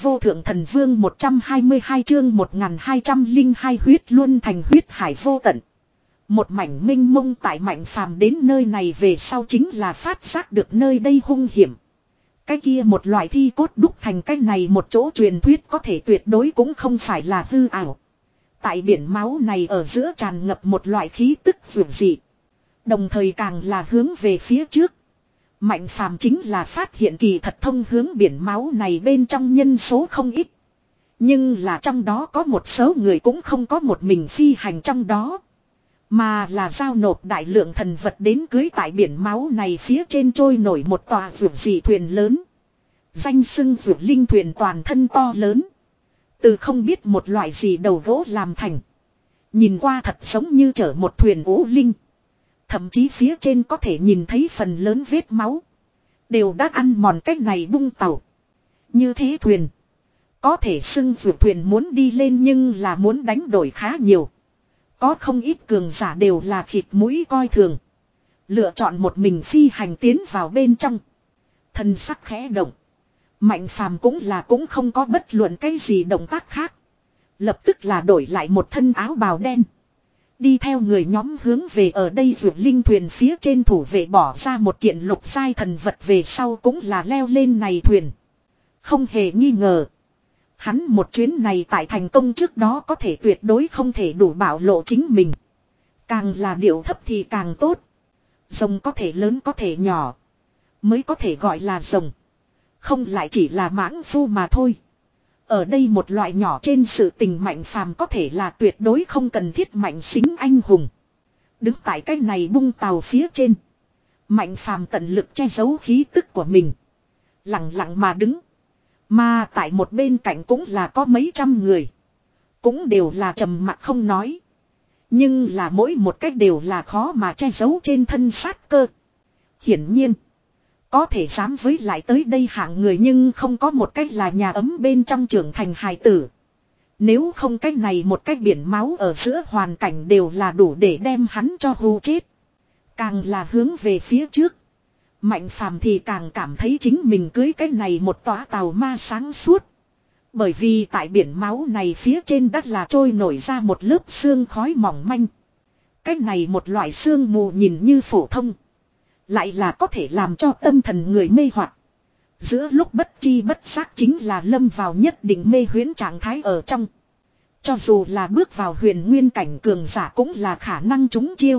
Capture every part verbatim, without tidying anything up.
vô thượng thần vương một trăm hai mươi hai chương một nghìn hai trăm lẻ hai huyết luân thành huyết hải vô tận. Một mảnh minh mông tại Mạnh Phàm đến nơi này về sau chính là phát giác được nơi đây hung hiểm. Cái kia một loại thi cốt đúc thành cái này một chỗ truyền thuyết có thể tuyệt đối cũng không phải là hư ảo. Tại biển máu này ở giữa tràn ngập một loại khí tức vượt dị. Đồng thời càng là hướng về phía trước. Mạnh Phàm chính là phát hiện kỳ thật thông hướng biển máu này bên trong nhân số không ít. Nhưng là trong đó có một số người cũng không có một mình phi hành trong đó. Mà là giao nộp đại lượng thần vật đến cưới tại biển máu này phía trên trôi nổi một tòa vượt dị thuyền lớn. Danh xưng vượt linh thuyền toàn thân to lớn. Từ không biết một loại gì đầu gỗ làm thành. Nhìn qua thật giống như chở một thuyền ố linh. Thậm chí phía trên có thể nhìn thấy phần lớn vết máu. Đều đã ăn mòn cách này bung tàu. Như thế thuyền. Có thể xưng vượt thuyền muốn đi lên nhưng là muốn đánh đổi khá nhiều. Có không ít cường giả đều là khịt mũi coi thường. Lựa chọn một mình phi hành tiến vào bên trong. Thân sắc khẽ động. Mạnh Phàm cũng là cũng không có bất luận cái gì động tác khác. Lập tức là đổi lại một thân áo bào đen. Đi theo người nhóm hướng về ở đây vượt linh thuyền phía trên thủ vệ bỏ ra một kiện lục giai thần vật về sau cũng là leo lên này thuyền. Không hề nghi ngờ. Hắn một chuyến này tại thành công trước đó có thể tuyệt đối không thể đủ bảo lộ chính mình. Càng là điệu thấp thì càng tốt. Rồng có thể lớn có thể nhỏ. Mới có thể gọi là rồng. Không lại chỉ là mãng phu mà thôi. Ở đây một loại nhỏ trên sự tình Mạnh Phàm có thể là tuyệt đối không cần thiết mạnh xính anh hùng. Đứng tại cái này bung tàu phía trên. Mạnh Phàm tận lực che giấu khí tức của mình. Lặng lặng mà đứng. Mà tại một bên cạnh cũng là có mấy trăm người. Cũng đều là trầm mặc không nói. Nhưng là mỗi một cách đều là khó mà che giấu trên thân sát cơ. Hiển nhiên. Có thể dám với lại tới đây hạng người nhưng không có một cách là nhà ấm bên trong trưởng thành hài tử. Nếu không cách này một cách biển máu ở giữa hoàn cảnh đều là đủ để đem hắn cho hù chết. Càng là hướng về phía trước. Mạnh Phàm thì càng cảm thấy chính mình cưới cái này một tòa tàu ma sáng suốt. Bởi vì tại biển máu này phía trên đất là trôi nổi ra một lớp sương khói mỏng manh. Cái này một loại sương mù nhìn như phổ thông. Lại là có thể làm cho tâm thần người mê hoặc. Giữa lúc bất tri bất giác chính là lâm vào nhất định mê huyễn trạng thái ở trong. Cho dù là bước vào huyền nguyên cảnh cường giả cũng là khả năng trúng chiêu.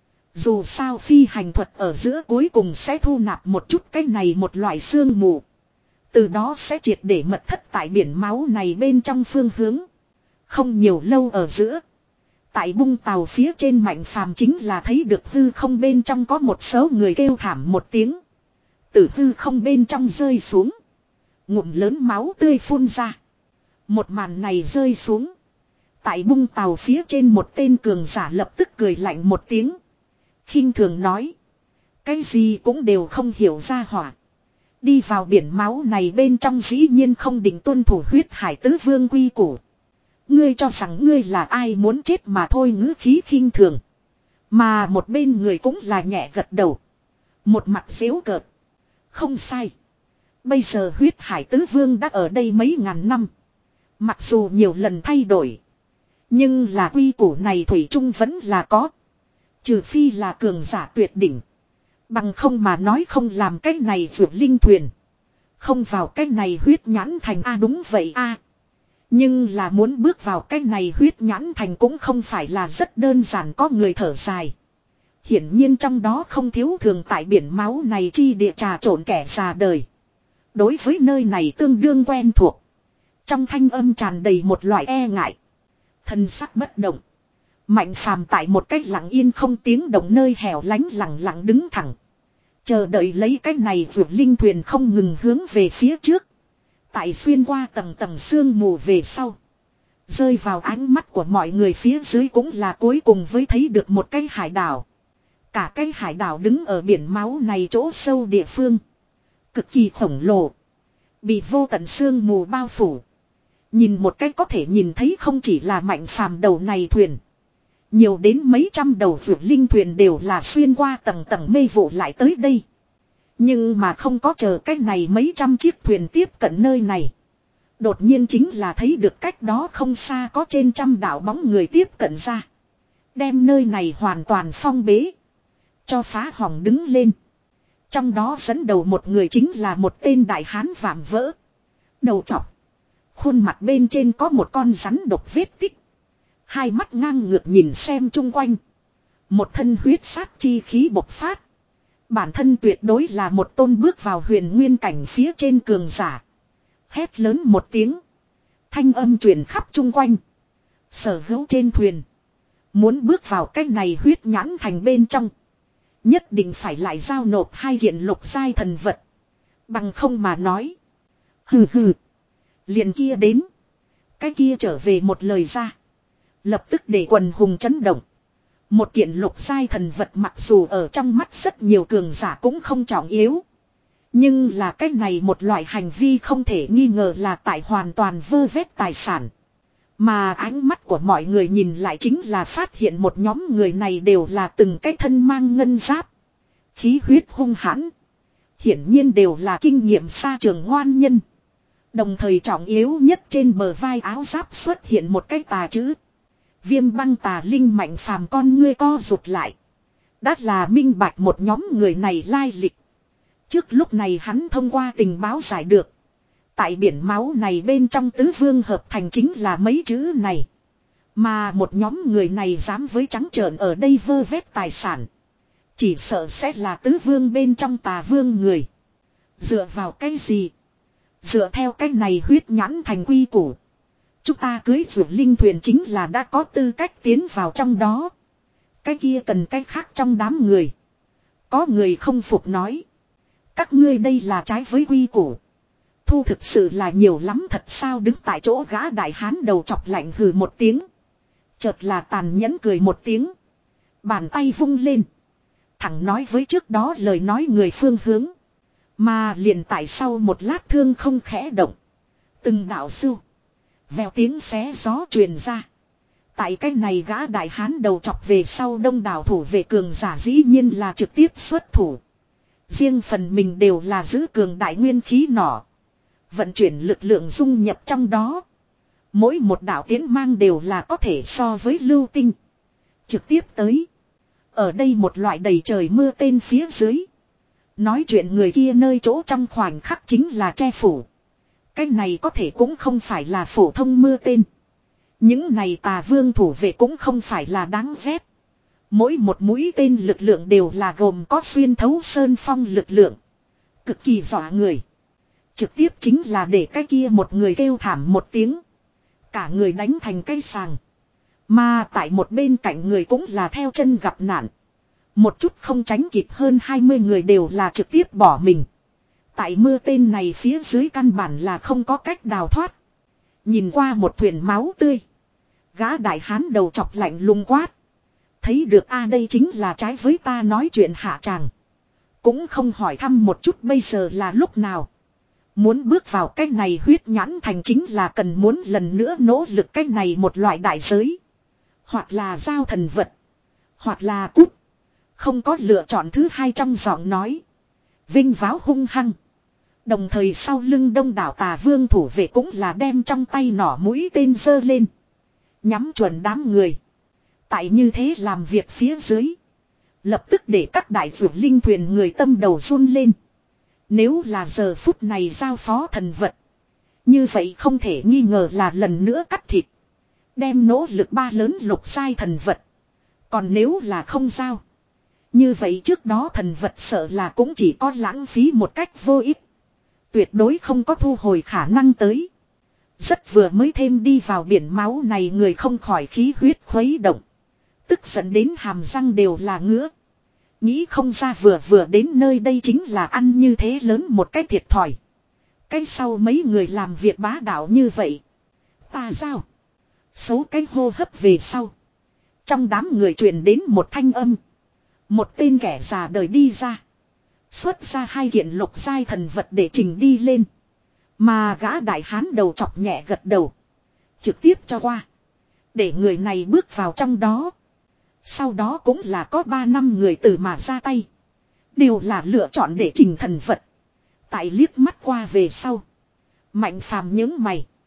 Dù sao phi hành thuật ở giữa cuối cùng sẽ thu nạp một chút cái này một loại sương mù. Từ đó sẽ triệt để mật thất tại biển máu này bên trong phương hướng. Không nhiều lâu ở giữa. Tại bung tàu phía trên Mạnh Phàm chính là thấy được hư không bên trong có một số người kêu thảm một tiếng. Từ hư không bên trong rơi xuống. Ngụm lớn máu tươi phun ra. Một màn này rơi xuống. Tại bung tàu phía trên một tên cường giả lập tức cười lạnh một tiếng. Khinh thường nói. Cái gì cũng đều không hiểu ra hỏa. Đi vào biển máu này bên trong dĩ nhiên không định tuân thủ huyết hải tứ vương quy củ. Ngươi cho rằng ngươi là ai muốn chết mà thôi ngữ khí khinh thường. Mà một bên người cũng là nhẹ gật đầu. Một mặt xéo cợt. Không sai. Bây giờ huyết hải tứ vương đã ở đây mấy ngàn năm. Mặc dù nhiều lần thay đổi. Nhưng là quy củ này thủy chung vẫn là có. Trừ phi là cường giả tuyệt đỉnh. Bằng không mà nói không làm cái này vượt linh thuyền. Không vào cái này huyết nhãn thành a đúng vậy a. Nhưng là muốn bước vào cái này huyết nhãn thành cũng không phải là rất đơn giản có người thở dài. Hiển nhiên trong đó không thiếu thường tại biển máu này chi địa trà trộn kẻ già đời. Đối với nơi này tương đương quen thuộc. Trong thanh âm tràn đầy một loại e ngại. Thân sắc bất động. Mạnh Phàm tại một cách lặng yên không tiếng động nơi hẻo lánh lặng lặng đứng thẳng. Chờ đợi lấy cái này vượt linh thuyền không ngừng hướng về phía trước. Tại xuyên qua tầng tầng sương mù về sau. Rơi vào ánh mắt của mọi người phía dưới cũng là cuối cùng với thấy được một cái hải đảo. Cả cái hải đảo đứng ở biển máu này chỗ sâu địa phương. Cực kỳ khổng lồ. Bị vô tận sương mù bao phủ. Nhìn một cái có thể nhìn thấy không chỉ là Mạnh Phàm đầu này thuyền. Nhiều đến mấy trăm đầu vượt linh thuyền đều là xuyên qua tầng tầng mê vụ lại tới đây. Nhưng mà không có chờ cái này mấy trăm chiếc thuyền tiếp cận nơi này. Đột nhiên chính là thấy được cách đó không xa có trên trăm đạo bóng người tiếp cận ra. Đem nơi này hoàn toàn phong bế. Cho phá hỏng đứng lên. Trong đó dẫn đầu một người chính là một tên đại hán vạm vỡ. Đầu trọc. Khuôn mặt bên trên có một con rắn độc vết tích. Hai mắt ngang ngược nhìn xem chung quanh. Một thân huyết sát chi khí bộc phát. Bản thân tuyệt đối là một tôn bước vào huyền nguyên cảnh phía trên cường giả. Hét lớn một tiếng. Thanh âm truyền khắp chung quanh. Sở hữu trên thuyền. Muốn bước vào cái này huyết nhãn thành bên trong. Nhất định phải lại giao nộp hai kiện lục giai thần vật. Bằng không mà nói. Hừ hừ. Liền kia đến. Cái kia trở về một lời ra. Lập tức để quần hùng chấn động. Một kiện lục giai thần vật mặc dù ở trong mắt rất nhiều cường giả cũng không trọng yếu. Nhưng là cái này một loại hành vi không thể nghi ngờ là tại hoàn toàn vơ vét tài sản. Mà ánh mắt của mọi người nhìn lại chính là phát hiện một nhóm người này đều là từng cái thân mang ngân giáp. Khí huyết hung hãn. Hiển nhiên đều là kinh nghiệm xa trường ngoan nhân. Đồng thời trọng yếu nhất trên bờ vai áo giáp xuất hiện một cái tà chữ. Viêm băng tà linh mạnh phàm con ngươi co rụt lại. Đã là minh bạch một nhóm người này lai lịch. Trước lúc này hắn thông qua tình báo giải được. Tại biển máu này bên trong tứ vương hợp thành chính là mấy chữ này. Mà một nhóm người này dám với trắng trợn ở đây vơ vét tài sản. Chỉ sợ sẽ là tứ vương bên trong tà vương người. Dựa vào cái gì? Dựa theo cái này huyết nhãn thành quy củ. Chúng ta cưới vượt linh thuyền chính là đã có tư cách tiến vào trong đó. Cái kia cần cái khác trong đám người. Có người không phục nói. Các ngươi đây là trái với quy củ. Thu thực sự là nhiều lắm thật sao đứng tại chỗ gã đại hán đầu chọc lạnh hừ một tiếng. Chợt là tàn nhẫn cười một tiếng. Bàn tay vung lên. Thẳng nói với trước đó lời nói người phương hướng. Mà liền tại sau một lát thương không khẽ động. Từng đạo sưu. Vèo tiếng xé gió truyền ra. Tại cái này gã đại hán đầu chọc về sau đông đảo thủ về cường giả dĩ nhiên là trực tiếp xuất thủ. Riêng phần mình đều là giữ cường đại nguyên khí nỏ. Vận chuyển lực lượng dung nhập trong đó. Mỗi một đạo tiến mang đều là có thể so với lưu tinh. Trực tiếp tới. Ở đây một loại đầy trời mưa tên phía dưới. Nói chuyện người kia nơi chỗ trong khoảnh khắc chính là che phủ. Cái này có thể cũng không phải là phổ thông mưa tên. Những này tà vương thủ vệ cũng không phải là đáng ghét. Mỗi một mũi tên lực lượng đều là gồm có xuyên thấu sơn phong lực lượng. Cực kỳ dọa người. Trực tiếp chính là để cái kia một người kêu thảm một tiếng. Cả người đánh thành cây sàng. Mà tại một bên cạnh người cũng là theo chân gặp nạn. Một chút không tránh kịp hơn hai mươi người đều là trực tiếp bỏ mình. Tại mưa tên này phía dưới căn bản là không có cách đào thoát. Nhìn qua một thuyền máu tươi. Gã đại hán đầu chọc lạnh lùng quát. Thấy được a đây chính là trái với ta nói chuyện hạ tràng. Cũng không hỏi thăm một chút bây giờ là lúc nào. Muốn bước vào cái này huyết nhãn thành chính là cần muốn lần nữa nỗ lực cái này một loại đại giới. Hoặc là giao thần vật. Hoặc là cút. Không có lựa chọn thứ hai trong giọng nói. Vinh váo hung hăng. Đồng thời sau lưng đông đảo tà vương thủ vệ cũng là đem trong tay nỏ mũi tên giơ lên. Nhắm chuẩn đám người. Tại như thế làm việc phía dưới. Lập tức để các đại vượt linh thuyền người tâm đầu run lên. Nếu là giờ phút này giao phó thần vật. Như vậy không thể nghi ngờ là lần nữa cắt thịt. Đem nỗ lực ba lớn lục sai thần vật. Còn nếu là không giao. Như vậy trước đó thần vật sợ là cũng chỉ có lãng phí một cách vô ích. Tuyệt đối không có thu hồi khả năng tới. Rất vừa mới thêm đi vào biển máu này người không khỏi khí huyết khuấy động. Tức giận đến hàm răng đều là ngứa. Nghĩ không ra vừa vừa đến nơi đây chính là ăn như thế lớn một cái thiệt thòi. Cái sau mấy người làm việc bá đạo như vậy. Ta sao? Số cái hô hấp về sau. Trong đám người truyền đến một thanh âm. Một tên kẻ già đời đi ra. Xuất ra hai kiện lục giai thần vật để trình đi lên. Mà gã đại hán đầu chọc nhẹ gật đầu. Trực tiếp cho qua. Để người này bước vào trong đó. Sau đó cũng là có ba năm người từ mà ra tay. Đều là lựa chọn để trình thần vật. Tại liếc mắt qua về sau. Mạnh phàm những mày.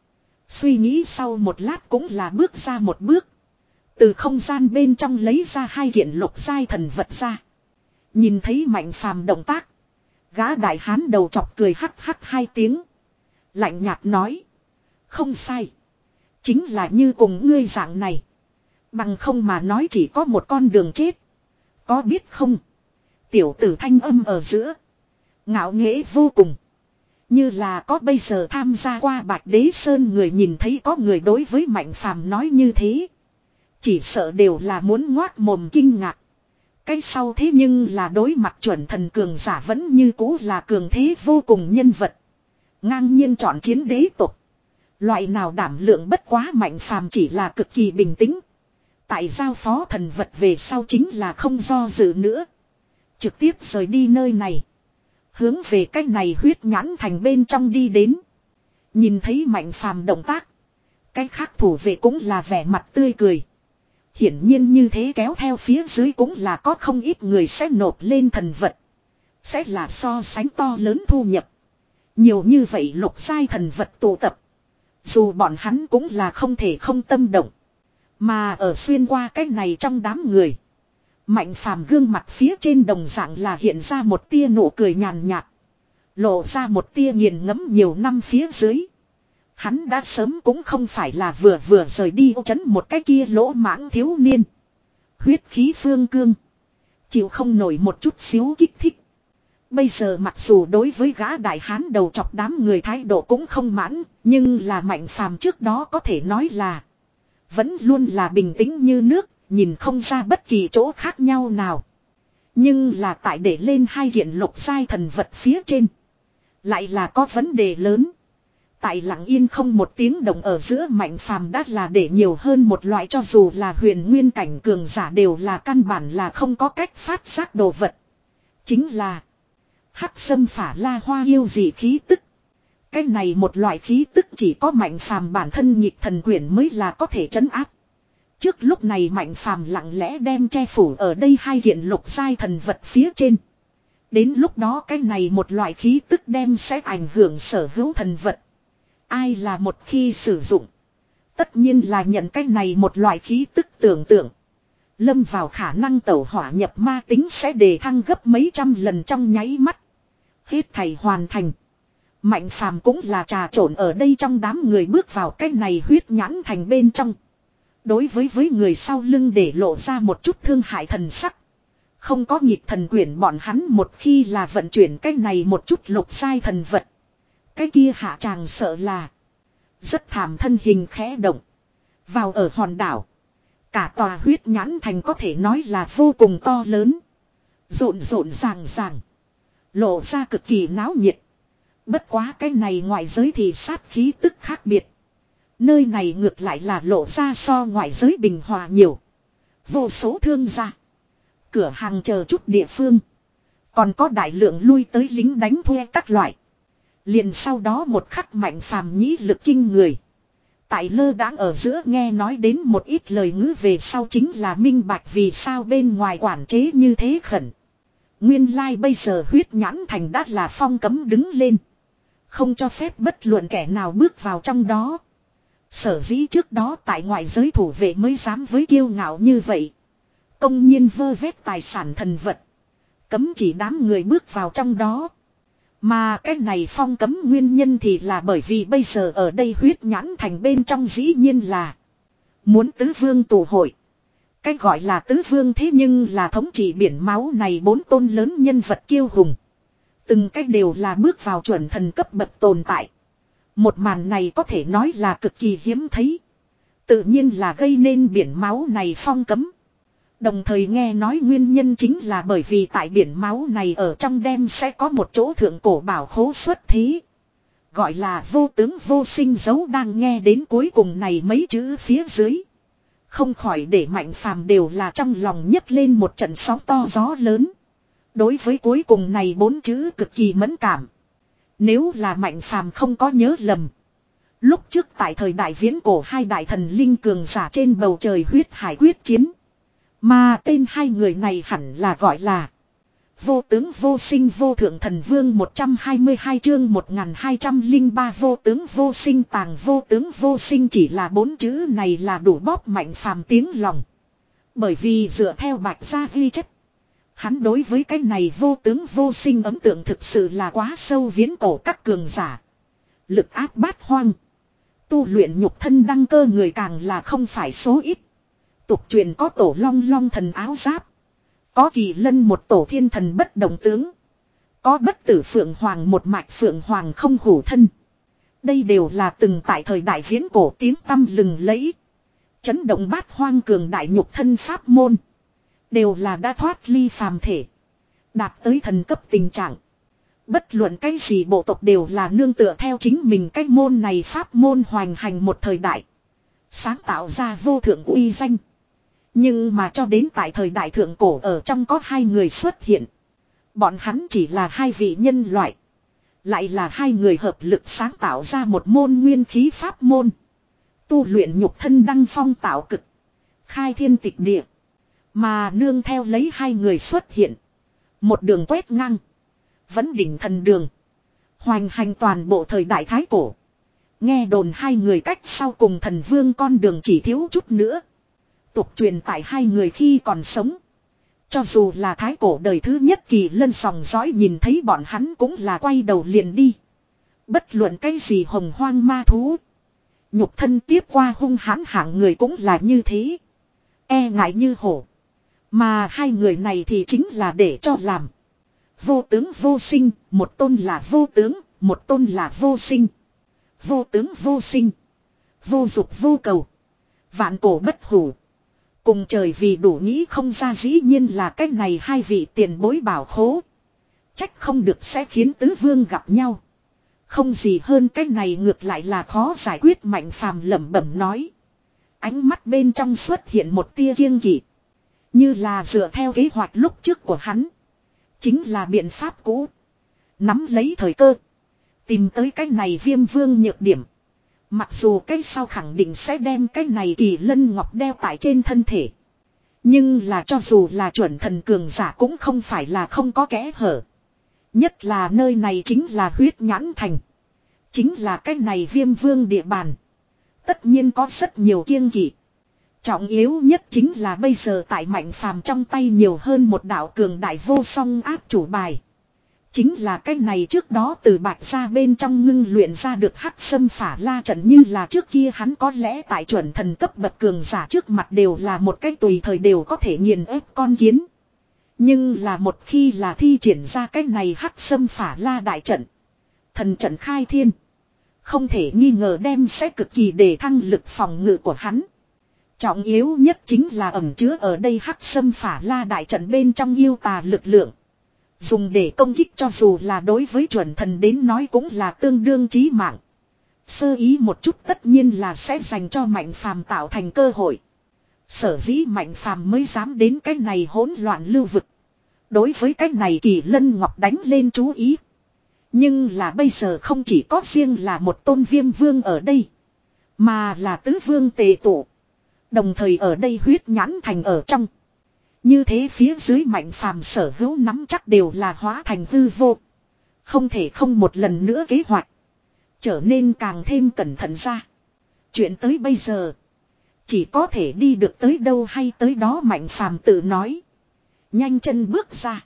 Suy nghĩ sau một lát cũng là bước ra một bước. Từ không gian bên trong lấy ra hai kiện lục giai thần vật ra. Nhìn thấy Mạnh Phàm động tác. Gã đại hán đầu chọc cười hắc hắc hai tiếng. Lạnh nhạt nói. Không sai. Chính là như cùng ngươi dạng này. Bằng không mà nói chỉ có một con đường chết. Có biết không? Tiểu tử thanh âm ở giữa. Ngạo nghễ vô cùng. Như là có bây giờ tham gia qua Bạch Đế Sơn người nhìn thấy có người đối với Mạnh Phàm nói như thế. Chỉ sợ đều là muốn ngoác mồm kinh ngạc. Cái sau thế nhưng là đối mặt chuẩn thần cường giả vẫn như cũ là cường thế vô cùng nhân vật. Ngang nhiên chọn chiến đế tộc. Loại nào đảm lượng bất quá Mạnh Phàm chỉ là cực kỳ bình tĩnh. Tại giao phó thần vật về sau chính là không do dự nữa. Trực tiếp rời đi nơi này. Hướng về cái này huyết nhãn thành bên trong đi đến. Nhìn thấy Mạnh Phàm động tác. Cái khác thủ vệ cũng là vẻ mặt tươi cười. Hiển nhiên như thế kéo theo phía dưới cũng là có không ít người sẽ nộp lên thần vật. Sẽ là so sánh to lớn thu nhập. Nhiều như vậy lục giai thần vật tụ tập. Dù bọn hắn cũng là không thể không tâm động. Mà ở xuyên qua cái này trong đám người. Mạnh Phàm gương mặt phía trên đồng dạng là hiện ra một tia nụ cười nhàn nhạt. Lộ ra một tia nghiền ngẫm nhiều năm phía dưới. Hắn đã sớm cũng không phải là vừa vừa rời đi ô trấn một cái kia lỗ mãng thiếu niên. Huyết khí phương cương. Chịu không nổi một chút xíu kích thích. Bây giờ mặc dù đối với gã đại hán đầu chọc đám người thái độ cũng không mãn. Nhưng là Mạnh Phàm trước đó có thể nói là. Vẫn luôn là bình tĩnh như nước. Nhìn không ra bất kỳ chỗ khác nhau nào. Nhưng là tại để lên hai kiện lục giai thần vật phía trên. Lại là có vấn đề lớn. Tại lặng yên không một tiếng động ở giữa Mạnh Phàm đã là để nhiều hơn một loại cho dù là huyền nguyên cảnh cường giả đều là căn bản là không có cách phát giác đồ vật. Chính là hắc sâm phả la hoa yêu dị khí tức. Cái này một loại khí tức chỉ có Mạnh Phàm bản thân nhịp thần quyển mới là có thể trấn áp. Trước lúc này Mạnh Phàm lặng lẽ đem che phủ ở đây hai kiện lục giai thần vật phía trên. Đến lúc đó cái này một loại khí tức đem sẽ ảnh hưởng sở hữu thần vật. Ai là một khi sử dụng. Tất nhiên là nhận cái này một loại khí tức tưởng tượng. Lâm vào khả năng tẩu hỏa nhập ma tính sẽ đề thăng gấp mấy trăm lần trong nháy mắt. Hết thầy hoàn thành. Mạnh Phàm cũng là trà trộn ở đây trong đám người bước vào cái này huyết nhãn thành bên trong. Đối với với người sau lưng để lộ ra một chút thương hại thần sắc. Không có nhịp thần quyển bọn hắn một khi là vận chuyển cái này một chút lục sai thần vật. Cái kia hạ tràng sợ là. Rất thảm thân hình khẽ động. Vào ở hòn đảo. Cả tòa huyết nhãn thành có thể nói là vô cùng to lớn. Rộn rộn ràng ràng. Lộ ra cực kỳ náo nhiệt. Bất quá cái này ngoại giới thì sát khí tức khác biệt. Nơi này ngược lại là lộ ra so ngoại giới bình hòa nhiều. Vô số thương gia. Cửa hàng chờ chút địa phương. Còn có đại lượng lui tới lính đánh thuê các loại. Liền sau đó một khắc Mạnh Phàm nhĩ lực kinh người. Tại lơ đãng ở giữa nghe nói đến một ít lời ngữ về sau chính là minh bạch vì sao bên ngoài quản chế như thế khẩn. Nguyên lai like bây giờ huyết nhãn thành đã là phong cấm đứng lên. Không cho phép bất luận kẻ nào bước vào trong đó. Sở dĩ trước đó tại ngoại giới thủ vệ mới dám với kiêu ngạo như vậy. Công nhiên vơ vét tài sản thần vật. Cấm chỉ đám người bước vào trong đó. Mà cái này phong cấm nguyên nhân thì là bởi vì bây giờ ở đây huyết nhãn thành bên trong dĩ nhiên là muốn tứ vương tụ hội. Cái gọi là tứ vương thế nhưng là thống trị biển máu này bốn tôn lớn nhân vật kiêu hùng. Từng cách đều là bước vào chuẩn thần cấp bậc tồn tại. Một màn này có thể nói là cực kỳ hiếm thấy. Tự nhiên là gây nên biển máu này phong cấm. Đồng thời nghe nói nguyên nhân chính là bởi vì tại biển máu này ở trong đêm sẽ có một chỗ thượng cổ bảo khố xuất thí. Gọi là vô tướng vô sinh dấu đang nghe đến cuối cùng này mấy chữ phía dưới. Không khỏi để Mạnh Phàm đều là trong lòng nhấc lên một trận sóng to gió lớn. Đối với cuối cùng này bốn chữ cực kỳ mẫn cảm. Nếu là Mạnh Phàm không có nhớ lầm. Lúc trước tại thời đại viễn cổ hai đại thần linh cường giả trên bầu trời huyết hải quyết chiến. Mà tên hai người này hẳn là gọi là Vô tướng vô sinh vô thượng thần vương một trăm hai mươi hai chương một nghìn hai trăm lẻ ba vô tướng vô sinh tàng vô tướng vô sinh chỉ là bốn chữ này là đủ bóp mạnh phàm tiếng lòng. Bởi vì dựa theo Bạch Gia ghi chép. Hắn đối với cái này vô tướng vô sinh ấn tượng thực sự là quá sâu viễn cổ các cường giả. Lực áp bát hoang. Tu luyện nhục thân đăng cơ người càng là không phải số ít. Tục truyền có tổ long long thần áo giáp. Có kỳ lân một tổ thiên thần bất đồng tướng. Có bất tử phượng hoàng một mạch phượng hoàng không hủ thân. Đây đều là từng tại thời đại viễn cổ tiếng tăm lừng lẫy. Chấn động bát hoang cường đại nhục thân pháp môn. Đều là đã thoát ly phàm thể. Đạt tới thần cấp tình trạng. Bất luận cái gì bộ tộc đều là nương tựa theo chính mình cái môn này pháp môn hoành hành một thời đại. Sáng tạo ra vô thượng uy danh. Nhưng mà cho đến tại thời đại thượng cổ ở trong có hai người xuất hiện. Bọn hắn chỉ là hai vị nhân loại. Lại là hai người hợp lực sáng tạo ra một môn nguyên khí pháp môn. Tu luyện nhục thân đăng phong tạo cực. Khai thiên tịch địa. Mà nương theo lấy hai người xuất hiện. Một đường quét ngang. Vẫn đỉnh thần đường. Hoành hành toàn bộ thời đại thái cổ. Nghe đồn hai người cách sau cùng thần vương con đường chỉ thiếu chút nữa. Tục truyền tại hai người khi còn sống. Cho dù là thái cổ đời thứ nhất kỳ lân sòng dõi nhìn thấy bọn hắn cũng là quay đầu liền đi. Bất luận cái gì hồng hoang ma thú. Nhục thân tiếp qua hung hãn hạng người cũng là như thế. E ngại như hổ. Mà hai người này thì chính là để cho làm. Vô tướng vô sinh, một tôn là vô tướng, một tôn là vô sinh. Vô tướng vô sinh. Vô dục vô cầu. Vạn cổ bất hủ. Cùng trời vì đủ nghĩ không ra dĩ nhiên là cách này hai vị tiền bối bảo khố. Trách không được sẽ khiến tứ vương gặp nhau. Không gì hơn cách này ngược lại là khó giải quyết mạnh phàm lẩm bẩm nói. Ánh mắt bên trong xuất hiện một tia kiêng kỵ. Như là dựa theo kế hoạch lúc trước của hắn. Chính là biện pháp cũ. Nắm lấy thời cơ. Tìm tới cái này viêm vương nhược điểm. Mặc dù cái sau khẳng định sẽ đem cái này kỳ lân ngọc đeo tại trên thân thể. Nhưng là cho dù là chuẩn thần cường giả cũng không phải là không có kẽ hở. Nhất là nơi này chính là huyết nhãn thành. Chính là cái này viêm vương địa bàn. Tất nhiên có rất nhiều kiêng kỵ. Trọng yếu nhất chính là bây giờ tại mạnh phàm trong tay nhiều hơn một đạo cường đại vô song áp chủ bài. Chính là cái này trước đó từ Bạch Gia bên trong ngưng luyện ra được hắc sâm phả la trận như là trước kia hắn có lẽ tại chuẩn thần cấp bậc cường giả trước mặt đều là một cái tùy thời đều có thể nghiền ép con kiến. Nhưng là một khi là thi triển ra cái này hắc sâm phả la đại trận. Thần trận khai thiên. Không thể nghi ngờ đem sẽ cực kỳ đề thăng lực phòng ngự của hắn. Trọng yếu nhất chính là ẩn chứa ở đây hắc sâm phả la đại trận bên trong yêu tà lực lượng. Dùng để công kích cho dù là đối với chuẩn thần đến nói cũng là tương đương chí mạng. Sơ ý một chút tất nhiên là sẽ dành cho mạnh phàm tạo thành cơ hội. Sở dĩ mạnh phàm mới dám đến cái này hỗn loạn lưu vực. Đối với cái này kỳ lân ngọc đánh lên chú ý. Nhưng là bây giờ không chỉ có riêng là một tôn viêm vương ở đây. Mà là tứ vương tề tụ. Đồng thời ở đây huyết nhãn thành ở trong. Như thế phía dưới mạnh phàm sở hữu nắm chắc đều là hóa thành hư vô. Không thể không một lần nữa kế hoạch. Trở nên càng thêm cẩn thận ra. Chuyện tới bây giờ. Chỉ có thể đi được tới đâu hay tới đó mạnh phàm tự nói. Nhanh chân bước ra.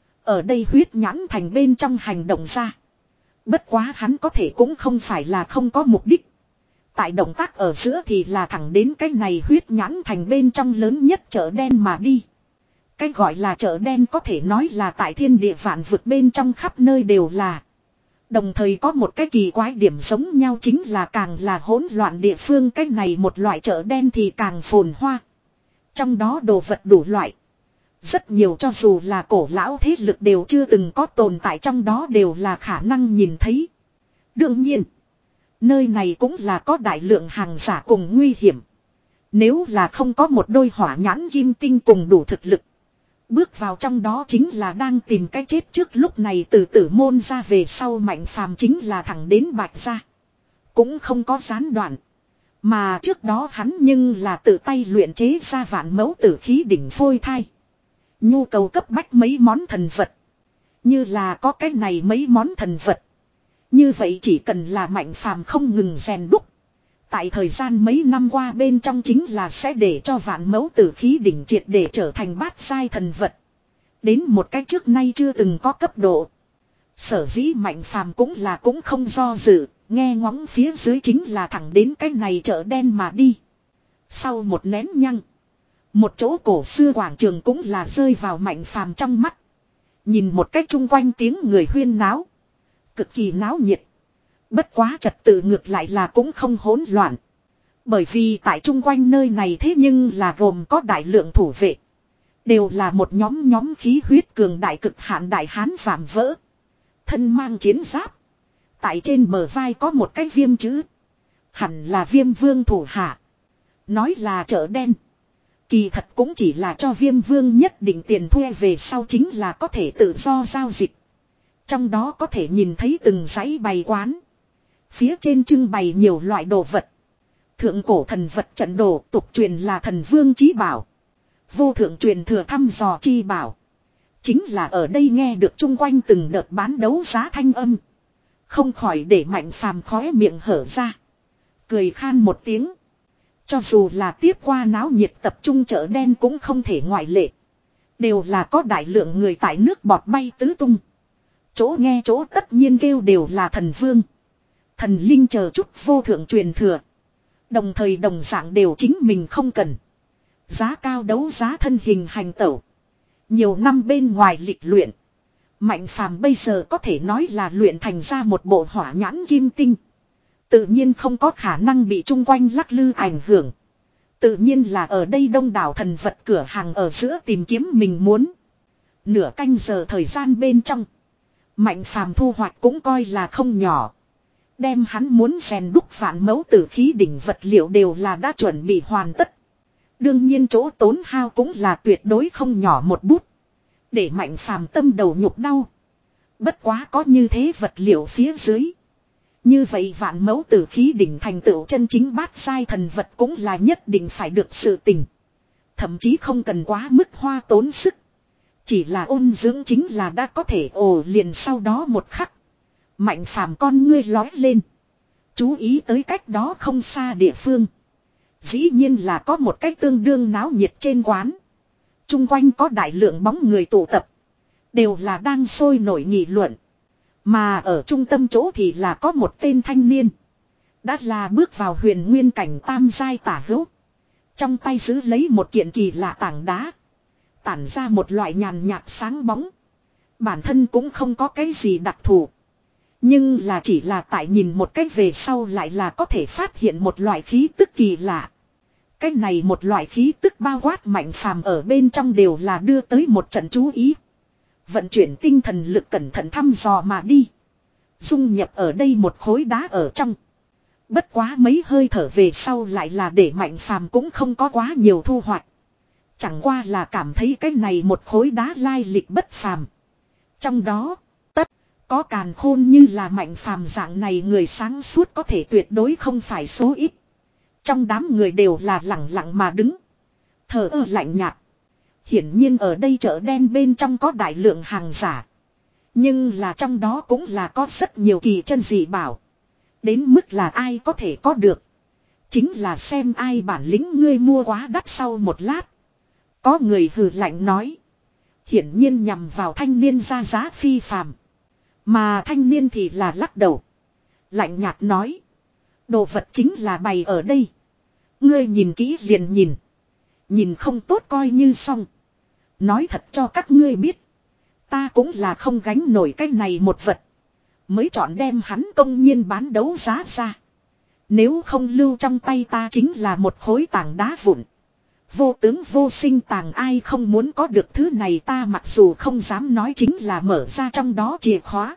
Ở đây huyết nhãn thành bên trong hành động ra. Bất quá hắn có thể cũng không phải là không có mục đích. Tại động tác ở giữa thì là thẳng đến cái này huyết nhãn thành bên trong lớn nhất chợ đen mà đi. Cái gọi là chợ đen có thể nói là tại thiên địa vạn vực bên trong khắp nơi đều là. Đồng thời có một cái kỳ quái điểm giống nhau chính là càng là hỗn loạn địa phương cái này một loại chợ đen thì càng phồn hoa. Trong đó đồ vật đủ loại. Rất nhiều cho dù là cổ lão thế lực đều chưa từng có tồn tại trong đó đều là khả năng nhìn thấy. Đương nhiên, nơi này cũng là có đại lượng hàng giả cùng nguy hiểm. Nếu là không có một đôi hỏa nhãn kim tinh cùng đủ thực lực. Bước vào trong đó chính là đang tìm cái chết trước lúc này từ tử môn ra về sau mạnh phàm chính là thẳng đến Bạch Gia. Cũng không có gián đoạn. Mà trước đó hắn nhưng là tự tay luyện chế ra vạn mẫu tử khí đỉnh phôi thai. Nhu cầu cấp bách mấy món thần vật. Như là có cái này mấy món thần vật. Như vậy chỉ cần là Mạnh Phàm không ngừng rèn đúc. Tại thời gian mấy năm qua bên trong chính là sẽ để cho vạn mẫu tử khí đỉnh triệt để trở thành bát giai thần vật. Đến một cách trước nay chưa từng có cấp độ. Sở dĩ Mạnh Phàm cũng là cũng không do dự, nghe ngóng phía dưới chính là thẳng đến cái này chợ đen mà đi. Sau một nén nhăng, một chỗ cổ xưa quảng trường cũng là rơi vào Mạnh Phàm trong mắt. Nhìn một cách chung quanh tiếng người huyên náo, cực kỳ náo nhiệt. Bất quá trật tự ngược lại là cũng không hỗn loạn. Bởi vì tại chung quanh nơi này thế nhưng là gồm có đại lượng thủ vệ. Đều là một nhóm nhóm khí huyết cường đại cực hạn đại hán vạm vỡ. Thân mang chiến giáp. Tại trên bờ vai có một cái viêm chữ. Hẳn là Viêm Vương thủ hạ. Nói là chợ đen. Kỳ thật cũng chỉ là cho Viêm Vương nhất định tiền thuê về sau chính là có thể tự do giao dịch. Trong đó có thể nhìn thấy từng dãy bày quán. Phía trên trưng bày nhiều loại đồ vật. Thượng cổ thần vật trận đồ tục truyền là thần vương chí bảo. Vô thượng truyền thừa thăm dò chi bảo. Chính là ở đây nghe được chung quanh từng đợt bán đấu giá thanh âm. Không khỏi để Mạnh Phàm khóe miệng hở ra. Cười khan một tiếng. Cho dù là tiếp qua náo nhiệt tập trung chợ đen cũng không thể ngoại lệ. Đều là có đại lượng người tại nước bọt bay tứ tung. Chỗ nghe chỗ tất nhiên kêu đều là thần vương. Thần linh chờ chút vô thượng truyền thừa. Đồng thời đồng dạng đều chính mình không cần. Giá cao đấu giá thân hình hành tẩu. Nhiều năm bên ngoài lịch luyện. Mạnh Phàm bây giờ có thể nói là luyện thành ra một bộ hỏa nhãn kim tinh. Tự nhiên không có khả năng bị chung quanh lắc lư ảnh hưởng. Tự nhiên là ở đây đông đảo thần vật cửa hàng ở giữa tìm kiếm mình muốn. Nửa canh giờ thời gian bên trong. Mạnh Phàm thu hoạch cũng coi là không nhỏ. Đem hắn muốn rèn đúc vạn mẫu tử khí đỉnh vật liệu đều là đã chuẩn bị hoàn tất. Đương nhiên chỗ tốn hao cũng là tuyệt đối không nhỏ một bút. Để Mạnh Phàm tâm đầu nhục đau. Bất quá có như thế vật liệu phía dưới. Như vậy vạn mẫu tử khí đỉnh thành tựu chân chính bát giai thần vật cũng là nhất định phải được sự tình. Thậm chí không cần quá mức hoa tốn sức. Chỉ là ôn dưỡng chính là đã có thể ồ liền sau đó một khắc. Mạnh Phàm con ngươi lói lên. Chú ý tới cách đó không xa địa phương. Dĩ nhiên là có một cách tương đương náo nhiệt trên quán. Trung quanh có đại lượng bóng người tụ tập. Đều là đang sôi nổi nghị luận. Mà ở trung tâm chỗ thì là có một tên thanh niên. Đã là bước vào huyền nguyên cảnh tam giai tả hữu. Trong tay giữ lấy một kiện kỳ lạ tảng đá. Tản ra một loại nhàn nhạt sáng bóng. Bản thân cũng không có cái gì đặc thù. Nhưng là chỉ là tại nhìn một cách về sau lại là có thể phát hiện một loại khí tức kỳ lạ. Cái này một loại khí tức bao quát Mạnh Phàm ở bên trong đều là đưa tới một trận chú ý. Vận chuyển tinh thần lực cẩn thận thăm dò mà đi. Dung nhập ở đây một khối đá ở trong. Bất quá mấy hơi thở về sau lại là để Mạnh Phàm cũng không có quá nhiều thu hoạch. Chẳng qua là cảm thấy cái này một khối đá lai lịch bất phàm. Trong đó, tất có càn khôn như là Mạnh Phàm dạng này người sáng suốt có thể tuyệt đối không phải số ít. Trong đám người đều là lặng lặng mà đứng. Thờ ơ lạnh nhạt. Hiển nhiên ở đây chợ đen bên trong có đại lượng hàng giả. Nhưng là trong đó cũng là có rất nhiều kỳ chân dị bảo. Đến mức là ai có thể có được. Chính là xem ai bản lĩnh ngươi mua quá đắt sau một lát. Có người hừ lạnh nói. Hiển nhiên nhằm vào thanh niên ra giá phi phàm. Mà thanh niên thì là lắc đầu. Lạnh nhạt nói. Đồ vật chính là bày ở đây. Ngươi nhìn kỹ liền nhìn. Nhìn không tốt coi như xong. Nói thật cho các ngươi biết. Ta cũng là không gánh nổi cái này một vật. Mới chọn đem hắn công nhiên bán đấu giá ra. Nếu không lưu trong tay ta chính là một khối tảng đá vụn. Vô tướng vô sinh tàng ai không muốn có được thứ này ta mặc dù không dám nói chính là mở ra trong đó chìa khóa.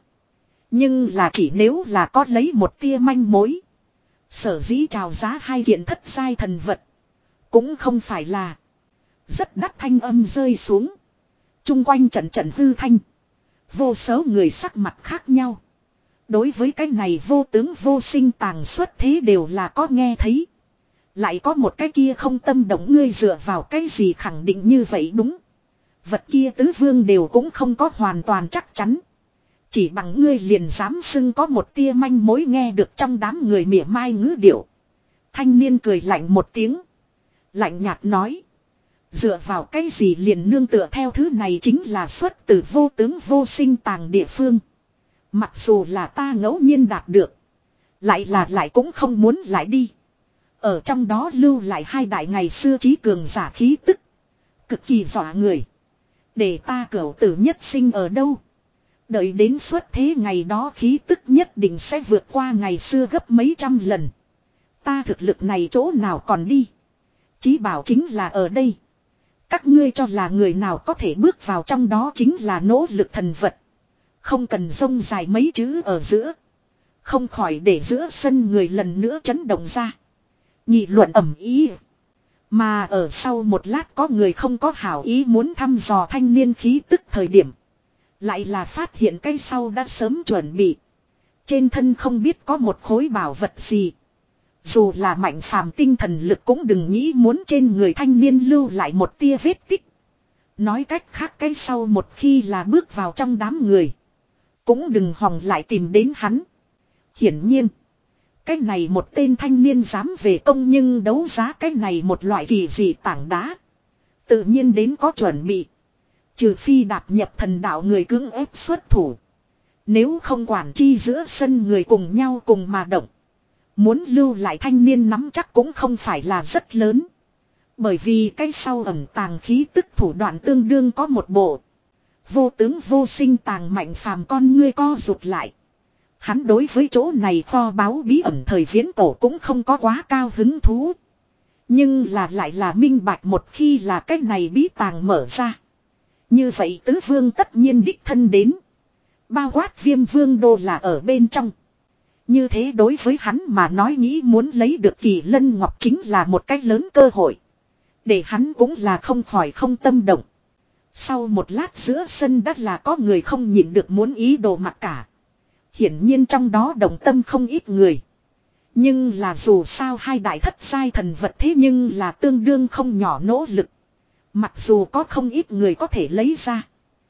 Nhưng là chỉ nếu là có lấy một tia manh mối. Sở dĩ chào giá hai kiện thất giai thần vật. Cũng không phải là. Rất đắt thanh âm rơi xuống. Trung quanh trận trận hư thanh. Vô số người sắc mặt khác nhau. Đối với cái này vô tướng vô sinh tàng xuất thế đều là có nghe thấy. Lại có một cái kia không tâm động ngươi dựa vào cái gì khẳng định như vậy đúng. Vật kia tứ vương đều cũng không có hoàn toàn chắc chắn. Chỉ bằng ngươi liền dám xưng có một tia manh mối, nghe được trong đám người mỉa mai ngữ điệu. Thanh niên cười lạnh một tiếng. Lạnh nhạt nói. Dựa vào cái gì liền nương tựa theo thứ này chính là xuất từ vô tướng vô sinh tàng địa phương. Mặc dù là ta ngẫu nhiên đạt được. Lại là lại cũng không muốn lại đi. Ở trong đó lưu lại hai đại ngày xưa trí cường giả khí tức. Cực kỳ dọa người. Để ta cửu tử nhất sinh ở đâu. Đợi đến xuất thế ngày đó khí tức nhất định sẽ vượt qua ngày xưa gấp mấy trăm lần. Ta thực lực này chỗ nào còn đi. Chí bảo chính là ở đây. Các ngươi cho là người nào có thể bước vào trong đó chính là nỗ lực thần vật. Không cần rông dài mấy chữ ở giữa. Không khỏi để giữa sân người lần nữa chấn động ra. Nghị luận ầm ĩ. Mà ở sau một lát có người không có hảo ý muốn thăm dò thanh niên khí tức thời điểm. Lại là phát hiện cây sau đã sớm chuẩn bị. Trên thân không biết có một khối bảo vật gì. Dù là mạnh phàm tinh thần lực cũng đừng nghĩ muốn trên người thanh niên lưu lại một tia vết tích. Nói cách khác cái sau một khi là bước vào trong đám người. Cũng đừng hòng lại tìm đến hắn. Hiển nhiên. Cái này một tên thanh niên dám về công nhưng đấu giá cái này một loại kỳ dị tảng đá. Tự nhiên đến có chuẩn bị. Trừ phi đạp nhập thần đạo người cưỡng ép xuất thủ. Nếu không quản chi giữa sân người cùng nhau cùng mà động. Muốn lưu lại thanh niên nắm chắc cũng không phải là rất lớn. Bởi vì cái sau ẩn tàng khí tức thủ đoạn tương đương có một bộ. Vô tướng vô sinh tàng mạnh phàm con ngươi co rụt lại. Hắn đối với chỗ này kho báu bí ẩn thời viễn cổ cũng không có quá cao hứng thú. Nhưng là lại là minh bạch một khi là cái này bí tàng mở ra. Như vậy tứ vương tất nhiên đích thân đến. Bao quát viêm vương đô là ở bên trong. Như thế đối với hắn mà nói nghĩ muốn lấy được kỳ lân ngọc chính là một cách lớn cơ hội. Để hắn cũng là không khỏi không tâm động. Sau một lát giữa sân đất là có người không nhịn được muốn ý đồ mặc cả. Hiển nhiên trong đó đồng tâm không ít người. Nhưng là dù sao hai đại thất giai thần vật thế nhưng là tương đương không nhỏ nỗ lực. Mặc dù có không ít người có thể lấy ra.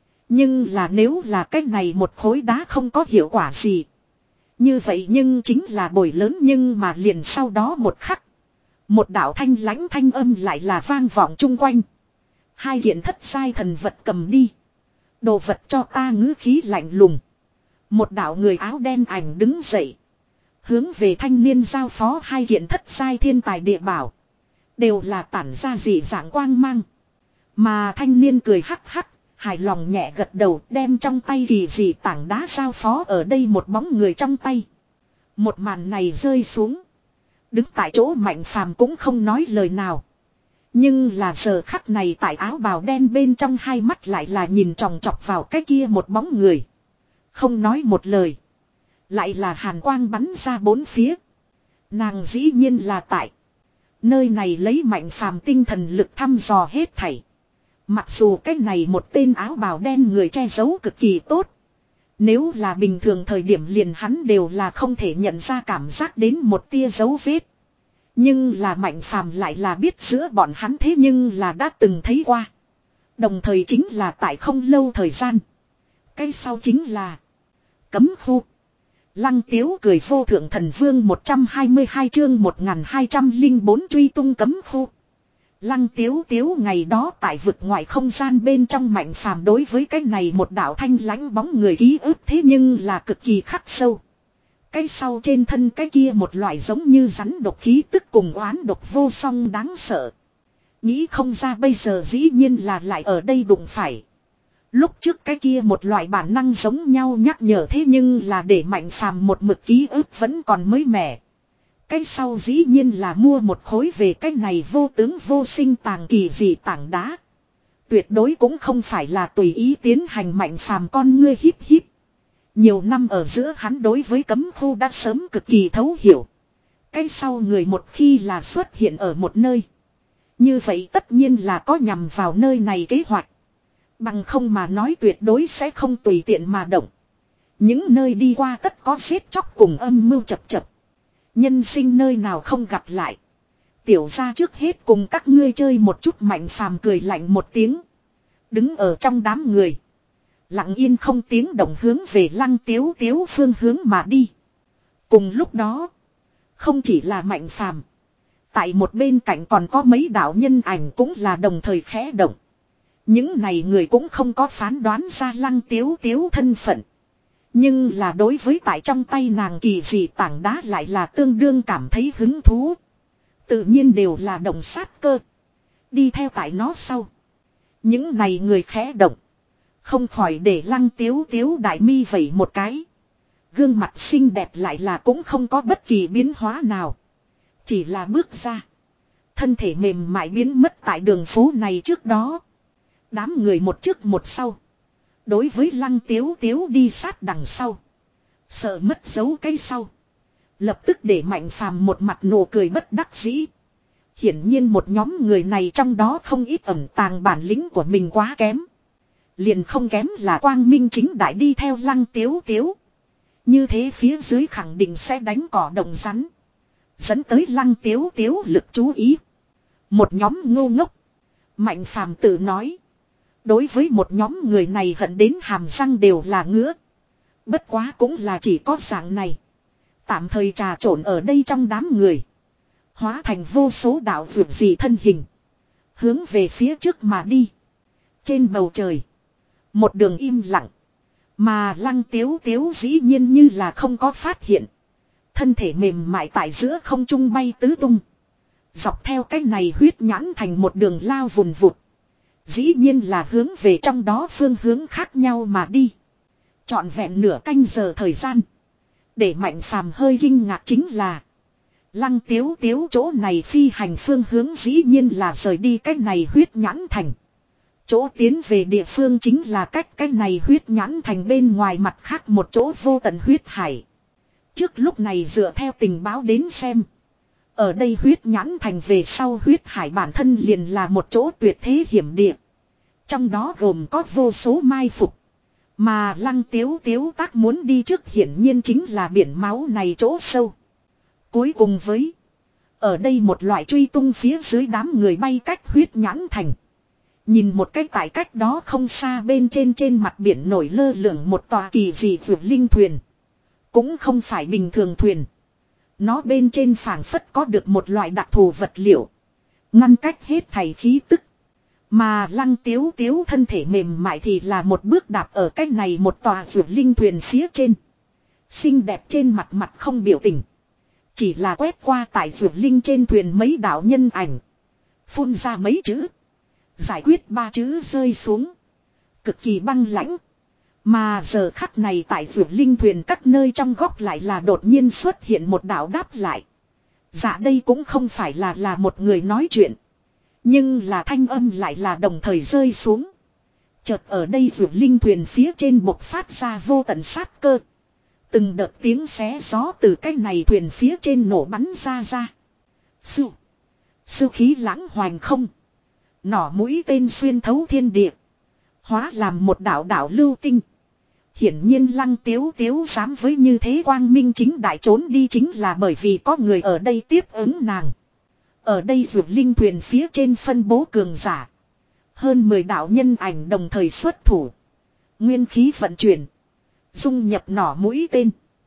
Nhưng là nếu là cái này một khối đá không có hiệu quả gì. Như vậy nhưng chính là bồi lớn nhưng mà liền sau đó một khắc. Một đạo thanh lãnh thanh âm lại là vang vọng chung quanh. Hai kiện thất giai thần vật cầm đi. Đồ vật cho ta ngữ khí lạnh lùng. Một đạo người áo đen ảnh đứng dậy. Hướng về thanh niên giao phó hai kiện thất giai thiên tài địa bảo. Đều là tản ra dị dạng quang mang. Mà thanh niên cười hắc hắc. Hài lòng nhẹ gật đầu đem trong tay kỳ dị tảng đá giao phó ở đây một bóng người trong tay. Một màn này rơi xuống. Đứng tại chỗ mạnh phàm cũng không nói lời nào. Nhưng là giờ khắc này tại áo bào đen bên trong hai mắt lại là nhìn tròng trọc vào cái kia một bóng người. Không nói một lời. Lại là hàn quang bắn ra bốn phía. Nàng dĩ nhiên là tại. Nơi này lấy mạnh phàm tinh thần lực thăm dò hết thảy. Mặc dù cái này một tên áo bào đen người che giấu cực kỳ tốt. Nếu là bình thường thời điểm liền hắn đều là không thể nhận ra cảm giác đến một tia dấu vết. Nhưng là mạnh phàm lại là biết giữa bọn hắn thế nhưng là đã từng thấy qua. Đồng thời chính là tại không lâu thời gian. Cái sau chính là cấm khu. Lăng Tiếu cười vô thượng thần vương một trăm hai mươi hai chương một nghìn hai trăm lẻ bốn truy tung cấm khu. Lăng Tiếu Tiếu ngày đó tại vực ngoại không gian bên trong mạnh phàm đối với cái này một đạo thanh lãnh bóng người ký ức thế nhưng là cực kỳ khắc sâu. Cái sau trên thân cái kia một loại giống như rắn độc khí tức cùng oán độc vô song đáng sợ. Nghĩ không ra bây giờ dĩ nhiên là lại ở đây đụng phải. Lúc trước cái kia một loại bản năng giống nhau nhắc nhở thế nhưng là để mạnh phàm một mực ký ức vẫn còn mới mẻ. Cái sau dĩ nhiên là mua một khối về cái này vô tướng vô sinh tàng kỳ dị tảng đá. Tuyệt đối cũng không phải là tùy ý tiến hành mạnh phàm con ngươi híp híp. Nhiều năm ở giữa hắn đối với cấm khu đã sớm cực kỳ thấu hiểu. Cái sau người một khi là xuất hiện ở một nơi. Như vậy tất nhiên là có nhằm vào nơi này kế hoạch. Bằng không mà nói tuyệt đối sẽ không tùy tiện mà động. Những nơi đi qua tất có giết chóc cùng âm mưu chập chập. Nhân sinh nơi nào không gặp lại. Tiểu ra trước hết cùng các ngươi chơi một chút mạnh phàm cười lạnh một tiếng. Đứng ở trong đám người. Lặng yên không tiếng động hướng về Lăng Tiếu Tiếu phương hướng mà đi. Cùng lúc đó. Không chỉ là Mạnh Phàm, tại một bên cạnh còn có mấy đạo nhân ảnh cũng là đồng thời khẽ động. Những này người cũng không có phán đoán ra Lăng Tiếu Tiếu thân phận. Nhưng là đối với tại trong tay nàng kỳ dị tảng đá lại là tương đương cảm thấy hứng thú. Tự nhiên đều là động sát cơ. Đi theo tại nó sau. Những này người khẽ động. Không khỏi để Lăng Tiếu Tiếu đại mi vẩy một cái. Gương mặt xinh đẹp lại là cũng không có bất kỳ biến hóa nào. Chỉ là bước ra. Thân thể mềm mại biến mất tại đường phố này trước đó. Đám người một trước một sau. Đối với Lăng Tiếu Tiếu đi sát đằng sau. Sợ mất dấu cái sau. Lập tức để Mạnh Phàm một mặt nụ cười bất đắc dĩ. Hiển nhiên một nhóm người này trong đó không ít ẩn tàng bản lĩnh của mình quá kém. Liền không kém là quang minh chính đại đi theo Lăng Tiếu Tiếu. Như thế phía dưới khẳng định sẽ đánh cỏ động rắn. Dẫn tới Lăng Tiếu Tiếu lực chú ý. Một nhóm ngu ngốc. Mạnh Phàm tự nói. Đối với một nhóm người này hận đến hàm răng đều là ngứa. Bất quá cũng là chỉ có dạng này. Tạm thời trà trộn ở đây trong đám người. Hóa thành vô số đạo vượt dị thân hình. Hướng về phía trước mà đi. Trên bầu trời. Một đường im lặng. Mà Lăng Tiếu Tiếu dĩ nhiên như là không có phát hiện. Thân thể mềm mại tại giữa không trung bay tứ tung. Dọc theo cái này huyết nhãn thành một đường lao vùn vụt. Dĩ nhiên là hướng về trong đó phương hướng khác nhau mà đi. Trọn vẹn nửa canh giờ thời gian. Để Mạnh Phàm hơi kinh ngạc chính là. Lăng Tiếu Tiếu chỗ này phi hành phương hướng dĩ nhiên là rời đi cái này huyết nhãn thành. Chỗ tiến về địa phương chính là cách cái này huyết nhãn thành bên ngoài mặt khác một chỗ vô tận huyết hải. Trước lúc này dựa theo tình báo đến xem. Ở đây huyết nhãn thành về sau huyết hải bản thân liền là một chỗ tuyệt thế hiểm địa. Trong đó gồm có vô số mai phục. Mà Lăng Tiếu Tiếu tác muốn đi trước hiển nhiên chính là biển máu này chỗ sâu. Cuối cùng với. Ở đây một loại truy tung phía dưới đám người bay cách huyết nhãn thành. Nhìn một cái tại cách đó không xa bên trên trên mặt biển nổi lơ lửng một tòa kỳ dị vượt linh thuyền. Cũng không phải bình thường thuyền. Nó bên trên phảng phất có được một loại đặc thù vật liệu. Ngăn cách hết thảy khí tức. Mà Lăng Tiếu Tiếu thân thể mềm mại thì là một bước đạp ở cái này một tòa vượt linh thuyền phía trên. Xinh đẹp trên mặt mặt không biểu tình. Chỉ là quét qua tại vượt linh trên thuyền mấy đạo nhân ảnh. Phun ra mấy chữ. Giải quyết ba chữ rơi xuống. Cực kỳ băng lãnh. Mà giờ khắc này tại vượt linh thuyền các nơi trong góc lại là đột nhiên xuất hiện một đạo đáp lại. Dạ đây cũng không phải là là một người nói chuyện. Nhưng là thanh âm lại là đồng thời rơi xuống. Chợt ở đây vượt linh thuyền phía trên bộc phát ra vô tận sát cơ. Từng đợt tiếng xé gió từ cái này thuyền phía trên nổ bắn ra ra. Sư. Sư khí lãng hoành không. Nỏ mũi tên xuyên thấu thiên địa. Hóa làm một đạo đạo lưu tinh. Hiển nhiên Lăng Tiếu Tiếu dám với như thế quang minh chính đại trốn đi chính là bởi vì có người ở đây tiếp ứng nàng. Ở đây vượt linh thuyền phía trên phân bố cường giả. Hơn mười đạo nhân ảnh đồng thời xuất thủ. Nguyên khí vận chuyển. Dung nhập nỏ mũi tên.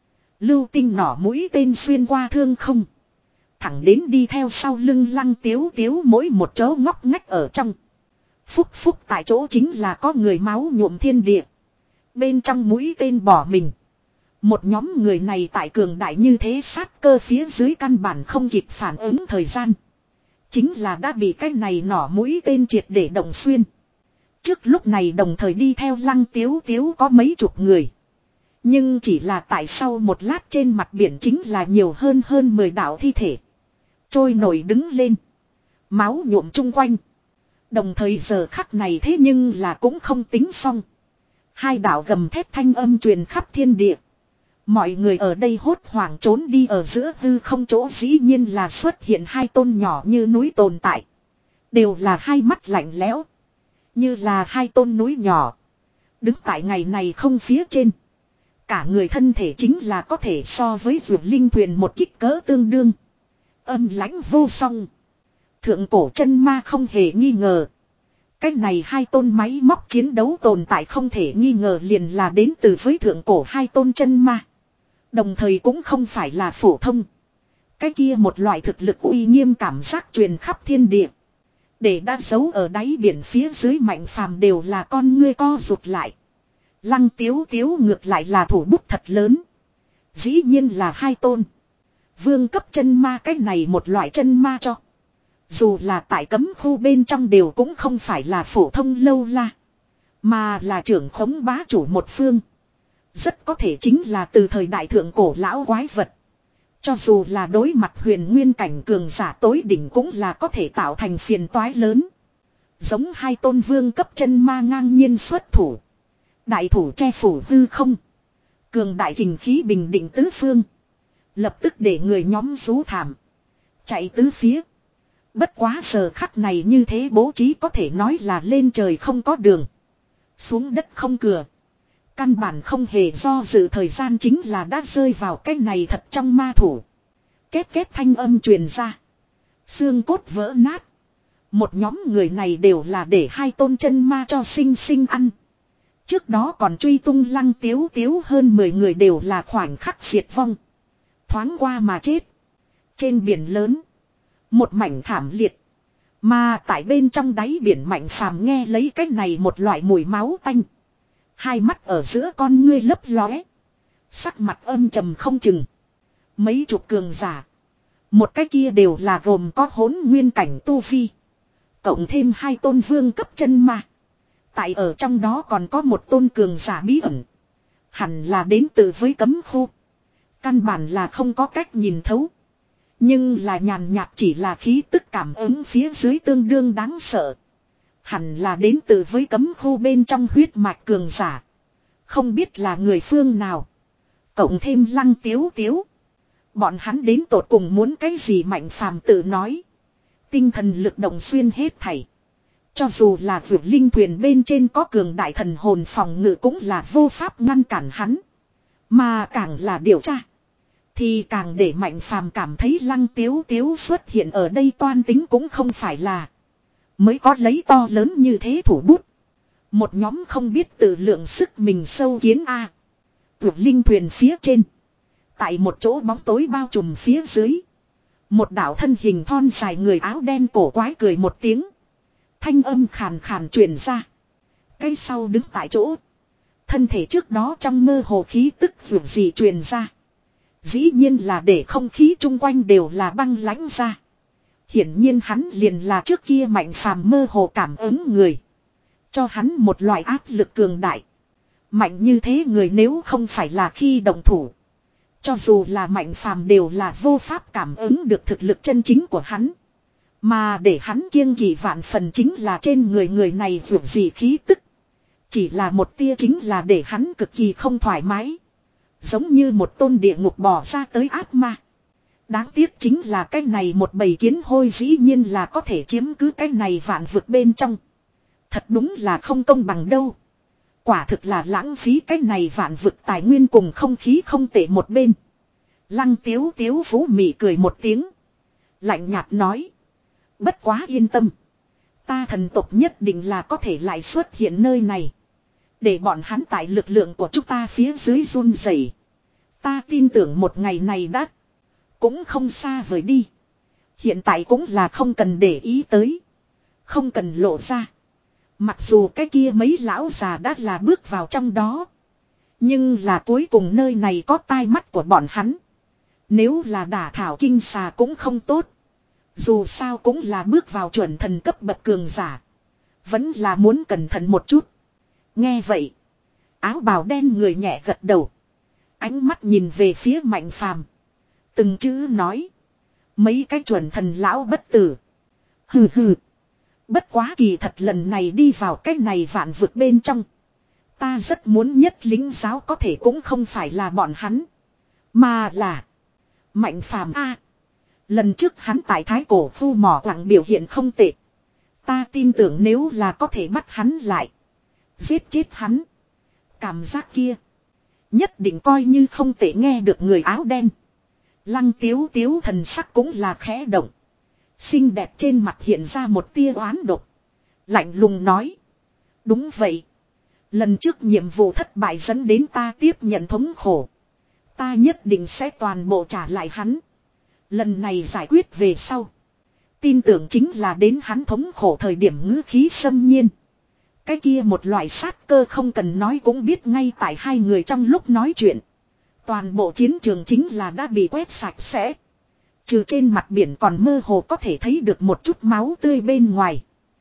Lưu tinh nỏ mũi tên xuyên qua thương không. Thẳng đến đi theo sau lưng Lăng Tiếu Tiếu mỗi một chỗ ngóc ngách ở trong. Phúc phúc tại chỗ chính là có người máu nhuộm thiên địa. Bên trong mũi tên bỏ mình. Một nhóm người này tại cường đại như thế sát cơ phía dưới căn bản không kịp phản ứng thời gian. Chính là đã bị cái này nỏ mũi tên triệt để động xuyên. Trước lúc này đồng thời đi theo Lăng Tiếu Tiếu có mấy chục người. Nhưng chỉ là tại sau một lát trên mặt biển chính là nhiều hơn hơn mười đạo thi thể. Trôi nổi đứng lên. Máu nhuộm chung quanh. Đồng thời giờ khắc này thế nhưng là cũng không tính xong. Hai đạo gầm thép thanh âm truyền khắp thiên địa. Mọi người ở đây hốt hoảng trốn đi ở giữa hư không chỗ dĩ nhiên là xuất hiện hai tôn nhỏ như núi tồn tại. Đều là hai mắt lạnh lẽo. Như là hai tôn núi nhỏ. Đứng tại ngày này không phía trên. Cả người thân thể chính là có thể so với vượt linh thuyền một kích cỡ tương đương. Âm lãnh vô song. Thượng cổ chân ma không hề nghi ngờ. cái này hai tôn máy móc chiến đấu tồn tại không thể nghi ngờ liền là đến từ với thượng cổ hai tôn chân ma. Đồng thời cũng không phải là phổ thông. Cái kia một loại thực lực uy nghiêm cảm giác truyền khắp thiên địa. Để đã giấu ở đáy biển phía dưới Mạnh Phàm đều là con ngươi co rụt lại. Lăng Tiếu Tiếu ngược lại là thủ bút thật lớn. Dĩ nhiên là hai tôn. Vương cấp chân ma cái này một loại chân ma cho. Dù là tại cấm khu bên trong đều cũng không phải là phổ thông lâu la. Mà là trưởng khống bá chủ một phương. Rất có thể chính là từ thời đại thượng cổ lão quái vật. Cho dù là đối mặt huyền nguyên cảnh cường giả tối đỉnh cũng là có thể tạo thành phiền toái lớn. Giống hai tôn vương cấp chân ma ngang nhiên xuất thủ. Đại thủ che phủ hư không. Cường đại kình khí bình định tứ phương. Lập tức để người nhóm rú thảm. Chạy tứ phía. Bất quá giờ khắc này như thế bố trí có thể nói là lên trời không có đường. Xuống đất không cửa. Căn bản không hề do dự thời gian chính là đã rơi vào cái này thật trong ma thủ. Két két thanh âm truyền ra. Xương cốt vỡ nát. Một nhóm người này đều là để hai tôn chân ma cho sinh sinh ăn. Trước đó còn truy tung Lăng Tiếu Tiếu hơn mười người đều là khoảnh khắc diệt vong. Thoáng qua mà chết. Trên biển lớn. Một mảnh thảm liệt. Mà tại bên trong đáy biển Mạnh Phàm nghe lấy cái này một loại mùi máu tanh. Hai mắt ở giữa con ngươi lấp lóe. Sắc mặt âm trầm không chừng. Mấy chục cường giả. Một cái kia đều là gồm có hỗn nguyên cảnh tu vi. Cộng thêm hai tôn vương cấp chân ma. Tại ở trong đó còn có một tôn cường giả bí ẩn. Hẳn là đến từ với cấm khu. Căn bản là không có cách nhìn thấu. Nhưng là nhàn nhạt chỉ là khí tức cảm ứng phía dưới tương đương đáng sợ. Hẳn là đến từ với cấm khu bên trong huyết mạch cường giả. Không biết là người phương nào. Cộng thêm Lăng Tiếu Tiếu. Bọn hắn đến tột cùng muốn cái gì Mạnh Phàm tự nói. Tinh thần lực động xuyên hết thảy. Cho dù là vượt linh thuyền bên trên có cường đại thần hồn phòng ngự cũng là vô pháp ngăn cản hắn. Mà càng là điều tra. Thì càng để Mạnh Phàm cảm thấy Lăng Tiếu Tiếu xuất hiện ở đây toan tính cũng không phải là. Mới có lấy to lớn như thế thủ bút. Một nhóm không biết tự lượng sức mình sâu kiến A. Vượt linh thuyền phía trên. Tại một chỗ bóng tối bao trùm phía dưới. Một đạo thân hình thon dài người áo đen cổ quái cười một tiếng. Thanh âm khàn khàn truyền ra. Cái sau đứng tại chỗ. Thân thể trước đó trong mơ hồ khí tức vượt gì truyền ra. Dĩ nhiên là để không khí chung quanh đều là băng lãnh ra. Hiển nhiên hắn liền là trước kia Mạnh Phàm mơ hồ cảm ứng người. Cho hắn một loại áp lực cường đại. Mạnh như thế người nếu không phải là khi động thủ. Cho dù là Mạnh Phàm đều là vô pháp cảm ứng được thực lực chân chính của hắn. Mà để hắn kiêng kỵ vạn phần chính là trên người người này vượt gì khí tức. Chỉ là một tia chính là để hắn cực kỳ không thoải mái. Giống như một tôn địa ngục bò ra tới ác ma. Đáng tiếc chính là cái này một bầy kiến hôi dĩ nhiên là có thể chiếm cứ cái này vạn vực bên trong. Thật đúng là không công bằng đâu. Quả thực là lãng phí cái này vạn vực tài nguyên cùng không khí không tệ một bên. Lăng Tiếu Tiếu Vũ mị cười một tiếng. Lạnh nhạt nói. Bất quá yên tâm. Ta thần tộc nhất định là có thể lại xuất hiện nơi này. Để bọn hắn tại lực lượng của chúng ta phía dưới run rẩy. Ta tin tưởng một ngày này đã. Cũng không xa vời đi. Hiện tại cũng là không cần để ý tới. Không cần lộ ra. Mặc dù cái kia mấy lão già đã là bước vào trong đó. Nhưng là cuối cùng nơi này có tai mắt của bọn hắn. Nếu là đả thảo kinh xà cũng không tốt. Dù sao cũng là bước vào chuẩn thần cấp bậc cường giả. Vẫn là muốn cẩn thận một chút. Nghe vậy. Áo bào đen người nhẹ gật đầu. Ánh mắt nhìn về phía Mạnh Phàm. Từng chữ nói. Mấy cái chuẩn thần lão bất tử. Hừ hừ. Bất quá kỳ thật lần này đi vào cái này vạn vực bên trong. Ta rất muốn nhất lính giáo có thể cũng không phải là bọn hắn. Mà là. Mạnh Phàm A. Lần trước hắn tại thái cổ khu mỏ quặng biểu hiện không tệ. Ta tin tưởng nếu là có thể bắt hắn lại. Giết chết hắn. Cảm giác kia. Nhất định coi như không tệ nghe được người áo đen. Lăng Tiếu Tiếu thần sắc cũng là khẽ động. Xinh đẹp trên mặt hiện ra một tia oán độc. Lạnh lùng nói. Đúng vậy. Lần trước nhiệm vụ thất bại dẫn đến ta tiếp nhận thống khổ. Ta nhất định sẽ toàn bộ trả lại hắn. Lần này giải quyết về sau. Tin tưởng chính là đến hắn thống khổ thời điểm ngữ khí xâm nhiên. Cái kia một loại sát cơ không cần nói cũng biết ngay tại hai người trong lúc nói chuyện. Toàn bộ chiến trường chính là đã bị quét sạch sẽ. Trừ trên mặt biển còn mơ hồ có thể thấy được một chút máu tươi bên ngoài.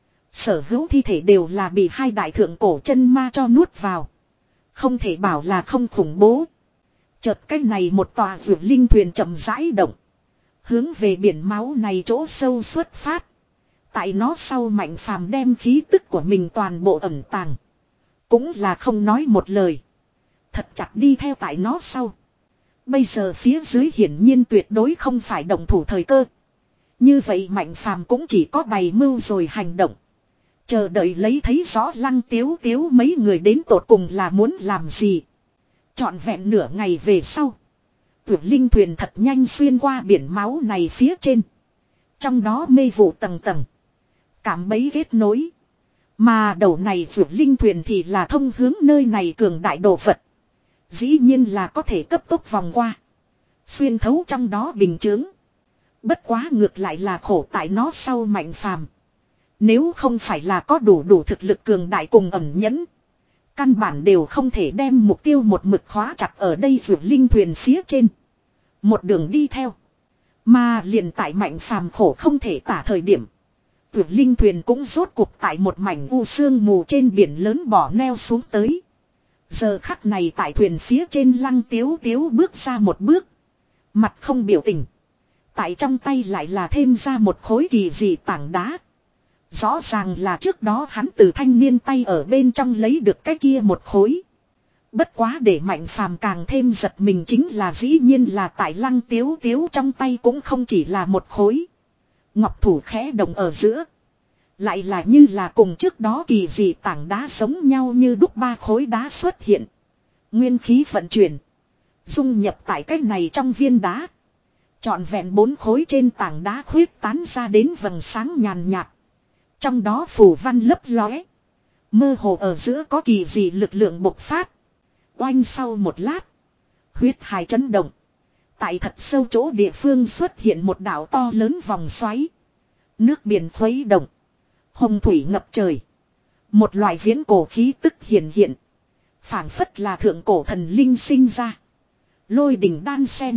Sở hữu thi thể đều là bị hai đại thượng cổ chân ma cho nuốt vào. Không thể bảo là không khủng bố. Chợt cái này một tòa vượt linh thuyền chậm rãi động. Hướng về biển máu này chỗ sâu xuất phát. Tại nó sau Mạnh Phàm đem khí tức của mình toàn bộ ẩn tàng. Cũng là không nói một lời. Thật chặt đi theo tại nó sau. Bây giờ phía dưới hiển nhiên tuyệt đối không phải động thủ thời cơ. Như vậy Mạnh Phàm cũng chỉ có bày mưu rồi hành động. Chờ đợi lấy thấy rõ Lăng Tiếu Tiếu mấy người đến tột cùng là muốn làm gì. Trọn vẹn nửa ngày về sau. Tuyệt linh thuyền thật nhanh xuyên qua biển máu này phía trên. Trong đó mê vụ tầng tầng. Cảm bấy kết nối. Mà đầu này tuyệt linh thuyền thì là thông hướng nơi này cường đại đồ vật. Dĩ nhiên là có thể cấp tốc vòng qua. Xuyên thấu trong đó bình chướng. Bất quá ngược lại là khổ tại nó sau Mạnh Phàm. Nếu không phải là có đủ đủ thực lực cường đại cùng ẩn nhẫn. Căn bản đều không thể đem mục tiêu một mực khóa chặt ở đây vượt linh thuyền phía trên. Một đường đi theo. Mà liền tại Mạnh Phàm khổ không thể tả thời điểm. Vượt linh thuyền cũng rốt cuộc tại một mảnh u sương mù trên biển lớn bỏ neo xuống tới. Giờ khắc này tại thuyền phía trên Lăng Tiếu Tiếu bước ra một bước. Mặt không biểu tình. Tại trong tay lại là thêm ra một khối kỳ dị tảng đá. Rõ ràng là trước đó hắn từ thanh niên tay ở bên trong lấy được cái kia một khối. Bất quá để Mạnh Phàm càng thêm giật mình chính là dĩ nhiên là tại Lăng Tiếu Tiếu trong tay cũng không chỉ là một khối. Ngọc thủ khẽ động ở giữa. Lại là như là cùng trước đó kỳ dị tảng đá giống nhau như đúc ba khối đá xuất hiện. Nguyên khí vận chuyển. Dung nhập tại cái này trong viên đá. Trọn vẹn bốn khối trên tảng đá khuyết tán ra đến vầng sáng nhàn nhạt. Trong đó phủ văn lấp lóe. Mơ hồ ở giữa có kỳ dị lực lượng bộc phát. Oanh sau một lát. Huyết hải chấn động. Tại thật sâu chỗ địa phương xuất hiện một đảo to lớn vòng xoáy. Nước biển khuấy động. Hồng thủy ngập trời. Một loại viễn cổ khí tức hiện hiện. Phảng phất là thượng cổ thần linh sinh ra. Lôi đỉnh đan sen.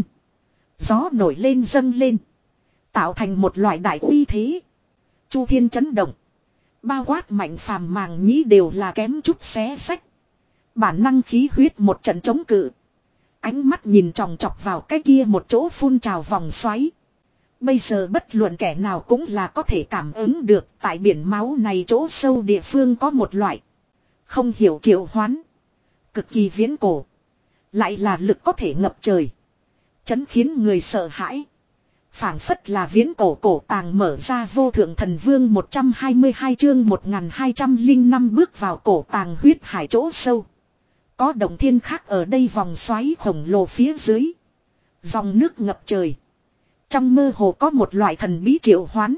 Gió nổi lên dâng lên. Tạo thành một loại đại uy thế. Chu thiên chấn động. Bao quát Mạnh Phàm màng nhĩ đều là kém chút xé sách. Bản năng khí huyết một trận chống cự. Ánh mắt nhìn tròng trọc vào cái kia một chỗ phun trào vòng xoáy. Bây giờ bất luận kẻ nào cũng là có thể cảm ứng được tại biển máu này chỗ sâu địa phương có một loại. Không hiểu triệu hoán. Cực kỳ viễn cổ. Lại là lực có thể ngập trời. Chấn khiến người sợ hãi. Phảng phất là viễn cổ cổ tàng mở ra vô thượng thần vương một trăm hai mươi hai chương một nghìn hai trăm lẻ năm bước vào cổ tàng huyết hải chỗ sâu. Có động thiên khác ở đây vòng xoáy khổng lồ phía dưới. Dòng nước ngập trời. Trong mơ hồ có một loại thần bí triệu hoán.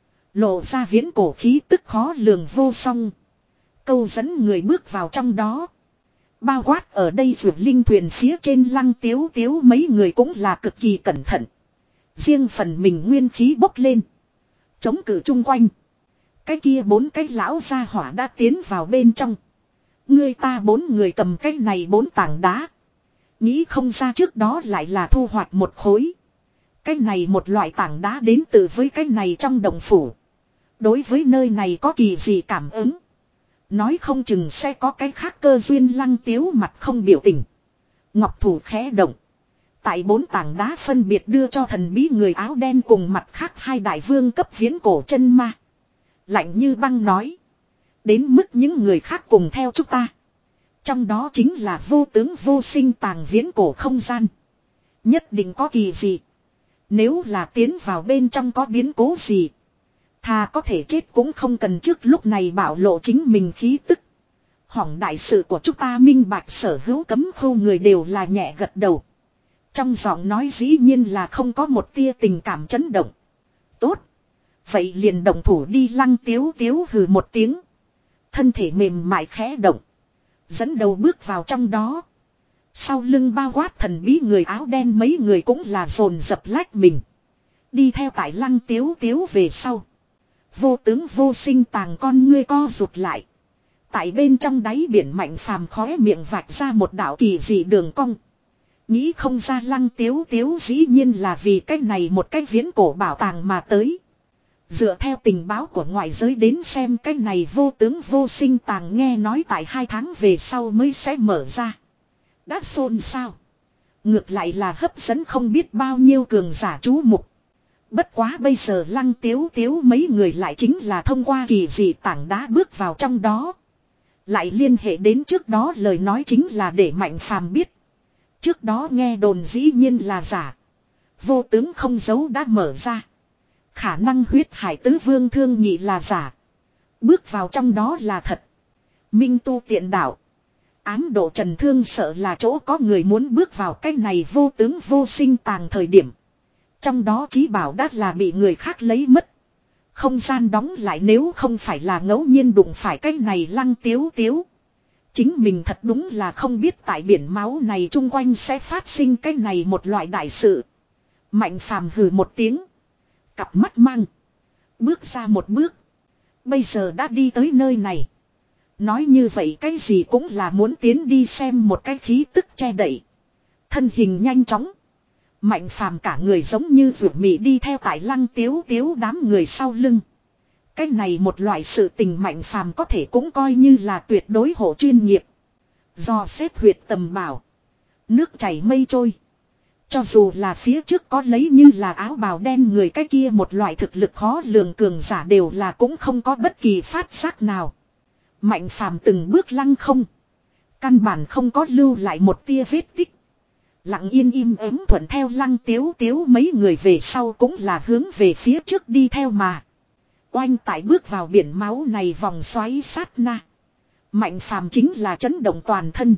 Lộ ra viễn cổ khí tức khó lường vô song. Câu dẫn người bước vào trong đó. Bao quát ở đây vượt linh thuyền phía trên Lăng Tiếu Tiếu mấy người cũng là cực kỳ cẩn thận. Riêng phần mình nguyên khí bốc lên. Chống cự chung quanh. Cái kia bốn cái lão gia hỏa đã tiến vào bên trong. Người ta bốn người cầm cái này bốn tảng đá. Nghĩ không ra trước đó lại là thu hoạch một khối. Cái này một loại tảng đá đến từ với cái này trong đồng phủ. Đối với nơi này có kỳ gì cảm ứng. Nói không chừng sẽ có cái khác cơ duyên. Lăng Tiếu mặt không biểu tình. Ngọc thủ khẽ động. Tại bốn tảng đá phân biệt đưa cho thần bí người áo đen cùng mặt khác hai đại vương cấp viễn cổ chân ma. Lạnh như băng nói. Đến mức những người khác cùng theo chúng ta. Trong đó chính là vô tướng vô sinh tàng viễn cổ không gian. Nhất định có kỳ gì. Nếu là tiến vào bên trong có biến cố gì. Thà có thể chết cũng không cần trước lúc này bảo lộ chính mình khí tức. Hỏng đại sự của chúng ta minh bạch. Sở hữu cấm khu người đều là nhẹ gật đầu. Trong giọng nói dĩ nhiên là không có một tia tình cảm chấn động. Tốt. Vậy liền động thủ đi. Lăng Tiếu Tiếu hừ một tiếng. Thân thể mềm mại khẽ động. Dẫn đầu bước vào trong đó. Sau lưng bao quát thần bí người áo đen mấy người cũng là dồn dập lách mình. Đi theo tại Lăng Tiếu Tiếu về sau. Vô tướng vô sinh tàng con ngươi co rụt lại. Tại bên trong đáy biển Mạnh Phàm khóe miệng vạch ra một đạo kỳ dị đường cong. Nghĩ không ra Lăng Tiếu Tiếu dĩ nhiên là vì cái này một cái viễn cổ bảo tàng mà tới. Dựa theo tình báo của ngoại giới đến xem cái này vô tướng vô sinh tàng nghe nói tại hai tháng về sau mới sẽ mở ra. Đã xôn xao. Ngược lại là hấp dẫn không biết bao nhiêu cường giả chú mục. Bất quá bây giờ Lăng Tiếu Tiếu mấy người lại chính là thông qua kỳ dị tảng đá bước vào trong đó. Lại liên hệ đến trước đó lời nói chính là để Mạnh Phàm biết. Trước đó nghe đồn dĩ nhiên là giả. Vô tướng không giấu đã mở ra. Khả năng huyết hải tứ vương thương nhị là giả. Bước vào trong đó là thật. Minh tu tiện đạo. Ám độ trần thương sợ là chỗ có người muốn bước vào cái này vô tướng vô sinh tàng thời điểm. Trong đó chí bảo đắt là bị người khác lấy mất. Không gian đóng lại nếu không phải là ngẫu nhiên đụng phải cái này Lăng Tiếu Tiếu. Chính mình thật đúng là không biết tại biển máu này chung quanh sẽ phát sinh cái này một loại đại sự. Mạnh Phàm hừ một tiếng. Cặp mắt mang. Bước ra một bước. Bây giờ đã đi tới nơi này. Nói như vậy cái gì cũng là muốn tiến đi xem một cái khí tức che đậy. Thân hình nhanh chóng. Mạnh Phàm cả người giống như ruột mị đi theo tại Lăng Tiếu Tiếu đám người sau lưng. Cái này một loại sự tình Mạnh Phàm có thể cũng coi như là tuyệt đối hộ chuyên nghiệp. Do xét huyệt tầm bảo. Nước chảy mây trôi. Cho dù là phía trước có lấy như là áo bào đen người cái kia một loại thực lực khó lường cường giả đều là cũng không có bất kỳ phát giác nào. Mạnh Phàm từng bước lăng không. Căn bản không có lưu lại một tia vết tích. Lặng yên im ắng thuận theo Lăng Tiếu Tiếu mấy người về sau cũng là hướng về phía trước đi theo mà. Oanh tại bước vào biển máu này vòng xoáy sát na. Mạnh Phàm chính là chấn động toàn thân.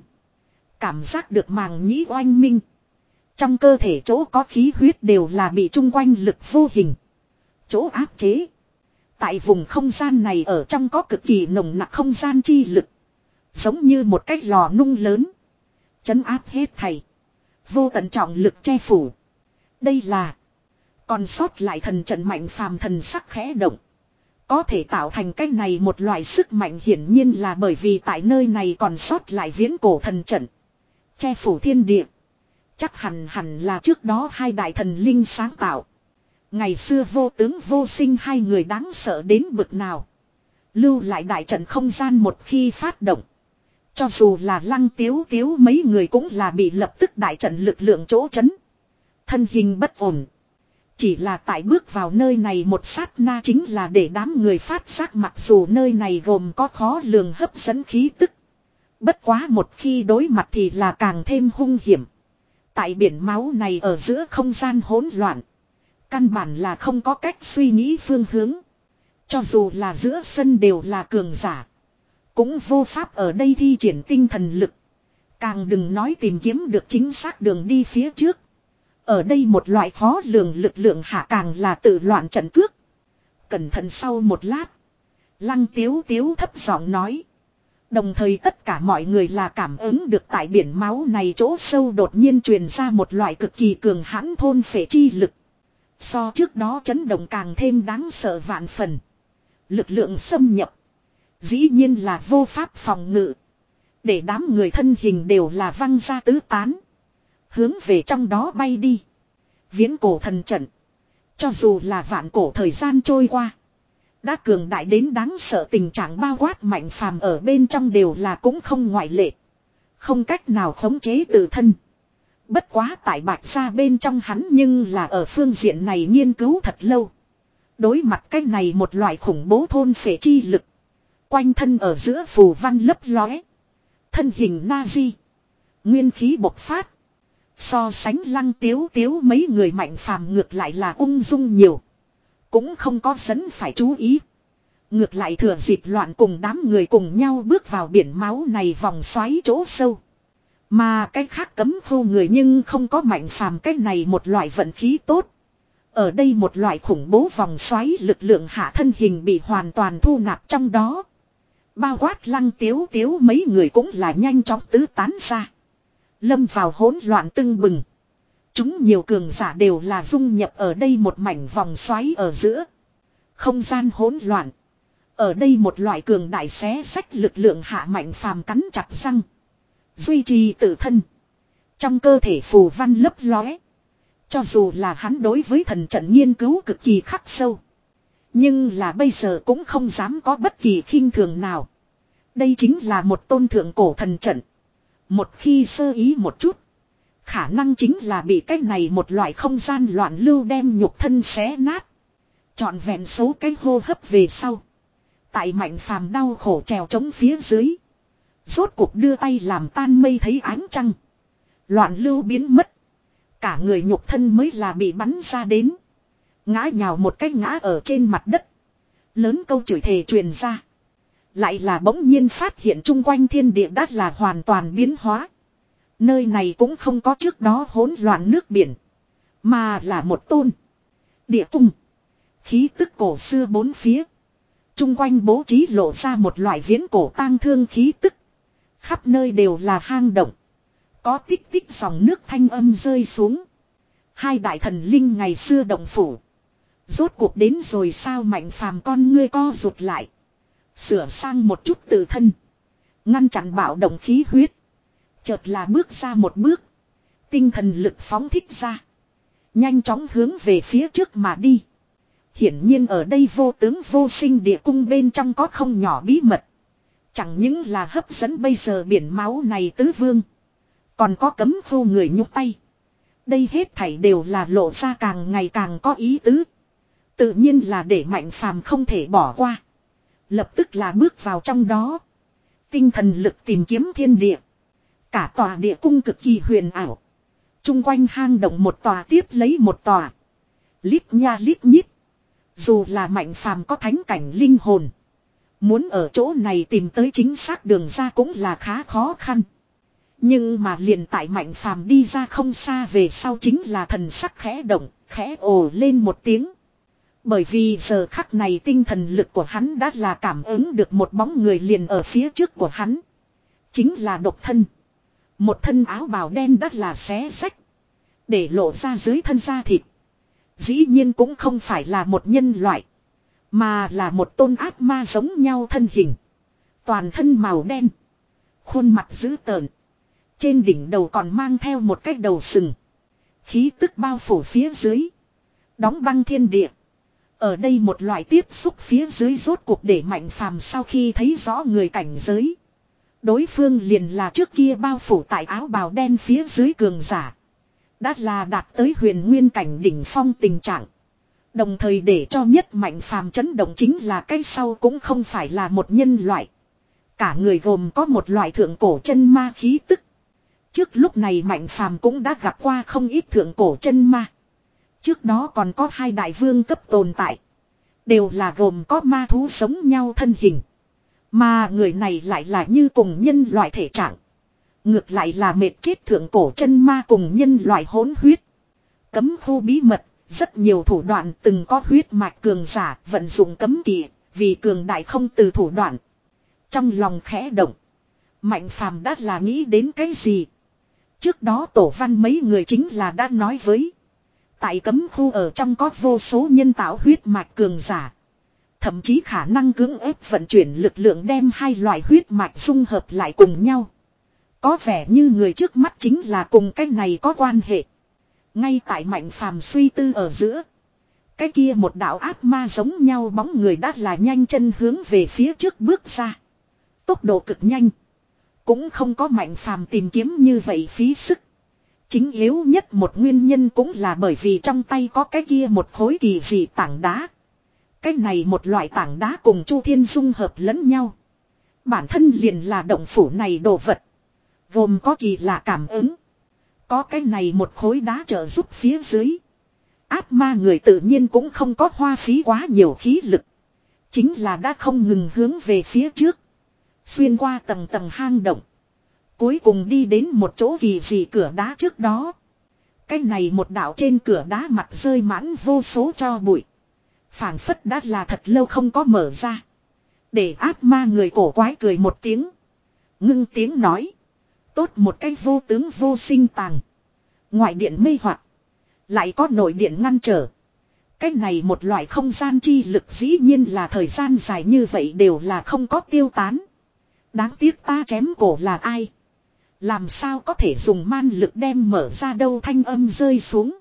Cảm giác được màng nhĩ oanh minh. Trong cơ thể chỗ có khí huyết đều là bị chung quanh lực vô hình. Chỗ áp chế. Tại vùng không gian này ở trong có cực kỳ nồng nặc không gian chi lực. Giống như một cái lò nung lớn. Chấn áp hết thảy. Vô tận trọng lực che phủ. Đây là. Còn sót lại thần trận Mạnh Phàm thần sắc khẽ động. Có thể tạo thành cái này một loại sức mạnh hiển nhiên là bởi vì tại nơi này còn sót lại viễn cổ thần trận. Che phủ thiên địa. Chắc hẳn hẳn là trước đó hai đại thần linh sáng tạo. Ngày xưa vô tướng vô sinh hai người đáng sợ đến bực nào. Lưu lại đại trận không gian một khi phát động. Cho dù là Lăng Tiếu Tiếu mấy người cũng là bị lập tức đại trận lực lượng chỗ chấn. Thân hình bất ổn. Chỉ là tại bước vào nơi này một sát na chính là để đám người phát giác mặc dù nơi này gồm có khó lường hấp dẫn khí tức. Bất quá một khi đối mặt thì là càng thêm hung hiểm. Tại biển máu này ở giữa không gian hỗn loạn. Căn bản là không có cách suy nghĩ phương hướng. Cho dù là giữa sân đều là cường giả. Cũng vô pháp ở đây thi triển tinh thần lực. Càng đừng nói tìm kiếm được chính xác đường đi phía trước. Ở đây một loại khó lường lực lượng hạ càng là tự loạn trận cước. Cẩn thận sau một lát. Lăng Tiếu Tiếu thấp giọng nói. Đồng thời tất cả mọi người là cảm ứng được tại biển máu này chỗ sâu đột nhiên truyền ra một loại cực kỳ cường hãn thôn phệ chi lực. So trước đó chấn động càng thêm đáng sợ vạn phần. Lực lượng xâm nhập. Dĩ nhiên là vô pháp phòng ngự. Để đám người thân hình đều là văng ra tứ tán. Hướng về trong đó bay đi. Viễn cổ thần trận. Cho dù là vạn cổ thời gian trôi qua. Đã cường đại đến đáng sợ tình trạng bao quát Mạnh Phàm ở bên trong đều là cũng không ngoại lệ. Không cách nào khống chế tự thân. Bất quá tại Bạch Gia bên trong hắn nhưng là ở phương diện này nghiên cứu thật lâu. Đối mặt cái này một loại khủng bố thôn phệ chi lực. Quanh thân ở giữa phù văn lấp lóe. Thân hình Nazi. Nguyên khí bộc phát. So sánh Lăng Tiếu Tiếu mấy người Mạnh Phàm ngược lại là ung dung nhiều. Cũng không có dẫn phải chú ý. Ngược lại thừa dịp loạn cùng đám người cùng nhau bước vào biển máu này vòng xoáy chỗ sâu. Mà cái khác cấm khu người nhưng không có Mạnh Phàm cái này một loại vận khí tốt. Ở đây một loại khủng bố vòng xoáy lực lượng hạ thân hình bị hoàn toàn thu nạp trong đó. Bao quát Lăng Tiếu Tiếu mấy người cũng là nhanh chóng tứ tán ra. Lâm vào hỗn loạn tưng bừng. Chúng nhiều cường giả đều là dung nhập ở đây một mảnh vòng xoáy ở giữa. Không gian hỗn loạn. Ở đây một loại cường đại xé xách lực lượng hạ Mạnh Phàm cắn chặt răng. Duy trì tự thân. Trong cơ thể phù văn lấp lóe. Cho dù là hắn đối với thần trận nghiên cứu cực kỳ khắc sâu. Nhưng là bây giờ cũng không dám có bất kỳ khinh thường nào. Đây chính là một tôn thượng cổ thần trận. Một khi sơ ý một chút. Khả năng chính là bị cái này một loại không gian loạn lưu đem nhục thân xé nát. Chọn vẹn số cái hô hấp về sau. Tại Mạnh Phàm đau khổ trèo chống phía dưới. Rốt cuộc đưa tay làm tan mây thấy ánh trăng. Loạn lưu biến mất. Cả người nhục thân mới là bị bắn ra đến. Ngã nhào một cái ngã ở trên mặt đất. Lớn câu chửi thề truyền ra. Lại là bỗng nhiên phát hiện chung quanh thiên địa đã là hoàn toàn biến hóa. Nơi này cũng không có trước đó hỗn loạn nước biển. Mà là một tôn. Địa cung. Khí tức cổ xưa bốn phía. Chung quanh bố trí lộ ra một loại viễn cổ tang thương khí tức. Khắp nơi đều là hang động. Có tích tích dòng nước thanh âm rơi xuống. Hai đại thần linh ngày xưa động phủ. Rốt cuộc đến rồi sao Mạnh Phàm con ngươi co rụt lại. Sửa sang một chút tự thân. Ngăn chặn bạo động khí huyết. Chợt là bước ra một bước. Tinh thần lực phóng thích ra. Nhanh chóng hướng về phía trước mà đi. Hiển nhiên ở đây vô tướng vô sinh địa cung bên trong có không nhỏ bí mật. Chẳng những là hấp dẫn bây giờ biển máu này tứ vương. Còn có cấm khu người nhúc tay. Đây hết thảy đều là lộ ra càng ngày càng có ý tứ. Tự nhiên là để Mạnh Phàm không thể bỏ qua. Lập tức là bước vào trong đó. Tinh thần lực tìm kiếm thiên địa. Cả tòa địa cung cực kỳ huyền ảo. Trung quanh hang động một tòa tiếp lấy một tòa. Lít nha lít nhít. Dù là Mạnh Phàm có thánh cảnh linh hồn. Muốn ở chỗ này tìm tới chính xác đường ra cũng là khá khó khăn. Nhưng mà liền tại Mạnh Phàm đi ra không xa về sau chính là thần sắc khẽ động, khẽ ồ lên một tiếng. Bởi vì giờ khắc này tinh thần lực của hắn đã là cảm ứng được một bóng người liền ở phía trước của hắn. Chính là độc thân. Một thân áo bào đen đã là xé rách. Để lộ ra dưới thân da thịt. Dĩ nhiên cũng không phải là một nhân loại. Mà là một tôn ác ma giống nhau thân hình. Toàn thân màu đen. Khuôn mặt dữ tợn. Trên đỉnh đầu còn mang theo một cái đầu sừng. Khí tức bao phủ phía dưới. Đóng băng thiên địa. Ở đây một loại tiếp xúc phía dưới rốt cuộc để Mạnh Phàm sau khi thấy rõ người cảnh giới. Đối phương liền là trước kia bao phủ tại áo bào đen phía dưới cường giả. Đã là đạt tới huyền nguyên cảnh đỉnh phong tình trạng. Đồng thời để cho nhất Mạnh Phàm chấn động chính là cái sau cũng không phải là một nhân loại. Cả người gồm có một loại thượng cổ chân ma khí tức. Trước lúc này Mạnh Phàm cũng đã gặp qua không ít thượng cổ chân ma. Trước đó còn có hai đại vương cấp tồn tại. Đều là gồm có ma thú giống nhau thân hình. Mà người này lại là như cùng nhân loại thể trạng. Ngược lại là mệt chết thượng cổ chân ma cùng nhân loại hỗn huyết. Cấm khu bí mật, rất nhiều thủ đoạn từng có huyết mạch cường giả vận dụng cấm kỵ, vì cường đại không từ thủ đoạn. Trong lòng khẽ động. Mạnh Phàm đã là nghĩ đến cái gì? Trước đó tổ văn mấy người chính là đã nói với. Tại cấm khu ở trong có vô số nhân tạo huyết mạch cường giả. Thậm chí khả năng cưỡng ép vận chuyển lực lượng đem hai loại huyết mạch dung hợp lại cùng nhau. Có vẻ như người trước mắt chính là cùng cái này có quan hệ. Ngay tại Mạnh Phàm suy tư ở giữa. Cái kia một đạo ác ma giống nhau bóng người đã là nhanh chân hướng về phía trước bước ra. Tốc độ cực nhanh. Cũng không có Mạnh Phàm tìm kiếm như vậy phí sức. Chính yếu nhất một nguyên nhân cũng là bởi vì trong tay có cái kia một khối kỳ dị tảng đá. Cái này một loại tảng đá cùng Chu Thiên dung hợp lẫn nhau. Bản thân liền là động phủ này đồ vật. Gồm có kỳ lạ cảm ứng. Có cái này một khối đá trợ giúp phía dưới. Ác ma người tự nhiên cũng không có hoa phí quá nhiều khí lực. Chính là đã không ngừng hướng về phía trước. Xuyên qua tầng tầng hang động. Cuối cùng đi đến một chỗ kỳ dị cửa đá trước đó. Cái này một đạo trên cửa đá mặt rơi mãn vô số tro bụi. Phảng phất đã là thật lâu không có mở ra. Để ác ma người cổ quái cười một tiếng. Ngưng tiếng nói. Tốt một cái vô tướng vô sinh tàng. Ngoại điện mê hoặc. Lại có nội điện ngăn trở. Cái này một loại không gian chi lực dĩ nhiên là thời gian dài như vậy đều là không có tiêu tán. Đáng tiếc ta chém cổ là ai? Làm sao có thể dùng man lực đem mở ra đâu, thanh âm rơi xuống.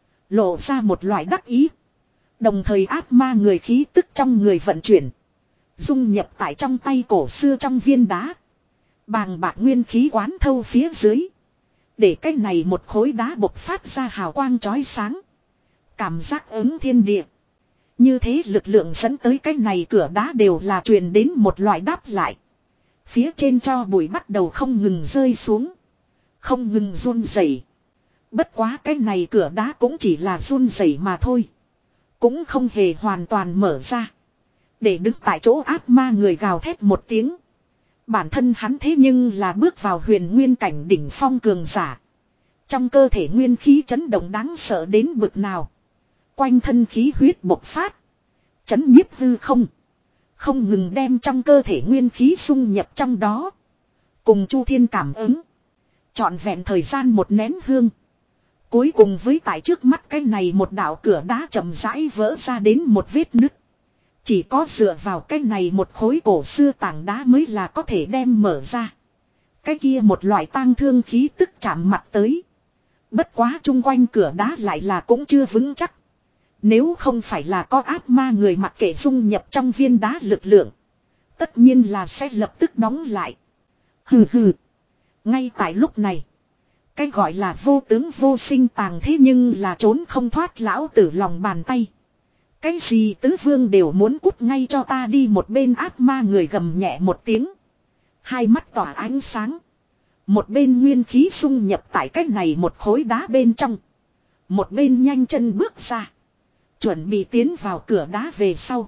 Lộ ra một loại đắc ý. Đồng thời ác ma người khí tức trong người vận chuyển. Dung nhập tại trong tay cổ xưa trong viên đá. Bàng bạc nguyên khí quán thâu phía dưới. Để cái này một khối đá bộc phát ra hào quang chói sáng. Cảm giác ứng thiên địa. Như thế lực lượng dẫn tới cái này cửa đá đều là truyền đến một loại đáp lại. Phía trên cho bụi bắt đầu không ngừng rơi xuống. Không ngừng run rẩy. Bất quá cái này cửa đá cũng chỉ là run rẩy mà thôi. Cũng không hề hoàn toàn mở ra. Để đứng tại chỗ ác ma người gào thét một tiếng. Bản thân hắn thế nhưng là bước vào huyền nguyên cảnh đỉnh phong cường giả. Trong cơ thể nguyên khí chấn động đáng sợ đến bực nào. Quanh thân khí huyết bộc phát. Chấn nhiếp hư không. Không ngừng đem trong cơ thể nguyên khí xung nhập trong đó. Cùng Chu Thiên cảm ứng. Trọn vẹn thời gian một nén hương. Cuối cùng với tại trước mắt cái này một đạo cửa đá chậm rãi vỡ ra đến một vết nứt. Chỉ có dựa vào cái này một khối cổ xưa tảng đá mới là có thể đem mở ra. Cái kia một loại tang thương khí tức chạm mặt tới. Bất quá chung quanh cửa đá lại là cũng chưa vững chắc. Nếu không phải là có ác ma người mặc kệ dung nhập trong viên đá lực lượng. Tất nhiên là sẽ lập tức đóng lại. Hừ hừ. Ngay tại lúc này. Cái gọi là vô tướng vô sinh tàng thế nhưng là trốn không thoát lão tử lòng bàn tay. Cái gì tứ vương đều muốn cút ngay cho ta đi, một bên ác ma người gầm nhẹ một tiếng. Hai mắt tỏa ánh sáng. Một bên nguyên khí xung nhập tại cái này một khối đá bên trong. Một bên nhanh chân bước ra. Chuẩn bị tiến vào cửa đá về sau.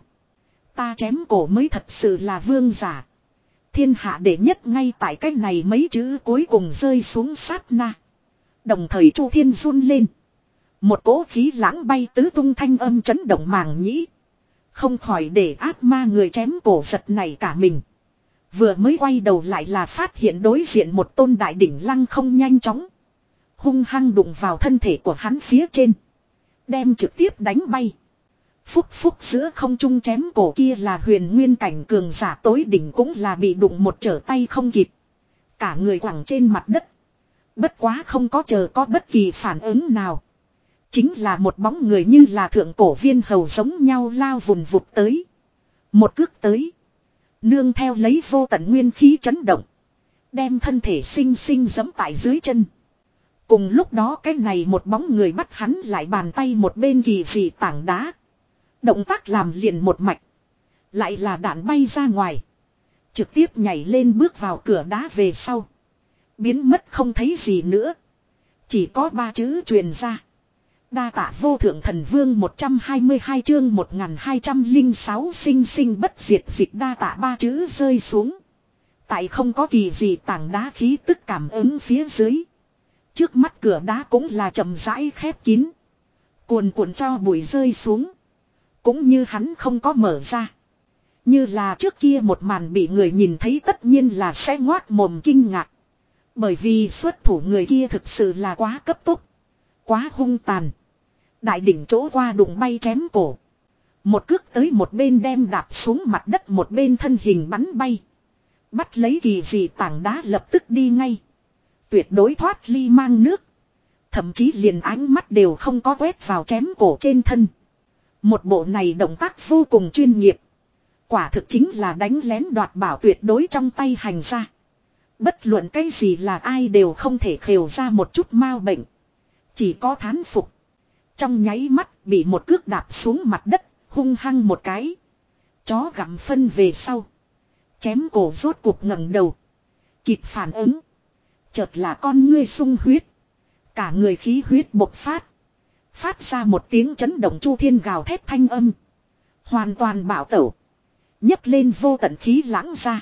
Ta chém cổ mới thật sự là vương giả. Thiên hạ đệ nhất ngay tại cái này mấy chữ cuối cùng rơi xuống sát na. Đồng thời Chu Thiên run lên. Một cỗ khí lãng bay tứ tung, thanh âm chấn động màng nhĩ. Không khỏi để ác ma người chém cổ giật này cả mình. Vừa mới quay đầu lại là phát hiện đối diện một tôn đại đỉnh lăng không nhanh chóng. Hung hăng đụng vào thân thể của hắn phía trên. Đem trực tiếp đánh bay. Phúc phúc giữa không trung chém cổ kia là huyền nguyên cảnh cường giả tối đỉnh cũng là bị đụng một trở tay không kịp. Cả người quẳng trên mặt đất. Bất quá không có chờ có bất kỳ phản ứng nào. Chính là một bóng người như là thượng cổ viên hầu giống nhau lao vùn vụt tới. Một cước tới. Nương theo lấy vô tận nguyên khí chấn động. Đem thân thể xinh xinh giẫm tại dưới chân. Cùng lúc đó cái này một bóng người bắt hắn lại bàn tay một bên kỳ dị tảng đá. Động tác làm liền một mạch. Lại là đạn bay ra ngoài. Trực tiếp nhảy lên bước vào cửa đá về sau. Biến mất không thấy gì nữa. Chỉ có ba chữ truyền ra. Đa tạ vô thượng thần vương, một trăm hai mươi hai chương một nghìn hai trăm lẻ sáu sinh sinh bất diệt dịch, đa tạ ba chữ rơi xuống. Tại không có kỳ gì tảng đá khí tức cảm ứng phía dưới. Trước mắt cửa đá cũng là chậm rãi khép kín. Cuồn cuộn cho bụi rơi xuống. Cũng như hắn không có mở ra. Như là trước kia một màn bị người nhìn thấy tất nhiên là sẽ ngoác mồm kinh ngạc. Bởi vì xuất thủ người kia thực sự là quá cấp tốc. Quá hung tàn. Đại đỉnh chỗ qua đụng bay chém cổ. Một cước tới một bên đem đạp xuống mặt đất, một bên thân hình bắn bay. Bắt lấy kỳ dị tảng đá lập tức đi ngay. Tuyệt đối thoát ly mang nước. Thậm chí liền ánh mắt đều không có quét vào chém cổ trên thân. Một bộ này động tác vô cùng chuyên nghiệp. Quả thực chính là đánh lén đoạt bảo tuyệt đối trong tay hành ra. Bất luận cái gì là ai đều không thể khều ra một chút mau bệnh. Chỉ có thán phục. Trong nháy mắt bị một cước đạp xuống mặt đất, hung hăng một cái. Chó gặm phân về sau. Chém cổ rốt cuộc ngẩng đầu. Kịp phản ứng. Chợt là con ngươi sung huyết. Cả người khí huyết bộc phát. Phát ra một tiếng chấn động chu thiên gào thét thanh âm. Hoàn toàn bạo tẩu. nhấc lên vô tận khí lãng ra.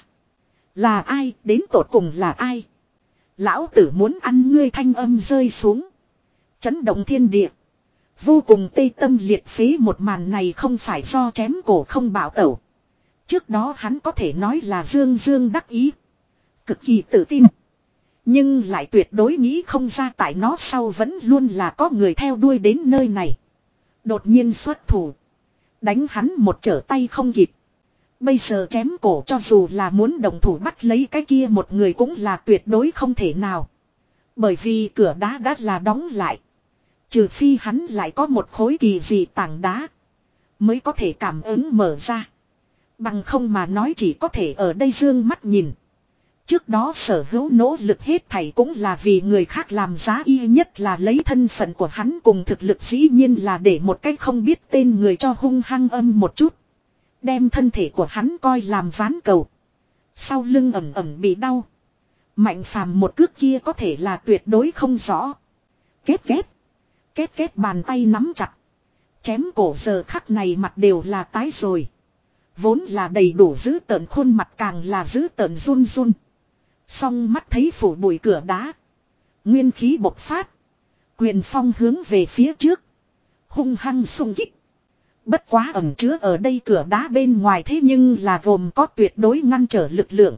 Là ai, đến tột cùng là ai? Lão tử muốn ăn ngươi, thanh âm rơi xuống. Chấn động thiên địa. Vô cùng tê tâm liệt phế, một màn này không phải do chém cổ không bảo tẩu. Trước đó hắn có thể nói là dương dương đắc ý. Cực kỳ tự tin. Nhưng lại tuyệt đối nghĩ không ra tại nó sau vẫn luôn là có người theo đuôi đến nơi này. Đột nhiên xuất thủ. Đánh hắn một trở tay không kịp. Bây giờ chém cổ cho dù là muốn động thủ bắt lấy cái kia một người cũng là tuyệt đối không thể nào. Bởi vì cửa đá đã là đóng lại. Trừ phi hắn lại có một khối kỳ dị tảng đá. Mới có thể cảm ứng mở ra. Bằng không mà nói chỉ có thể ở đây dương mắt nhìn. Trước đó sở hữu nỗ lực hết thảy cũng là vì người khác làm giá, y nhất là lấy thân phận của hắn cùng thực lực, dĩ nhiên là để một cách không biết tên người cho hung hăng âm một chút. Đem thân thể của hắn coi làm ván cầu. Sau lưng ẩm ẩm bị đau. Mạnh phàm một cước kia có thể là tuyệt đối không rõ. Kết kết. Kết kết bàn tay nắm chặt. Chém cổ giờ khắc này mặt đều là tái rồi. Vốn là đầy đủ giữ tợn khuôn mặt càng là giữ tợn run run. Song mắt thấy phủ bụi cửa đá. Nguyên khí bộc phát. Quyền phong hướng về phía trước. Hung hăng xung kích. Bất quá ẩn chứa ở đây cửa đá bên ngoài thế nhưng là gồm có tuyệt đối ngăn trở lực lượng.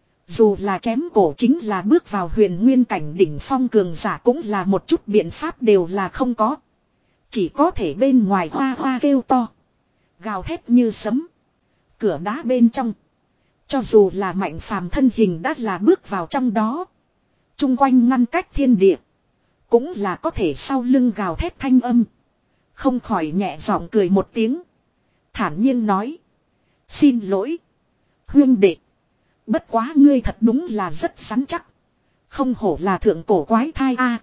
Dù là chém cổ chính là bước vào huyền nguyên cảnh đỉnh phong cường giả cũng là một chút biện pháp đều là không có. Chỉ có thể bên ngoài hoa hoa kêu to. Gào thét như sấm. Cửa đá bên trong. Cho dù là Mạnh phàm thân hình đã là bước vào trong đó. Trung quanh ngăn cách thiên địa. Cũng là có thể sau lưng gào thét thanh âm. Không khỏi nhẹ giọng cười một tiếng. Thản nhiên nói. Xin lỗi. Huyên đệ. Bất quá ngươi thật đúng là rất rắn chắc. Không hổ là thượng cổ quái thai a.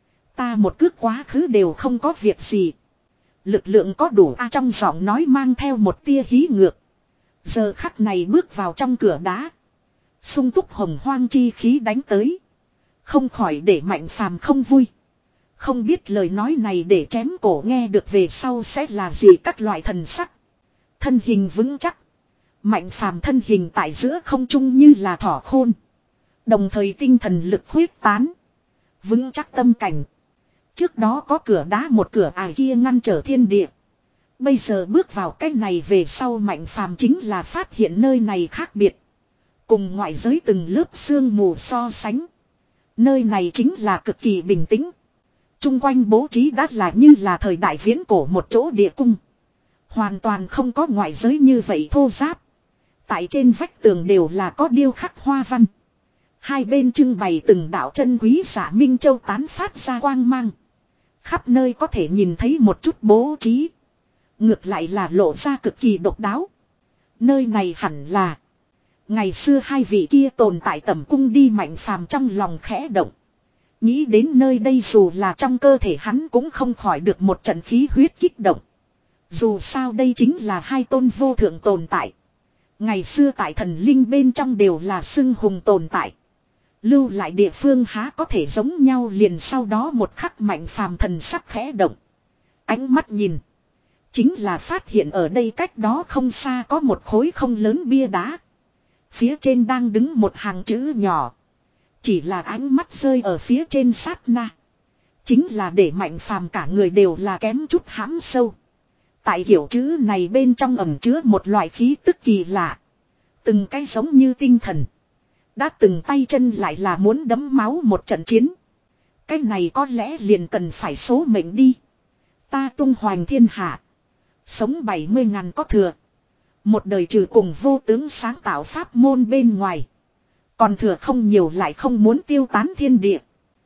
Ta một cước quá khứ đều không có việc gì. Lực lượng có đủ a, trong giọng nói mang theo một tia hí ngược. Giờ khắc này bước vào trong cửa đá. Sung túc hồng hoang chi khí đánh tới. Không khỏi để Mạnh phàm không vui. Không biết lời nói này để chém cổ nghe được về sau sẽ là gì các loại thần sắc. Thân hình vững chắc. Mạnh phàm thân hình tại giữa không trung như là thỏ khôn. Đồng thời tinh thần lực khuyết tán. Vững chắc tâm cảnh. Trước đó có cửa đá một cửa ải kia ngăn trở thiên địa. Bây giờ bước vào cái này về sau Mạnh phàm chính là phát hiện nơi này khác biệt. Cùng ngoại giới từng lớp sương mù so sánh. Nơi này chính là cực kỳ bình tĩnh. Trung quanh bố trí đã là như là thời đại viễn cổ một chỗ địa cung. Hoàn toàn không có ngoại giới như vậy thô giáp. Tại trên vách tường đều là có điêu khắc hoa văn. Hai bên trưng bày từng đạo chân quý giả minh châu tán phát ra quang mang. Khắp nơi có thể nhìn thấy một chút bố trí. Ngược lại là lộ ra cực kỳ độc đáo. Nơi này hẳn là ngày xưa hai vị kia tồn tại tẩm cung đi. Mạnh phàm trong lòng khẽ động. Nghĩ đến nơi đây dù là trong cơ thể hắn cũng không khỏi được một trận khí huyết kích động. Dù sao đây chính là hai tôn vô thượng tồn tại. Ngày xưa tại thần linh bên trong đều là xưng hùng tồn tại. Lưu lại địa phương há có thể giống nhau, liền sau đó một khắc Mạnh phàm thần sắc khẽ động. Ánh mắt nhìn. Chính là phát hiện ở đây cách đó không xa có một khối không lớn bia đá. Phía trên đang đứng một hàng chữ nhỏ. Chỉ là ánh mắt rơi ở phía trên sát na. Chính là để Mạnh phàm cả người đều là kém chút hãm sâu. Tại kiểu chữ này bên trong ẩn chứa một loại khí tức kỳ lạ. Từng cái giống như tinh thần. Đã từng tay chân lại là muốn đấm máu một trận chiến. Cái này có lẽ liền cần phải số mệnh đi. Ta tung hoành thiên hạ. Sống bảy mươi ngàn có thừa. Một đời trừ cùng vô tướng sáng tạo pháp môn bên ngoài. Còn thừa không nhiều, lại không muốn tiêu tán thiên địa.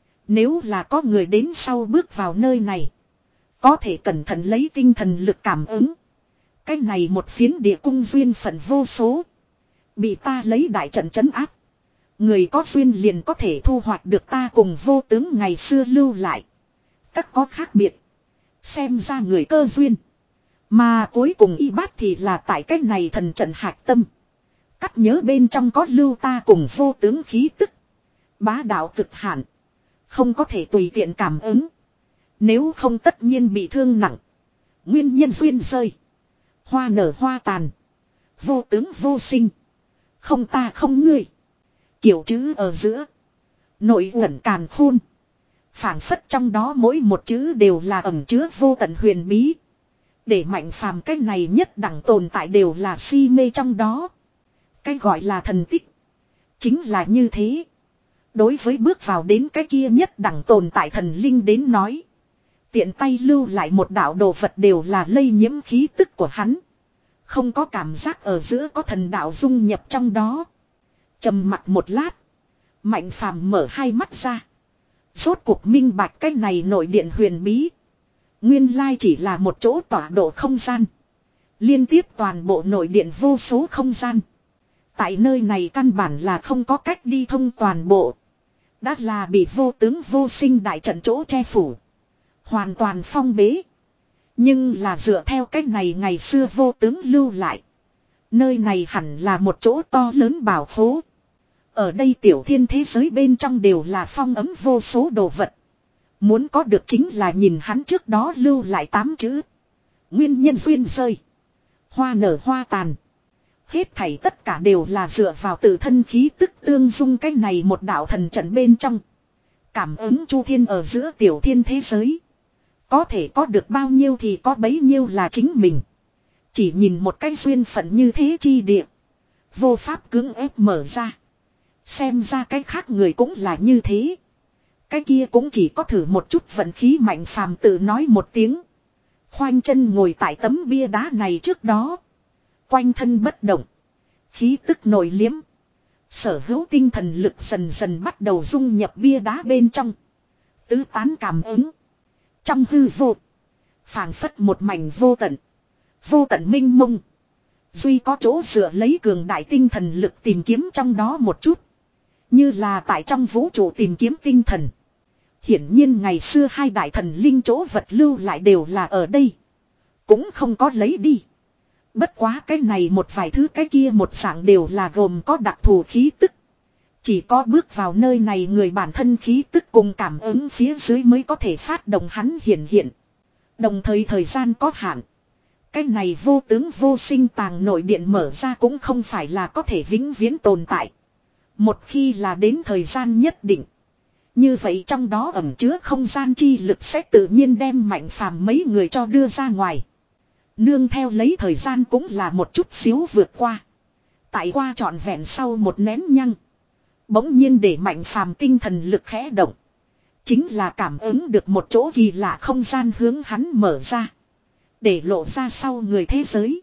Nếu là có người đến sau bước vào nơi này. Có thể cẩn thận lấy tinh thần lực cảm ứng. Cái này một phiến địa cung duyên phận vô số. Bị ta lấy đại trận trấn áp. Người có duyên liền có thể thu hoạch được ta cùng vô tướng ngày xưa lưu lại. Các có khác biệt. Xem ra người cơ duyên. Mà cuối cùng y bát thì là tại cái này thần trận hạch tâm. Cắt nhớ bên trong có lưu ta cùng vô tướng khí tức. Bá đạo cực hạn. Không có thể tùy tiện cảm ứng. Nếu không tất nhiên bị thương nặng. Nguyên nhân duyên rơi. Hoa nở hoa tàn. Vô tướng vô sinh. Không ta không ngươi. Kiểu chữ ở giữa. Nội uẩn càn khôn. Phảng phất trong đó mỗi một chữ đều là ẩn chứa vô tận huyền bí. Để Mạnh Phàm cái này nhất đẳng tồn tại đều là si mê trong đó. Cái gọi là thần tích. Chính là như thế. Đối với bước vào đến cái kia nhất đẳng tồn tại thần linh đến nói. Tiện tay lưu lại một đạo đồ vật đều là lây nhiễm khí tức của hắn. Không có cảm giác ở giữa có thần đạo dung nhập trong đó. Trầm mặt một lát. Mạnh Phàm mở hai mắt ra. Rốt cuộc minh bạch cái này nội điện huyền bí. Nguyên lai chỉ là một chỗ tọa độ không gian. Liên tiếp toàn bộ nội điện vô số không gian. Tại nơi này căn bản là không có cách đi thông toàn bộ. Đã là bị vô tướng vô sinh đại trận chỗ che phủ. Hoàn toàn phong bế. Nhưng là dựa theo cách này ngày xưa vô tướng lưu lại. Nơi này hẳn là một chỗ to lớn bảo khố. Ở đây tiểu thiên thế giới bên trong đều là phong ấm vô số đồ vật. Muốn có được chính là nhìn hắn trước đó lưu lại tám chữ. Nguyên nhân duyên rơi. Hoa nở hoa tàn. Hết thảy tất cả đều là dựa vào tự thân khí tức tương dung cái này một đạo thần trận bên trong. Cảm ứng chu thiên ở giữa tiểu thiên thế giới. Có thể có được bao nhiêu thì có bấy nhiêu là chính mình. Chỉ nhìn một cái duyên phận như thế chi địa. Vô pháp cưỡng ép mở ra. Xem ra cái khác người cũng là như thế. Cái kia cũng chỉ có thử một chút vận khí Mạnh Phàm tự nói một tiếng. Khoanh chân ngồi tại tấm bia đá này trước đó. Quanh thân bất động. Khí tức nội liếm. Sở hữu tinh thần lực dần dần bắt đầu dung nhập bia đá bên trong. Tứ tán cảm ứng. Trong hư vô. Phảng phất một mảnh vô tận. Vô tận minh mông. Duy có chỗ dựa lấy cường đại tinh thần lực tìm kiếm trong đó một chút. Như là tại trong vũ trụ tìm kiếm tinh thần. Hiển nhiên ngày xưa hai đại thần linh chỗ vật lưu lại đều là ở đây. Cũng không có lấy đi. Bất quá cái này một vài thứ cái kia một dạng đều là gồm có đặc thù khí tức. Chỉ có bước vào nơi này người bản thân khí tức cùng cảm ứng phía dưới mới có thể phát động hắn hiển hiện. Đồng thời thời gian có hạn. Cái này vô tướng vô sinh tàng nội điện mở ra cũng không phải là có thể vĩnh viễn tồn tại. Một khi là đến thời gian nhất định. Như vậy trong đó ẩn chứa không gian chi lực sẽ tự nhiên đem Mạnh Phàm mấy người cho đưa ra ngoài. Nương theo lấy thời gian cũng là một chút xíu vượt qua. Tại qua trọn vẹn sau một nén nhăng. Bỗng nhiên để Mạnh Phàm tinh thần lực khẽ động. Chính là cảm ứng được một chỗ kỳ lạ không gian hướng hắn mở ra. Để lộ ra sau người thế giới.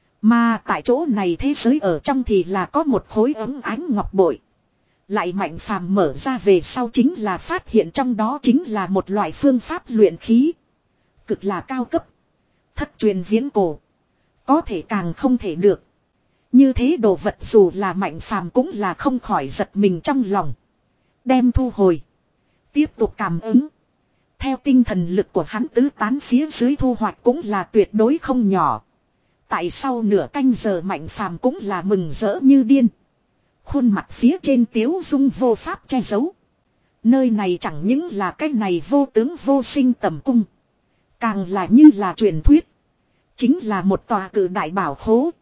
Mà tại chỗ này thế giới ở trong thì là có một khối ấm ánh ngọc bội. Lại Mạnh Phàm mở ra về sau chính là phát hiện trong đó chính là một loại phương pháp luyện khí. Cực là cao cấp. Thất truyền viễn cổ. Có thể càng không thể được. Như thế đồ vật dù là Mạnh Phàm cũng là không khỏi giật mình trong lòng. Đem thu hồi. Tiếp tục cảm ứng. Theo tinh thần lực của hắn tứ tán phía dưới thu hoạch cũng là tuyệt đối không nhỏ. Tại sau nửa canh giờ Mạnh Phàm cũng là mừng rỡ như điên. Khuôn mặt phía trên tiếu dung vô pháp che giấu. Nơi này chẳng những là cái này vô tướng vô sinh tầm cung. Càng là như là truyền thuyết. Chính là một tòa cử đại bảo khố.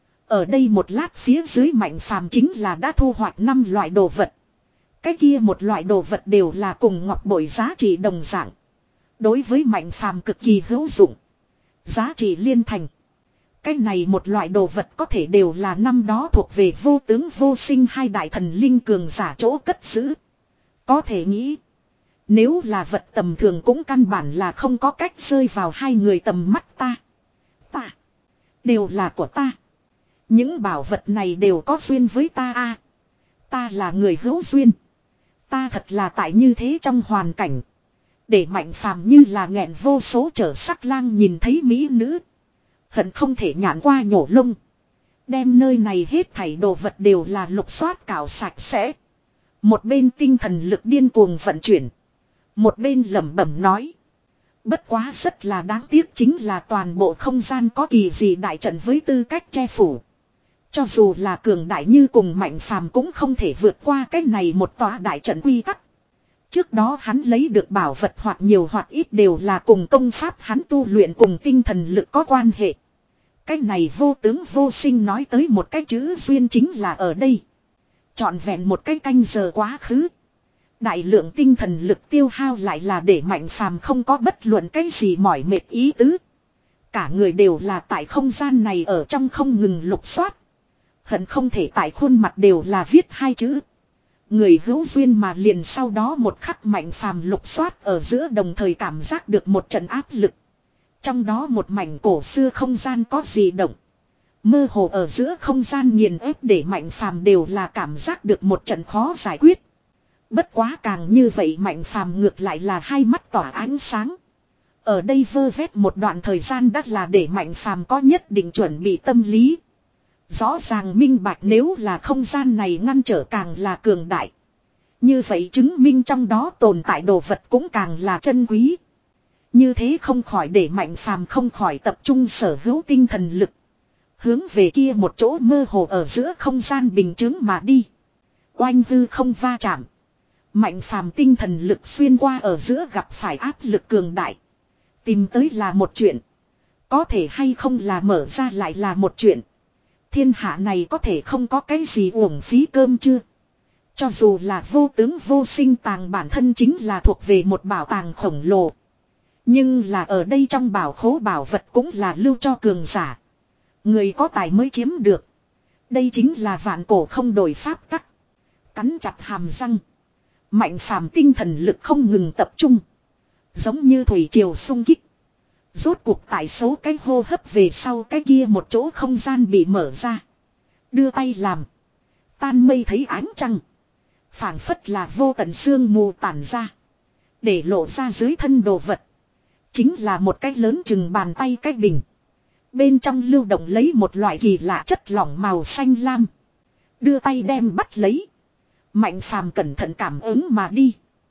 Ở đây một lát phía dưới Mạnh Phàm chính là đã thu hoạch năm loại đồ vật. Cái kia một loại đồ vật đều là cùng ngọc bội giá trị đồng dạng. Đối với Mạnh Phàm cực kỳ hữu dụng. Giá trị liên thành. Cái này một loại đồ vật có thể đều là năm đó thuộc về vô tướng vô sinh hai đại thần linh cường giả chỗ cất giữ. Có thể nghĩ. Nếu là vật tầm thường cũng căn bản là không có cách rơi vào hai người tầm mắt ta. Ta. Đều là của ta. Những bảo vật này đều có duyên với ta a. Ta là người hữu duyên. Ta thật là tại như thế trong hoàn cảnh. Để Mạnh Phàm như là nghẹn vô số trở sắc lang nhìn thấy mỹ nữ. Hận không thể nhãn qua nhổ lông. Đem nơi này hết thảy đồ vật đều là lục soát cào sạch sẽ. Một bên tinh thần lực điên cuồng vận chuyển. Một bên lẩm bẩm nói. Bất quá rất là đáng tiếc chính là toàn bộ không gian có kỳ gì đại trận với tư cách che phủ. Cho dù là cường đại như cùng Mạnh Phàm cũng không thể vượt qua cái này một tòa đại trận quy tắc. Trước đó hắn lấy được bảo vật hoặc nhiều hoặc ít đều là cùng công pháp hắn tu luyện cùng tinh thần lực có quan hệ. Cái này vô tướng vô sinh nói tới một cái chữ duyên chính là ở đây. Trọn vẹn một cái canh giờ quá khứ. Đại lượng tinh thần lực tiêu hao lại là để Mạnh Phàm không có bất luận cái gì mỏi mệt ý tứ. Cả người đều là tại không gian này ở trong không ngừng lục soát. Hận không thể tại khuôn mặt đều là viết hai chữ. Người hữu duyên mà liền sau đó một khắc Mạnh Phàm lục soát ở giữa đồng thời cảm giác được một trận áp lực. Trong đó một mảnh cổ xưa không gian có gì động. Mơ hồ ở giữa không gian nghiền ép để Mạnh Phàm đều là cảm giác được một trận khó giải quyết. Bất quá càng như vậy Mạnh Phàm ngược lại là hai mắt tỏa ánh sáng. Ở đây vơ vét một đoạn thời gian đã là để Mạnh Phàm có nhất định chuẩn bị tâm lý. Rõ ràng minh bạch nếu là không gian này ngăn trở càng là cường đại. Như vậy chứng minh trong đó tồn tại đồ vật cũng càng là chân quý. Như thế không khỏi để Mạnh Phàm không khỏi tập trung sở hữu tinh thần lực. Hướng về kia một chỗ mơ hồ ở giữa không gian bình chứng mà đi. Oanh hư không va chạm. Mạnh Phàm tinh thần lực xuyên qua ở giữa gặp phải áp lực cường đại. Tìm tới là một chuyện. Có thể hay không là mở ra lại là một chuyện. Thiên hạ này có thể không có cái gì uổng phí cơm chưa. Cho dù là vô tướng vô sinh tàng bản thân chính là thuộc về một bảo tàng khổng lồ. Nhưng là ở đây trong bảo khố bảo vật cũng là lưu cho cường giả. Người có tài mới chiếm được. Đây chính là vạn cổ không đổi pháp tắc. Cắn chặt hàm răng. Mạnh Phàm tinh thần lực không ngừng tập trung. Giống như thủy triều xung kích. Rốt cuộc tại số cái hô hấp về sau cái kia một chỗ không gian bị mở ra. Đưa tay làm. Tan mây thấy ánh trăng. Phảng phất là vô tận sương mù tản ra. Để lộ ra dưới thân đồ vật. Chính là một cái lớn chừng bàn tay cái bình. Bên trong lưu động lấy một loại kỳ lạ chất lỏng màu xanh lam. Đưa tay đem bắt lấy. Mạnh Phàm cẩn thận cảm ứng mà đi.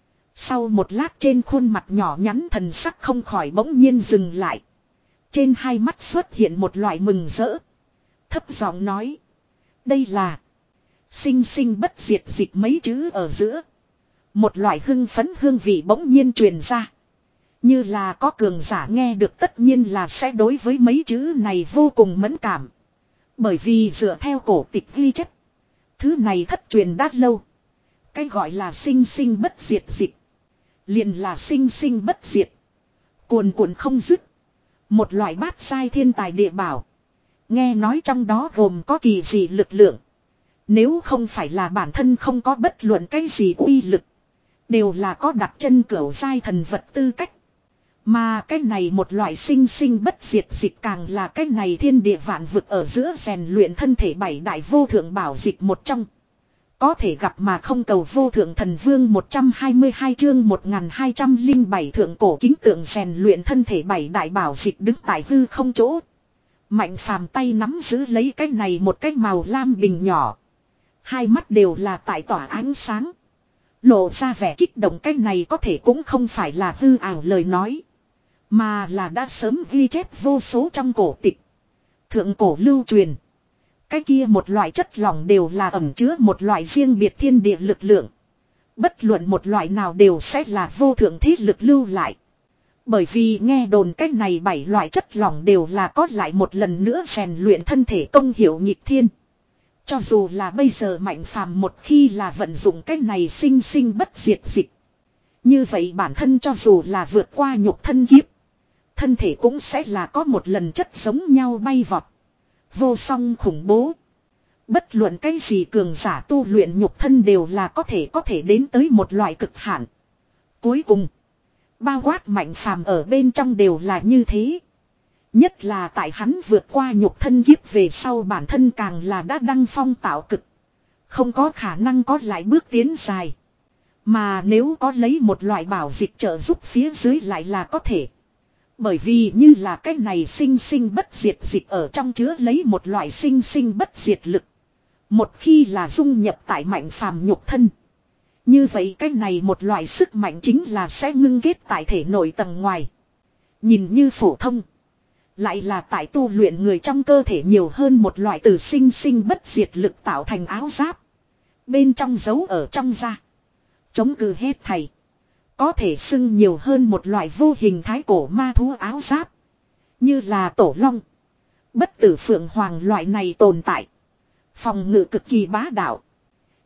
Sau một lát trên khuôn mặt nhỏ nhắn thần sắc không khỏi bỗng nhiên dừng lại. Trên hai mắt xuất hiện một loại mừng rỡ. Thấp giọng nói. Đây là. Sinh sinh bất diệt dịch mấy chữ ở giữa. Một loại hưng phấn hương vị bỗng nhiên truyền ra. Như là có cường giả nghe được tất nhiên là sẽ đối với mấy chữ này vô cùng mẫn cảm. Bởi vì dựa theo cổ tịch ghi chép. Thứ này thất truyền đã lâu. Cái gọi là sinh sinh bất diệt dịch. Liền là sinh sinh bất diệt. Cuồn cuộn không dứt. Một loại bát sai thiên tài địa bảo. Nghe nói trong đó gồm có kỳ dị lực lượng. Nếu không phải là bản thân không có bất luận cái gì uy lực. Đều là có đặt chân cửu giai thần vật tư cách. Mà cái này một loại sinh sinh bất diệt dịch càng là cái này thiên địa vạn vực ở giữa rèn luyện thân thể bảy đại vô thượng bảo dịch một trong. Có thể gặp mà không cầu vô thượng thần vương một trăm hai mươi hai chương một nghìn hai trăm lẻ bảy thượng cổ kính tượng rèn luyện thân thể bảy đại bảo dịch đứng tại hư không chỗ. Mạnh Phàm tay nắm giữ lấy cái này một cái màu lam bình nhỏ. Hai mắt đều là tại tỏa ánh sáng. Lộ ra vẻ kích động cái này có thể cũng không phải là hư ảo lời nói. Mà là đã sớm ghi chép vô số trong cổ tịch. Thượng cổ lưu truyền. Cái kia một loại chất lỏng đều là ẩn chứa một loại riêng biệt thiên địa lực lượng. Bất luận một loại nào đều sẽ là vô thượng thế lực lưu lại. Bởi vì nghe đồn cách này bảy loại chất lỏng đều là có lại một lần nữa rèn luyện thân thể công hiệu nhịp thiên. Cho dù là bây giờ Mạnh Phàm một khi là vận dụng cách này sinh sinh bất diệt dịch. Như vậy bản thân cho dù là vượt qua nhục thân kiếp. Thân thể cũng sẽ là có một lần chất giống nhau bay vọt. Vô song khủng bố. Bất luận cái gì cường giả tu luyện nhục thân đều là có thể có thể đến tới một loại cực hạn. Cuối cùng. Bao quát Mạnh Phàm ở bên trong đều là như thế. Nhất là tại hắn vượt qua nhục thân kiếp về sau bản thân càng là đã đăng phong tạo cực. Không có khả năng có lại bước tiến dài. Mà nếu có lấy một loại bảo dịch trợ giúp phía dưới lại là có thể. Bởi vì như là cái này sinh sinh bất diệt dịch ở trong chứa lấy một loại sinh sinh bất diệt lực. Một khi là dung nhập tại Mạnh Phàm nhục thân. Như vậy cái này một loại sức mạnh chính là sẽ ngưng kết tại thể nội tầng ngoài. Nhìn như phổ thông. Lại là tại tu luyện người trong cơ thể nhiều hơn một loại từ sinh sinh bất diệt lực tạo thành áo giáp. Bên trong giấu ở trong da. Chống cự hết thầy. Có thể xưng nhiều hơn một loại vô hình thái cổ ma thú áo giáp. Như là tổ long. Bất tử phượng hoàng loại này tồn tại. Phòng ngự cực kỳ bá đạo.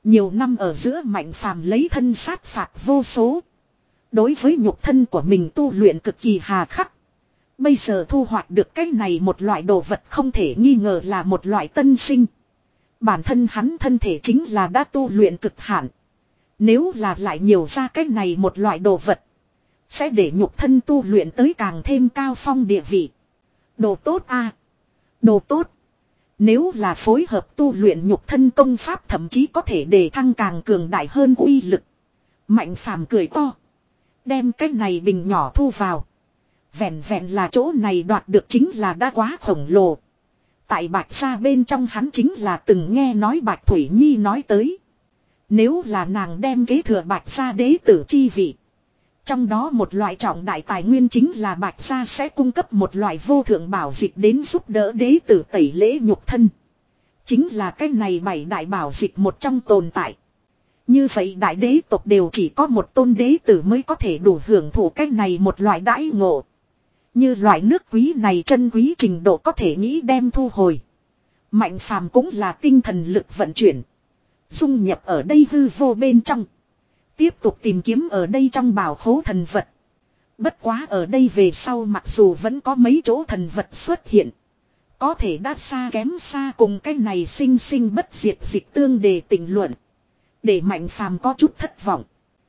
Nhiều năm ở giữa Mạnh Phàm lấy thân sát phạt vô số. Đối với nhục thân của mình tu luyện cực kỳ hà khắc. Bây giờ thu hoạch được cái này một loại đồ vật không thể nghi ngờ là một loại tân sinh. Bản thân hắn thân thể chính là đã tu luyện cực hạn. Nếu là lại nhiều ra cái này một loại đồ vật. Sẽ để nhục thân tu luyện tới càng thêm cao phong địa vị. Đồ tốt a, đồ tốt. Nếu là phối hợp tu luyện nhục thân công pháp thậm chí có thể để thăng càng cường đại hơn uy lực. Mạnh Phàm cười to. Đem cái này bình nhỏ thu vào. Vẹn vẹn là chỗ này đoạt được chính là đã quá khổng lồ. Tại Bạch Gia bên trong hắn chính là từng nghe nói Bạch Thủy Nhi nói tới. Nếu là nàng đem kế thừa Bạch Gia đế tử chi vị. Trong đó một loại trọng đại tài nguyên chính là Bạch Gia sẽ cung cấp một loại vô thượng bảo dịch đến giúp đỡ đế tử tẩy lễ nhục thân. Chính là cái này bảy đại bảo dịch một trong tồn tại. Như vậy đại đế tộc đều chỉ có một tôn đế tử mới có thể đủ hưởng thụ cái này một loại đãi ngộ. Như loại nước quý này chân quý trình độ có thể nghĩ đem thu hồi. Mạnh Phàm cũng là tinh thần lực vận chuyển. Dung nhập ở đây hư vô bên trong. Tiếp tục tìm kiếm ở đây trong bảo khố thần vật. Bất quá ở đây về sau mặc dù vẫn có mấy chỗ thần vật xuất hiện. Có thể đã xa kém xa cùng cái này sinh sinh bất diệt dịch tương đề tình luận. Để Mạnh Phàm có chút thất vọng.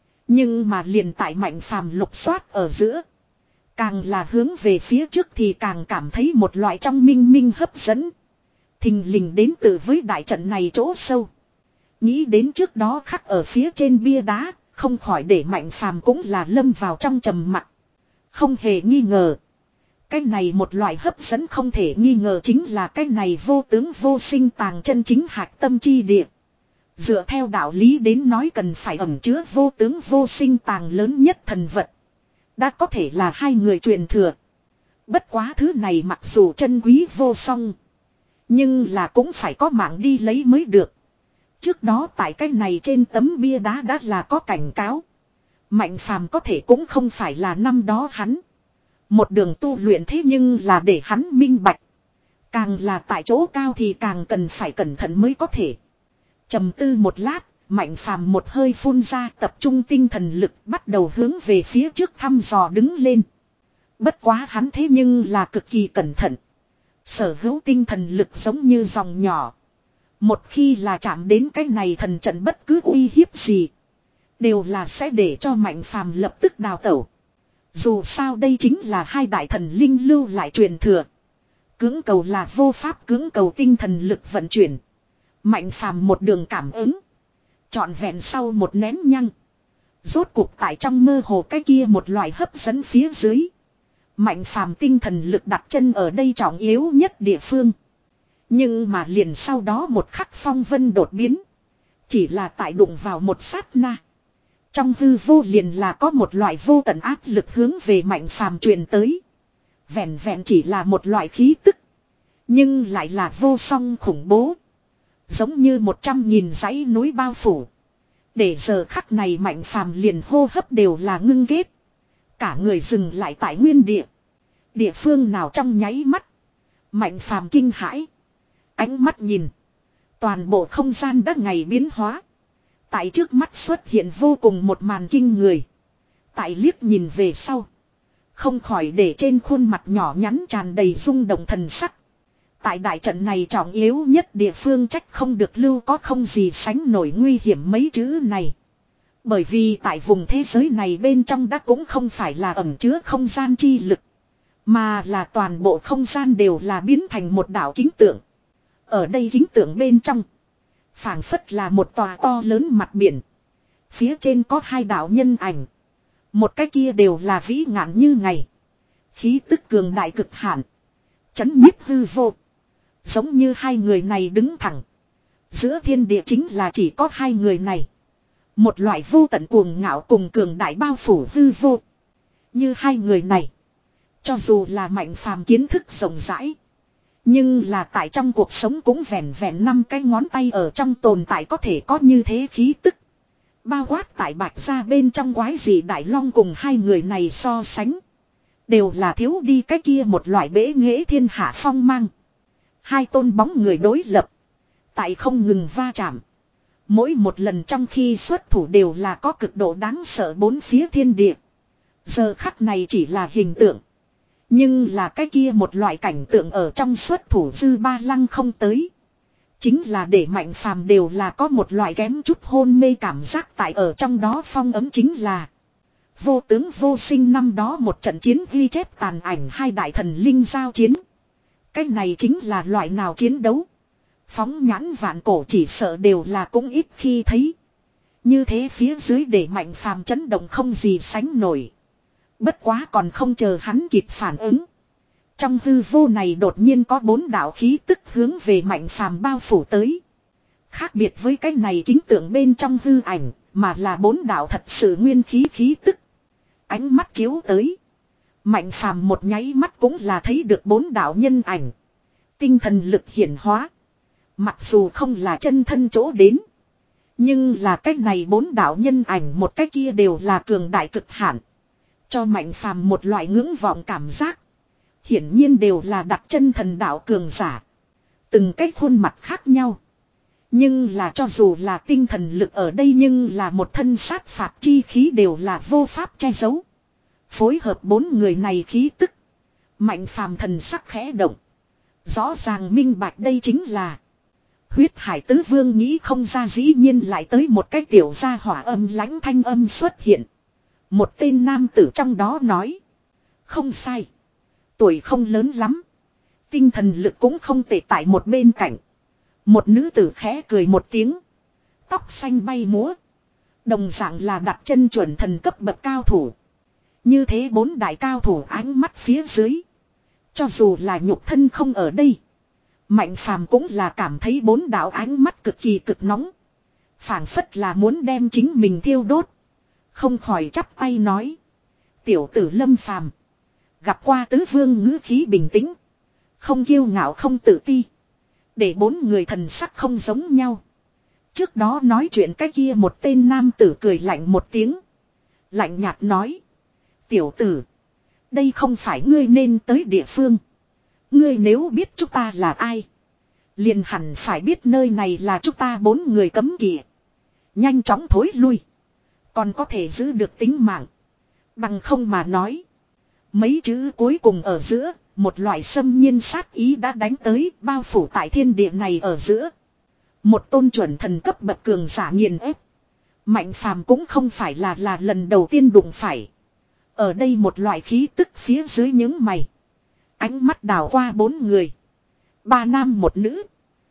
Nhưng mà liền tại Mạnh Phàm lục soát ở giữa. Càng là hướng về phía trước thì càng cảm thấy một loại trong minh minh hấp dẫn. Thình lình đến từ với đại trận này chỗ sâu. Nghĩ đến trước đó khắc ở phía trên bia đá, không khỏi để Mạnh Phàm cũng là lâm vào trong trầm mặc. Không hề nghi ngờ. Cái này một loại hấp dẫn không thể nghi ngờ chính là cái này vô tướng vô sinh tàng chân chính hạch tâm chi địa. Dựa theo đạo lý đến nói cần phải ẩn chứa vô tướng vô sinh tàng lớn nhất thần vật. Đã có thể là hai người truyền thừa. Bất quá thứ này mặc dù chân quý vô song. Nhưng là cũng phải có mạng đi lấy mới được. Trước đó tại cái này trên tấm bia đá đã là có cảnh cáo. Mạnh Phàm có thể cũng không phải là năm đó hắn. Một đường tu luyện thế nhưng là để hắn minh bạch. Càng là tại chỗ cao thì càng cần phải cẩn thận mới có thể. Trầm tư một lát, Mạnh Phàm một hơi phun ra tập trung tinh thần lực bắt đầu hướng về phía trước thăm dò đứng lên. Bất quá hắn thế nhưng là cực kỳ cẩn thận. Sở hữu tinh thần lực giống như dòng nhỏ. Một khi là chạm đến cái này thần trận bất cứ uy hiếp gì. Đều là sẽ để cho Mạnh Phàm lập tức đào tẩu. Dù sao đây chính là hai đại thần linh lưu lại truyền thừa. Cưỡng cầu là vô pháp cưỡng cầu tinh thần lực vận chuyển. Mạnh Phàm một đường cảm ứng. Trọn vẹn sau một nén nhăng. Rốt cuộc tại trong mơ hồ cái kia một loại hấp dẫn phía dưới. Mạnh Phàm tinh thần lực đặt chân ở đây trọng yếu nhất địa phương. Nhưng mà liền sau đó một khắc phong vân đột biến. Chỉ là tại đụng vào một sát na. Trong hư vô liền là có một loại vô tận áp lực hướng về Mạnh Phàm truyền tới. Vẹn vẹn chỉ là một loại khí tức. Nhưng lại là vô song khủng bố. Giống như một trăm nghìn dãy núi bao phủ. Để giờ khắc này Mạnh Phàm liền hô hấp đều là ngưng ghét. Cả người dừng lại tại nguyên địa. Địa phương nào trong nháy mắt. Mạnh Phàm kinh hãi. Ánh mắt nhìn. Toàn bộ không gian đã ngày biến hóa. Tại trước mắt xuất hiện vô cùng một màn kinh người. Tại liếc nhìn về sau. Không khỏi để trên khuôn mặt nhỏ nhắn tràn đầy rung động thần sắc. Tại đại trận này trọng yếu nhất địa phương trách không được lưu có không gì sánh nổi nguy hiểm mấy chữ này. Bởi vì tại vùng thế giới này bên trong đã cũng không phải là ẩn chứa không gian chi lực. Mà là toàn bộ không gian đều là biến thành một đảo kính tượng. Ở đây kính tượng bên trong. Phảng phất là một tòa to lớn mặt biển. Phía trên có hai đạo nhân ảnh. Một cái kia đều là vĩ ngạn như ngày. Khí tức cường đại cực hạn. Chấn nhiếp hư vô. Giống như hai người này đứng thẳng. Giữa thiên địa chính là chỉ có hai người này. Một loại vô tận cuồng ngạo cùng cường đại bao phủ hư vô. Như hai người này. Cho dù là Mạnh Phàm kiến thức rộng rãi. Nhưng là tại trong cuộc sống cũng vẹn vẹn năm cái ngón tay ở trong tồn tại có thể có như thế khí tức. Bao quát tại Bạch Gia bên trong quái dị Đại Long cùng hai người này so sánh. Đều là thiếu đi cái kia một loại bế nghệ thiên hạ phong mang. Hai tôn bóng người đối lập. Tại không ngừng va chạm. Mỗi một lần trong khi xuất thủ đều là có cực độ đáng sợ bốn phía thiên địa. Giờ khắc này chỉ là hình tượng. Nhưng là cái kia một loại cảnh tượng ở trong xuất thủ dư ba lăng không tới. Chính là để Mạnh Phàm đều là có một loại kém chút hôn mê cảm giác tại ở trong đó phong ấm chính là. Vô tướng vô sinh năm đó một trận chiến ghi chép tàn ảnh hai đại thần linh giao chiến. Cái này chính là loại nào chiến đấu. Phóng nhãn vạn cổ chỉ sợ đều là cũng ít khi thấy. Như thế phía dưới để Mạnh Phàm chấn động không gì sánh nổi. Bất quá còn không chờ hắn kịp phản ứng. Trong hư vô này đột nhiên có bốn đạo khí tức hướng về Mạnh Phàm bao phủ tới. Khác biệt với cái này kính tượng bên trong hư ảnh, mà là bốn đạo thật sự nguyên khí khí tức. Ánh mắt chiếu tới. Mạnh Phàm một nháy mắt cũng là thấy được bốn đạo nhân ảnh. Tinh thần lực hiển hóa. Mặc dù không là chân thân chỗ đến. Nhưng là cái này bốn đạo nhân ảnh một cái kia đều là cường đại cực hạn. Cho Mạnh Phàm một loại ngưỡng vọng cảm giác. Hiển nhiên đều là đặt chân thần đạo cường giả. Từng cái khuôn mặt khác nhau. Nhưng là cho dù là tinh thần lực ở đây nhưng là một thân sát phạt chi khí đều là vô pháp che giấu. Phối hợp bốn người này khí tức. Mạnh Phàm thần sắc khẽ động. Rõ ràng minh bạch đây chính là. Huyết Hải Tứ Vương nghĩ không ra dĩ nhiên lại tới một cái tiểu gia hỏa âm lãnh thanh âm xuất hiện. Một tên nam tử trong đó nói. Không sai. Tuổi không lớn lắm. Tinh thần lực cũng không tệ tại một bên cạnh. Một nữ tử khẽ cười một tiếng. Tóc xanh bay múa. Đồng dạng là đặt chân chuẩn thần cấp bậc cao thủ. Như thế bốn đại cao thủ ánh mắt phía dưới. Cho dù là nhục thân không ở đây. Mạnh Phàm cũng là cảm thấy bốn đạo ánh mắt cực kỳ cực nóng. Phảng phất là muốn đem chính mình thiêu đốt. Không khỏi chắp tay nói. Tiểu tử Lâm Phàm gặp qua tứ vương ngữ khí bình tĩnh. Không kiêu ngạo không tự ti. Để bốn người thần sắc không giống nhau. Trước đó nói chuyện cái kia một tên nam tử cười lạnh một tiếng. Lạnh nhạt nói. Tiểu tử. Đây không phải ngươi nên tới địa phương. Ngươi nếu biết chúng ta là ai. Liền hẳn phải biết nơi này là chúng ta bốn người cấm kỵ. Nhanh chóng thối lui. Còn có thể giữ được tính mạng. Bằng không mà nói. Mấy chữ cuối cùng ở giữa. Một loại xâm nhiên sát ý đã đánh tới bao phủ tại thiên địa này ở giữa. Một tôn chuẩn thần cấp bậc cường giả nghiền ép. Mạnh Phàm cũng không phải là là lần đầu tiên đụng phải. Ở đây một loại khí tức phía dưới những mày. Ánh mắt đảo qua bốn người. Ba nam một nữ.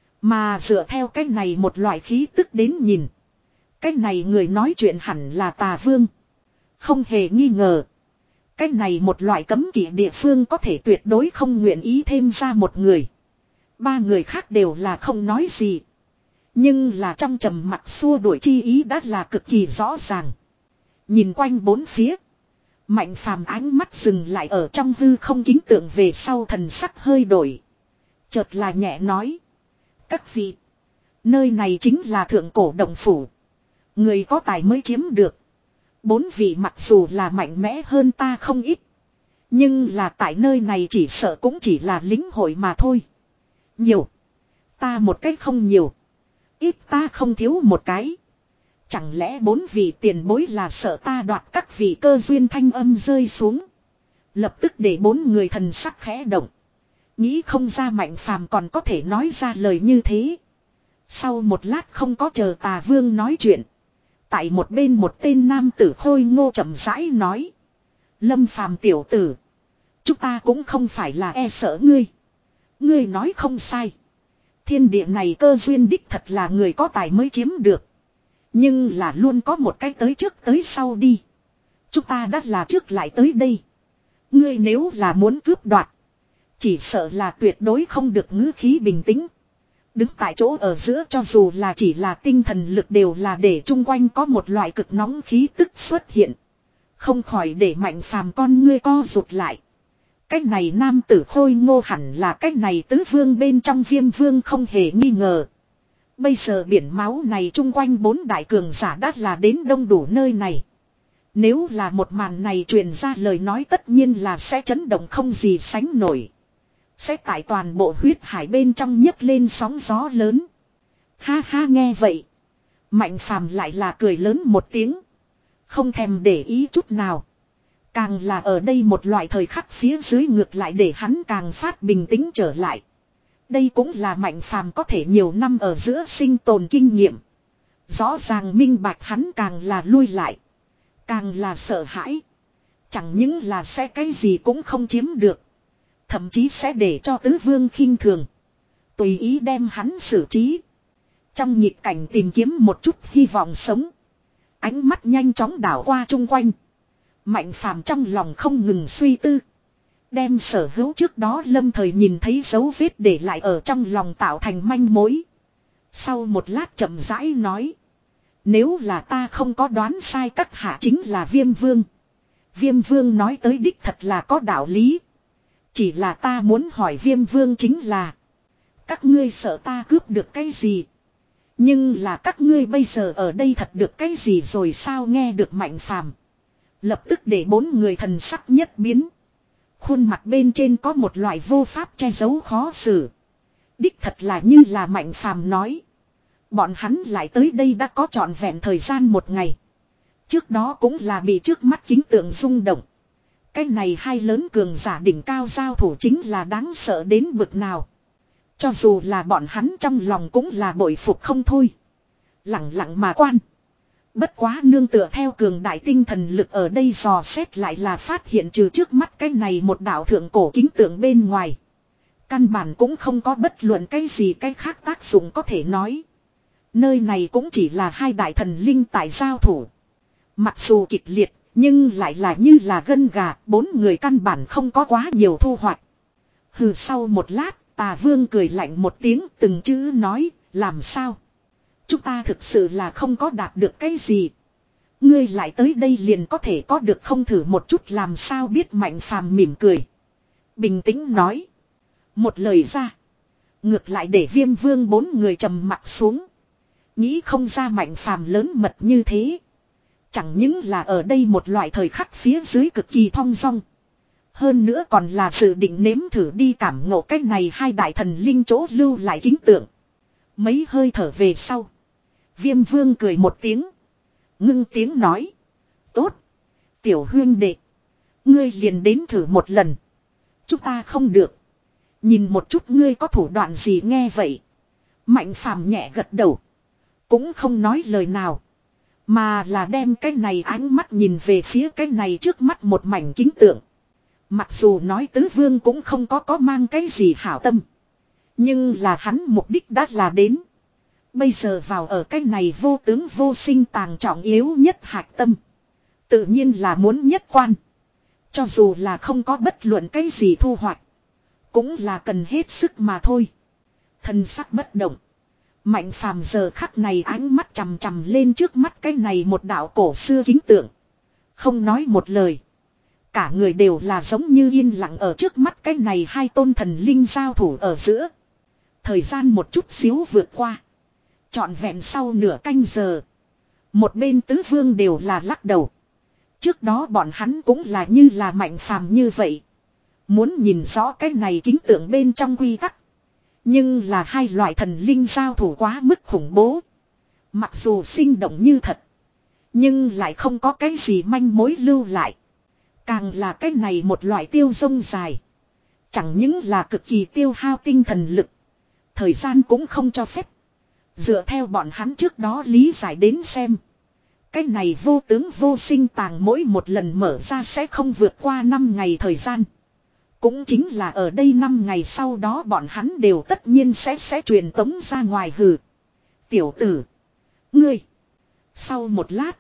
Mà dựa theo cái này một loại khí tức đến nhìn. Cái này người nói chuyện hẳn là Tà Vương. Không hề nghi ngờ. Cái này một loại cấm kỵ địa phương có thể tuyệt đối không nguyện ý thêm ra một người. Ba người khác đều là không nói gì. Nhưng là trong trầm mặc xua đuổi chi ý đã là cực kỳ rõ ràng. Nhìn quanh bốn phía. Mạnh Phàm ánh mắt dừng lại ở trong hư không kính tượng về sau thần sắc hơi đổi. Chợt là nhẹ nói. Các vị. Nơi này chính là thượng cổ động phủ. Người có tài mới chiếm được. Bốn vị mặc dù là mạnh mẽ hơn ta không ít. Nhưng là tại nơi này chỉ sợ cũng chỉ là lính hội mà thôi. Nhiều. Ta một cách không nhiều. Ít ta không thiếu một cái. Chẳng lẽ bốn vị tiền bối là sợ ta đoạt các vị cơ duyên thanh âm rơi xuống. Lập tức để bốn người thần sắc khẽ động. Nghĩ không ra Mạnh Phàm còn có thể nói ra lời như thế. Sau một lát không có chờ Tà Vương nói chuyện. Tại một bên một tên nam tử khôi ngô chậm rãi nói. Lâm Phàm tiểu tử. Chúng ta cũng không phải là e sợ ngươi. Ngươi nói không sai. Thiên địa này cơ duyên đích thật là người có tài mới chiếm được. Nhưng là luôn có một cái tới trước tới sau đi. Chúng ta đã là trước lại tới đây. Ngươi nếu là muốn cướp đoạt. Chỉ sợ là tuyệt đối không được ngữ khí bình tĩnh. Đứng tại chỗ ở giữa cho dù là chỉ là tinh thần lực đều là để chung quanh có một loại cực nóng khí tức xuất hiện. Không khỏi để Mạnh Phàm con ngươi co rụt lại. Cách này nam tử khôi ngô hẳn là cách này tứ vương bên trong Viêm Vương không hề nghi ngờ. Bây giờ biển máu này chung quanh bốn đại cường giả đã là đến đông đủ nơi này. Nếu là một màn này truyền ra lời nói tất nhiên là sẽ chấn động không gì sánh nổi. Sẽ tại toàn bộ huyết hải bên trong nhấc lên sóng gió lớn. Ha ha nghe vậy. Mạnh phàm lại là cười lớn một tiếng. Không thèm để ý chút nào. Càng là ở đây một loại thời khắc phía dưới ngược lại để hắn càng phát bình tĩnh trở lại. Đây cũng là Mạnh phàm có thể nhiều năm ở giữa sinh tồn kinh nghiệm. Rõ ràng minh bạch hắn càng là lui lại. Càng là sợ hãi. Chẳng những là sẽ cái gì cũng không chiếm được. Thậm chí sẽ để cho tứ vương khinh thường. Tùy ý đem hắn xử trí. Trong nhịp cảnh tìm kiếm một chút hy vọng sống. Ánh mắt nhanh chóng đảo qua chung quanh. Mạnh phàm trong lòng không ngừng suy tư. Đem sở hữu trước đó lâm thời nhìn thấy dấu vết để lại ở trong lòng tạo thành manh mối. Sau một lát chậm rãi nói. Nếu là ta không có đoán sai các hạ chính là Viêm Vương. Viêm Vương nói tới đích thật là có đạo lý. Chỉ là ta muốn hỏi Viêm Vương chính là. Các ngươi sợ ta cướp được cái gì? Nhưng là các ngươi bây giờ ở đây thật được cái gì rồi sao nghe được Mạnh phàm. Lập tức để bốn người thần sắc nhất biến. Khuôn mặt bên trên có một loại vô pháp che giấu khó xử. Đích thật là như là Mạnh phàm nói. Bọn hắn lại tới đây đã có trọn vẹn thời gian một ngày. Trước đó cũng là bị trước mắt kính tượng rung động. Cái này hai lớn cường giả đỉnh cao giao thủ chính là đáng sợ đến bực nào. Cho dù là bọn hắn trong lòng cũng là bội phục không thôi. Lặng lặng mà quan. Bất quá nương tựa theo cường đại tinh thần lực ở đây dò xét lại là phát hiện trừ trước mắt cái này một đạo thượng cổ kính tượng bên ngoài. Căn bản cũng không có bất luận cái gì cái khác tác dụng có thể nói. Nơi này cũng chỉ là hai đại thần linh tại giao thủ. Mặc dù kịch liệt, nhưng lại là như là gân gà, bốn người căn bản không có quá nhiều thu hoạch. Hừ sau một lát, Tà Vương cười lạnh một tiếng từng chữ nói, làm sao? Chúng ta thực sự là không có đạt được cái gì. Ngươi lại tới đây liền có thể có được không thử một chút làm sao biết Mạnh phàm mỉm cười. Bình tĩnh nói. Một lời ra. Ngược lại để Viêm Vương bốn người trầm mặt xuống. Nghĩ không ra Mạnh phàm lớn mật như thế. Chẳng những là ở đây một loại thời khắc phía dưới cực kỳ thong dong. Hơn nữa còn là dự định nếm thử đi cảm ngộ cách này hai đại thần linh chỗ lưu lại kính tượng. Mấy hơi thở về sau. Viêm Vương cười một tiếng. Ngưng tiếng nói. Tốt. Tiểu huyên đệ. Ngươi liền đến thử một lần. Chúng ta không được. Nhìn một chút ngươi có thủ đoạn gì nghe vậy. Mạnh phàm nhẹ gật đầu. Cũng không nói lời nào. Mà là đem cái này ánh mắt nhìn về phía cái này trước mắt một mảnh kính tượng. Mặc dù nói tứ vương cũng không có có mang cái gì hảo tâm. Nhưng là hắn mục đích đã là đến. Bây giờ vào ở cái này vô tướng vô sinh tàng trọng yếu nhất hạch tâm. Tự nhiên là muốn nhất quan. Cho dù là không có bất luận cái gì thu hoạch. Cũng là cần hết sức mà thôi. Thân sắc bất động. Mạnh phàm giờ khắc này ánh mắt chằm chằm lên trước mắt cái này một đạo cổ xưa kính tượng. Không nói một lời. Cả người đều là giống như yên lặng ở trước mắt cái này hai tôn thần linh giao thủ ở giữa. Thời gian một chút xíu vượt qua. Trọn vẹn sau nửa canh giờ. Một bên tứ vương đều là lắc đầu. Trước đó bọn hắn cũng là như là Mạnh phàm như vậy. Muốn nhìn rõ cái này kính tượng bên trong quy tắc. Nhưng là hai loại thần linh giao thủ quá mức khủng bố. Mặc dù sinh động như thật. Nhưng lại không có cái gì manh mối lưu lại. Càng là cái này một loại tiêu dông dài. Chẳng những là cực kỳ tiêu hao tinh thần lực. Thời gian cũng không cho phép. Dựa theo bọn hắn trước đó lý giải đến xem. Cái này vô tướng vô sinh tàng mỗi một lần mở ra sẽ không vượt qua năm ngày thời gian. Cũng chính là ở đây năm ngày sau đó bọn hắn đều tất nhiên sẽ sẽ truyền tống ra ngoài hừ. Tiểu tử. Ngươi. Sau một lát.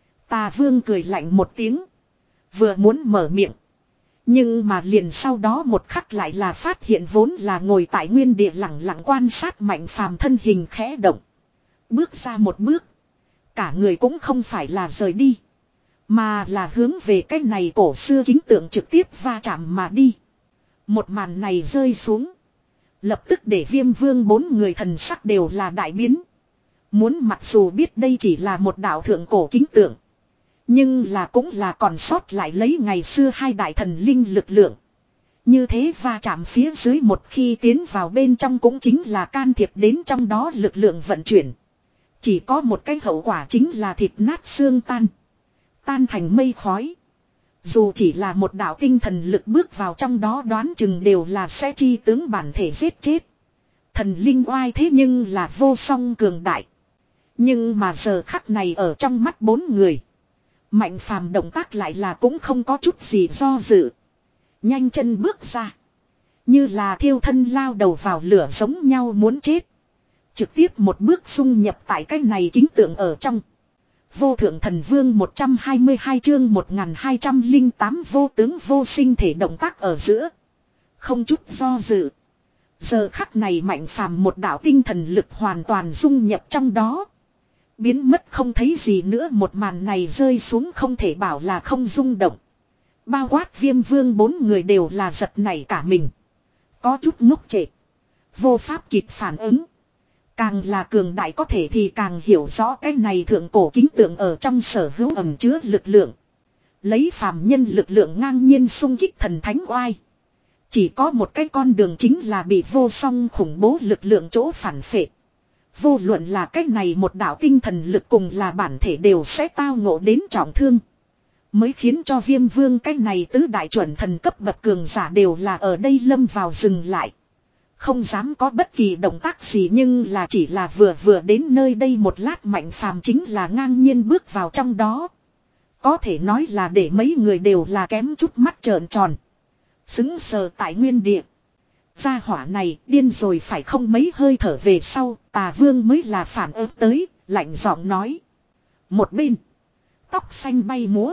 Tà Vương cười lạnh một tiếng. Vừa muốn mở miệng. Nhưng mà liền sau đó một khắc lại là phát hiện vốn là ngồi tại nguyên địa lặng lặng quan sát Mạnh phàm thân hình khẽ động. Bước ra một bước. Cả người cũng không phải là rời đi. Mà là hướng về cái này cổ xưa kính tượng trực tiếp va chạm mà đi. Một màn này rơi xuống. Lập tức để Viêm Vương bốn người thần sắc đều là đại biến. Muốn mặc dù biết đây chỉ là một đạo thượng cổ kính tượng. Nhưng là cũng là còn sót lại lấy ngày xưa hai đại thần linh lực lượng. Như thế va chạm phía dưới một khi tiến vào bên trong cũng chính là can thiệp đến trong đó lực lượng vận chuyển. Chỉ có một cái hậu quả chính là thịt nát xương tan. Tan thành mây khói. Dù chỉ là một đạo tinh thần lực bước vào trong đó đoán chừng đều là sẽ chi tướng bản thể giết chết. Thần linh oai thế nhưng là vô song cường đại. Nhưng mà giờ khắc này ở trong mắt bốn người. Mạnh phàm động tác lại là cũng không có chút gì do dự. Nhanh chân bước ra. Như là thiêu thân lao đầu vào lửa giống nhau muốn chết. Trực tiếp một bước xung nhập tại cái này kính tượng ở trong. Vô thượng thần vương một trăm hai mươi hai chương một nghìn hai trăm lẻ tám vô tướng vô sinh thể động tác ở giữa. Không chút do dự. Giờ khắc này mạnh phàm một đạo tinh thần lực hoàn toàn dung nhập trong đó. Biến mất không thấy gì nữa, một màn này rơi xuống không thể bảo là không rung động. Bao quát Viêm Vương bốn người đều là giật nảy cả mình. Có chút ngốc trệ. Vô pháp kịp phản ứng. Càng là cường đại có thể thì càng hiểu rõ cái này thượng cổ kính tượng ở trong sở hữu ẩn chứa lực lượng. Lấy phàm nhân lực lượng ngang nhiên xung kích thần thánh oai. Chỉ có một cái con đường chính là bị vô song khủng bố lực lượng chỗ phản phệ. Vô luận là cái này một đạo tinh thần lực cùng là bản thể đều sẽ tao ngộ đến trọng thương. Mới khiến cho Viêm Vương cái này tứ đại chuẩn thần cấp bậc cường giả đều là ở đây lâm vào dừng lại. Không dám có bất kỳ động tác gì, nhưng là chỉ là vừa vừa đến nơi đây một lát mạnh phàm chính là ngang nhiên bước vào trong đó. Có thể nói là để mấy người đều là kém chút mắt trợn tròn. Xứng sờ tại nguyên địa. Gia hỏa này điên rồi phải không, mấy hơi thở về sau Tà Vương mới là phản ứng tới, lạnh giọng nói. Một bên tóc xanh bay múa.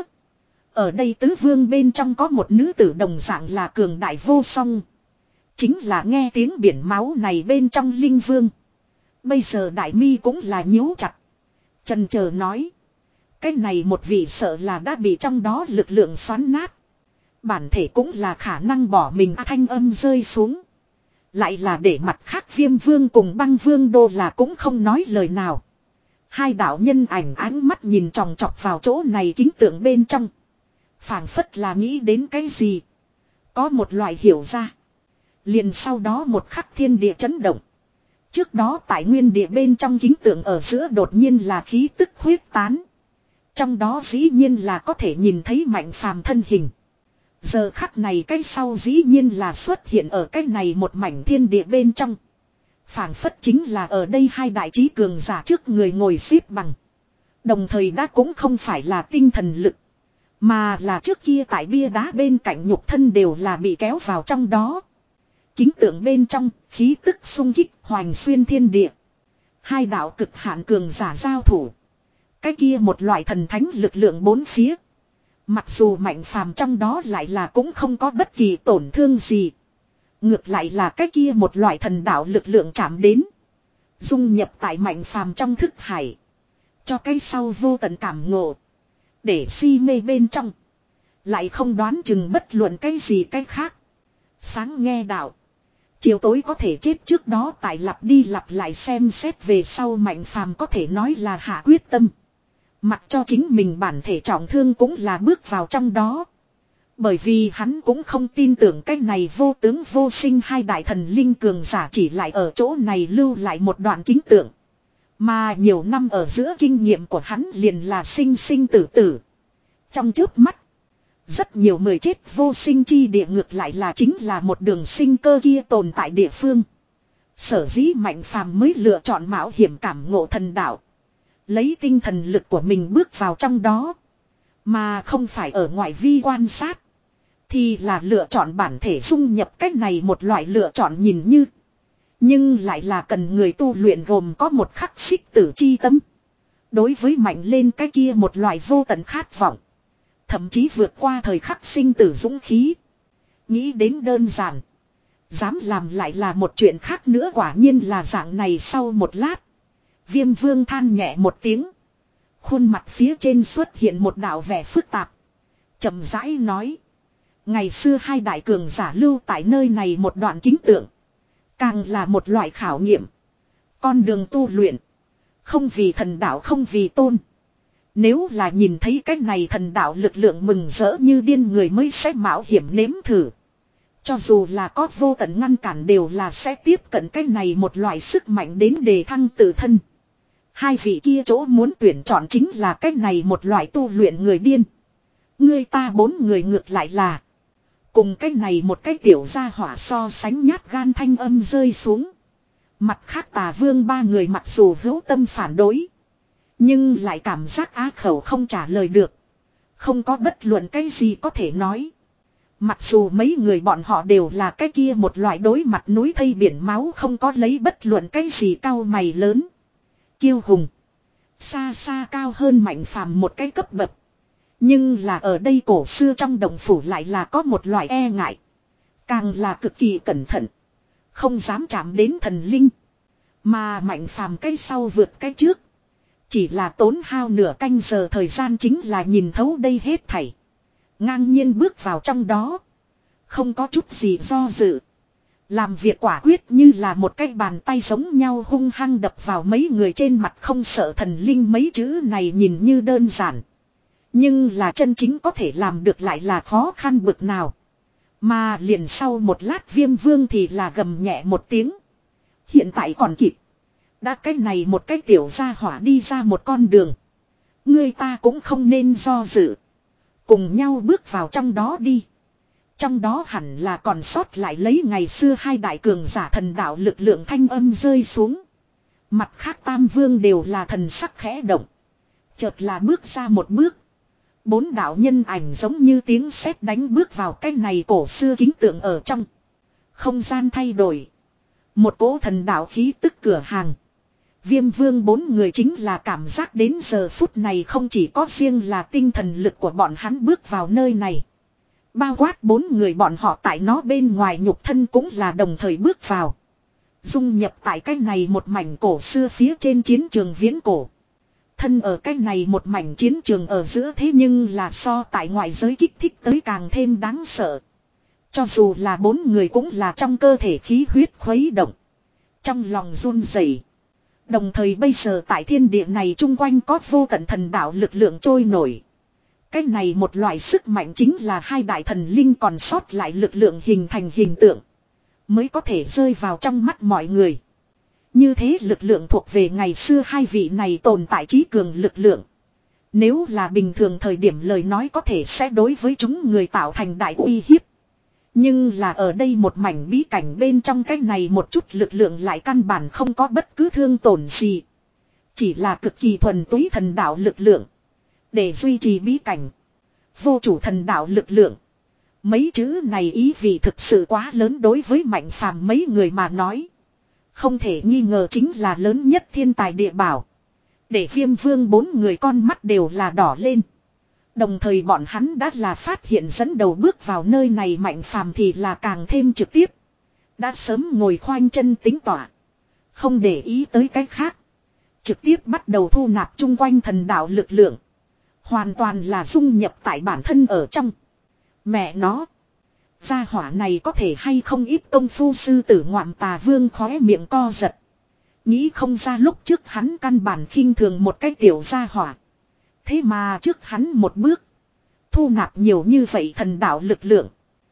Ở đây tứ vương bên trong có một nữ tử đồng dạng là cường đại vô song. Chính là nghe tiếng biển máu này bên trong linh vương. Bây giờ đại mi cũng là nhíu chặt. Chần chờ nói. Cái này một vị sợ là đã bị trong đó lực lượng xoắn nát. Bản thể cũng là khả năng bỏ mình. Thanh âm rơi xuống. Lại là để mặt khác Viêm Vương cùng Băng Vương đô là cũng không nói lời nào. Hai đạo nhân ảnh ánh mắt nhìn tròng trọc vào chỗ này kính tượng bên trong. Phảng phất là nghĩ đến cái gì. Có một loại hiểu ra. Liền sau đó một khắc thiên địa chấn động. Trước đó tại nguyên địa bên trong kính tượng ở giữa đột nhiên là khí tức huyết tán. Trong đó dĩ nhiên là có thể nhìn thấy mạnh phàm thân hình. Giờ khắc này cái sau dĩ nhiên là xuất hiện ở cái này một mảnh thiên địa bên trong. Phảng phất chính là ở đây hai đại trí cường giả trước người ngồi xếp bằng. Đồng thời đã cũng không phải là tinh thần lực. Mà là trước kia tại bia đá bên cạnh nhục thân đều là bị kéo vào trong đó. Kính tượng bên trong, khí tức xung kích hoành xuyên thiên địa. Hai đạo cực hạn cường giả giao thủ. Cái kia một loại thần thánh lực lượng bốn phía. Mặc dù mạnh phàm trong đó lại là cũng không có bất kỳ tổn thương gì. Ngược lại là cái kia một loại thần đạo lực lượng chạm đến. Dung nhập tại mạnh phàm trong thức hải. Cho cái sau vô tận cảm ngộ. Để si mê bên trong. Lại không đoán chừng bất luận cái gì cái khác. Sáng nghe đạo. Chiều tối có thể chết, trước đó tại lặp đi lặp lại xem xét về sau mạnh phàm có thể nói là hạ quyết tâm. Mặc cho chính mình bản thể trọng thương cũng là bước vào trong đó. Bởi vì hắn cũng không tin tưởng cái này vô tướng vô sinh hai đại thần linh cường giả chỉ lại ở chỗ này lưu lại một đoạn kính tượng. Mà nhiều năm ở giữa kinh nghiệm của hắn liền là sinh sinh tử tử. Trong chớp mắt. Rất nhiều người chết vô sinh chi địa ngược lại là chính là một đường sinh cơ kia tồn tại địa phương. Sở dĩ mạnh phàm mới lựa chọn mạo hiểm cảm ngộ thần đạo. Lấy tinh thần lực của mình bước vào trong đó. Mà không phải ở ngoại vi quan sát. Thì là lựa chọn bản thể dung nhập cách này một loại lựa chọn nhìn như. Nhưng lại là cần người tu luyện gồm có một khắc xích tử chi tâm. Đối với mạnh lên cái kia một loại vô tận khát vọng. Thậm chí vượt qua thời khắc sinh tử dũng khí. Nghĩ đến đơn giản. Dám làm lại là một chuyện khác nữa, quả nhiên là dạng này. Sau một lát. Viêm Vương than nhẹ một tiếng. Khuôn mặt phía trên xuất hiện một đạo vẻ phức tạp. Chậm rãi nói. Ngày xưa hai đại cường giả lưu tại nơi này một đoạn kính tượng. Càng là một loại khảo nghiệm. Con đường tu luyện. Không vì thần đạo không vì tôn. Nếu là nhìn thấy cái này thần đạo lực lượng mừng rỡ như điên người mới sẽ mạo hiểm nếm thử. Cho dù là có vô tận ngăn cản đều là sẽ tiếp cận cái này một loại sức mạnh đến đề thăng tự thân. Hai vị kia chỗ muốn tuyển chọn chính là cách này một loại tu luyện người điên. Ngươi ta bốn người ngược lại là. Cùng cách này một cái tiểu gia hỏa so sánh nhát gan thanh âm rơi xuống. Mặt khác Tà Vương ba người mặc dù hữu tâm phản đối. Nhưng lại cảm giác á khẩu không trả lời được. Không có bất luận cái gì có thể nói. Mặc dù mấy người bọn họ đều là cái kia một loại đối mặt núi thây biển máu không có lấy bất luận cái gì cao mày lớn. Kiêu hùng. Xa xa cao hơn Mạnh Phàm một cái cấp bậc. Nhưng là ở đây cổ xưa trong đồng phủ lại là có một loại e ngại. Càng là cực kỳ cẩn thận. Không dám chạm đến thần linh. Mà Mạnh Phàm cái sau vượt cái trước. Chỉ là tốn hao nửa canh giờ thời gian chính là nhìn thấu đây hết thảy. Ngang nhiên bước vào trong đó. Không có chút gì do dự. Làm việc quả quyết như là một cái bàn tay giống nhau hung hăng đập vào mấy người trên mặt không sợ thần linh mấy chữ này nhìn như đơn giản. Nhưng là chân chính có thể làm được lại là khó khăn bực nào. Mà liền sau một lát Viêm Vương thì là gầm nhẹ một tiếng. Hiện tại còn kịp. Đã cái này một cái tiểu gia hỏa đi ra một con đường. Người ta cũng không nên do dự. Cùng nhau bước vào trong đó đi. Trong đó hẳn là còn sót lại lấy ngày xưa hai đại cường giả thần đạo lực lượng thanh âm rơi xuống. Mặt khác Tam Vương đều là thần sắc khẽ động. Chợt là bước ra một bước. Bốn đạo nhân ảnh giống như tiếng sét đánh bước vào cái này cổ xưa kính tượng ở trong. Không gian thay đổi. Một cỗ thần đạo khí tức cửa hàng. Viêm Vương bốn người chính là cảm giác đến giờ phút này không chỉ có riêng là tinh thần lực của bọn hắn bước vào nơi này. Bao quát bốn người bọn họ tại nó bên ngoài nhục thân cũng là đồng thời bước vào. Dung nhập tại cái này một mảnh cổ xưa phía trên chiến trường viễn cổ. Thân ở cái này một mảnh chiến trường ở giữa thế nhưng là so tại ngoại giới kích thích tới càng thêm đáng sợ. Cho dù là bốn người cũng là trong cơ thể khí huyết khuấy động. Trong lòng run rẩy. Đồng thời bây giờ tại thiên địa này chung quanh có vô tận thần đạo lực lượng trôi nổi. Cái này một loại sức mạnh chính là hai đại thần linh còn sót lại lực lượng hình thành hình tượng. Mới có thể rơi vào trong mắt mọi người. Như thế lực lượng thuộc về ngày xưa hai vị này tồn tại trí cường lực lượng. Nếu là bình thường thời điểm lời nói có thể sẽ đối với chúng người tạo thành đại uy hiếp. Nhưng là ở đây một mảnh bí cảnh bên trong cái này một chút lực lượng lại căn bản không có bất cứ thương tổn gì. Chỉ là cực kỳ thuần túy thần đạo lực lượng. Để duy trì bí cảnh. Vô chủ thần đạo lực lượng. Mấy chữ này ý vị thực sự quá lớn đối với Mạnh Phàm mấy người mà nói. Không thể nghi ngờ chính là lớn nhất thiên tài địa bảo. Để Viêm Vương bốn người con mắt đều là đỏ lên. Đồng thời bọn hắn đã là phát hiện dẫn đầu bước vào nơi này Mạnh Phàm thì là càng thêm trực tiếp. Đã sớm ngồi khoanh chân tính tỏa. Không để ý tới cái khác. Trực tiếp bắt đầu thu nạp chung quanh thần đạo lực lượng. Hoàn toàn là dung nhập tại bản thân ở trong. Mẹ nó. Gia hỏa này có thể hay không ít công phu sư tử ngoạm Tà Vương khóe miệng co giật. Nghĩ không ra lúc trước hắn căn bản khinh thường một cái tiểu gia hỏa. Thế mà trước hắn một bước. Thu nạp nhiều như vậy thần đạo lực lượng.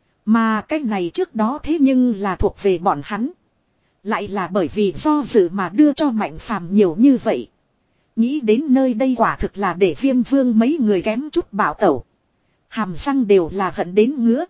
Mà cái này trước đó thế nhưng là thuộc về bọn hắn. Lại là bởi vì do dự mà đưa cho Mạnh Phàm nhiều như vậy. Nghĩ đến nơi đây quả thực là để Viêm Vương mấy người kém chút bảo tẩu. Hàm răng đều là hận đến ngứa.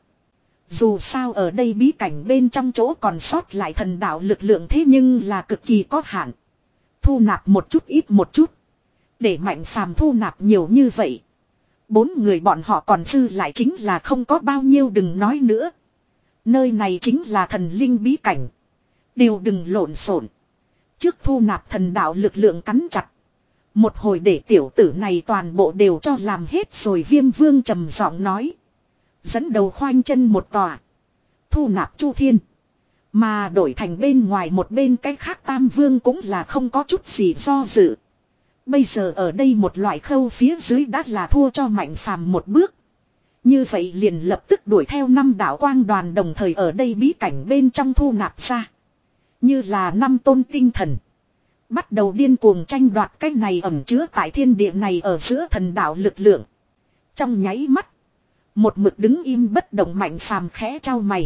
Dù sao ở đây bí cảnh bên trong chỗ còn sót lại thần đạo lực lượng thế nhưng là cực kỳ có hạn. Thu nạp một chút ít một chút. Để Mạnh Phàm thu nạp nhiều như vậy. Bốn người bọn họ còn dư lại chính là không có bao nhiêu đừng nói nữa. Nơi này chính là thần linh bí cảnh. Đều đừng lộn xộn. Trước thu nạp thần đạo lực lượng cắn chặt. Một hồi để tiểu tử này toàn bộ đều cho làm hết rồi Viêm Vương trầm giọng nói. Dẫn đầu khoanh chân một tòa. Thu nạp Chu Thiên. Mà đổi thành bên ngoài một bên cái khác Tam Vương cũng là không có chút gì do dự. Bây giờ ở đây một loại khâu phía dưới đã là thua cho Mạnh Phàm một bước. Như vậy liền lập tức đuổi theo năm đạo quang đoàn đồng thời ở đây bí cảnh bên trong thu nạp ra. Như là năm tôn tinh thần. Bắt đầu điên cuồng tranh đoạt cái này ẩn chứa tại thiên địa này ở giữa thần đạo lực lượng. Trong nháy mắt. Một mực đứng im bất động Mạnh Phàm khẽ trao mày.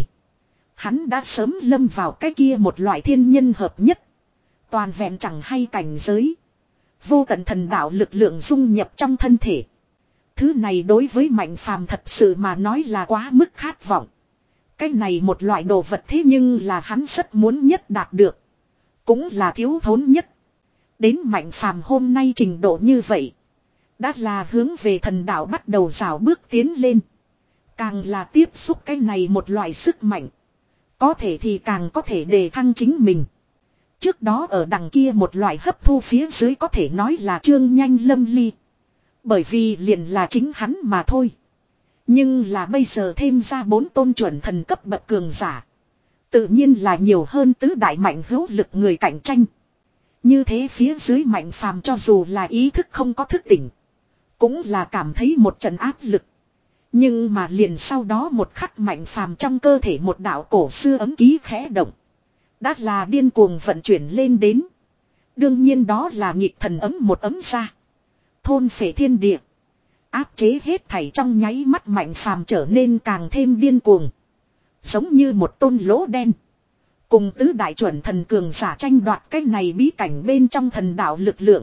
Hắn đã sớm lâm vào cái kia một loại thiên nhân hợp nhất. Toàn vẹn chẳng hay cảnh giới. Vô tận thần đạo lực lượng dung nhập trong thân thể. Thứ này đối với Mạnh Phàm thật sự mà nói là quá mức khát vọng. Cái này một loại đồ vật thế nhưng là hắn rất muốn nhất đạt được. Cũng là thiếu thốn nhất. Đến Mạnh Phàm hôm nay trình độ như vậy. Đã là hướng về thần đạo bắt đầu rào bước tiến lên. Càng là tiếp xúc cái này một loại sức mạnh. Có thể thì càng có thể đề thăng chính mình. Trước đó ở đằng kia một loại hấp thu phía dưới có thể nói là trương nhanh lâm ly. Bởi vì liền là chính hắn mà thôi. Nhưng là bây giờ thêm ra bốn tôn chuẩn thần cấp bậc cường giả. Tự nhiên là nhiều hơn tứ đại mạnh hữu lực người cạnh tranh. Như thế phía dưới Mạnh Phàm cho dù là ý thức không có thức tỉnh. Cũng là cảm thấy một trận áp lực. Nhưng mà liền sau đó một khắc Mạnh Phàm trong cơ thể một đạo cổ xưa ấm ký khẽ động. Đã là điên cuồng vận chuyển lên đến. Đương nhiên đó là nhịp thần ấm một ấm ra. Thôn phệ thiên địa. Áp chế hết thảy trong nháy mắt Mạnh Phàm trở nên càng thêm điên cuồng. Giống như một tôn lỗ đen. Cùng tứ đại chuẩn thần cường giả tranh đoạt cái này bí cảnh bên trong thần đạo lực lượng.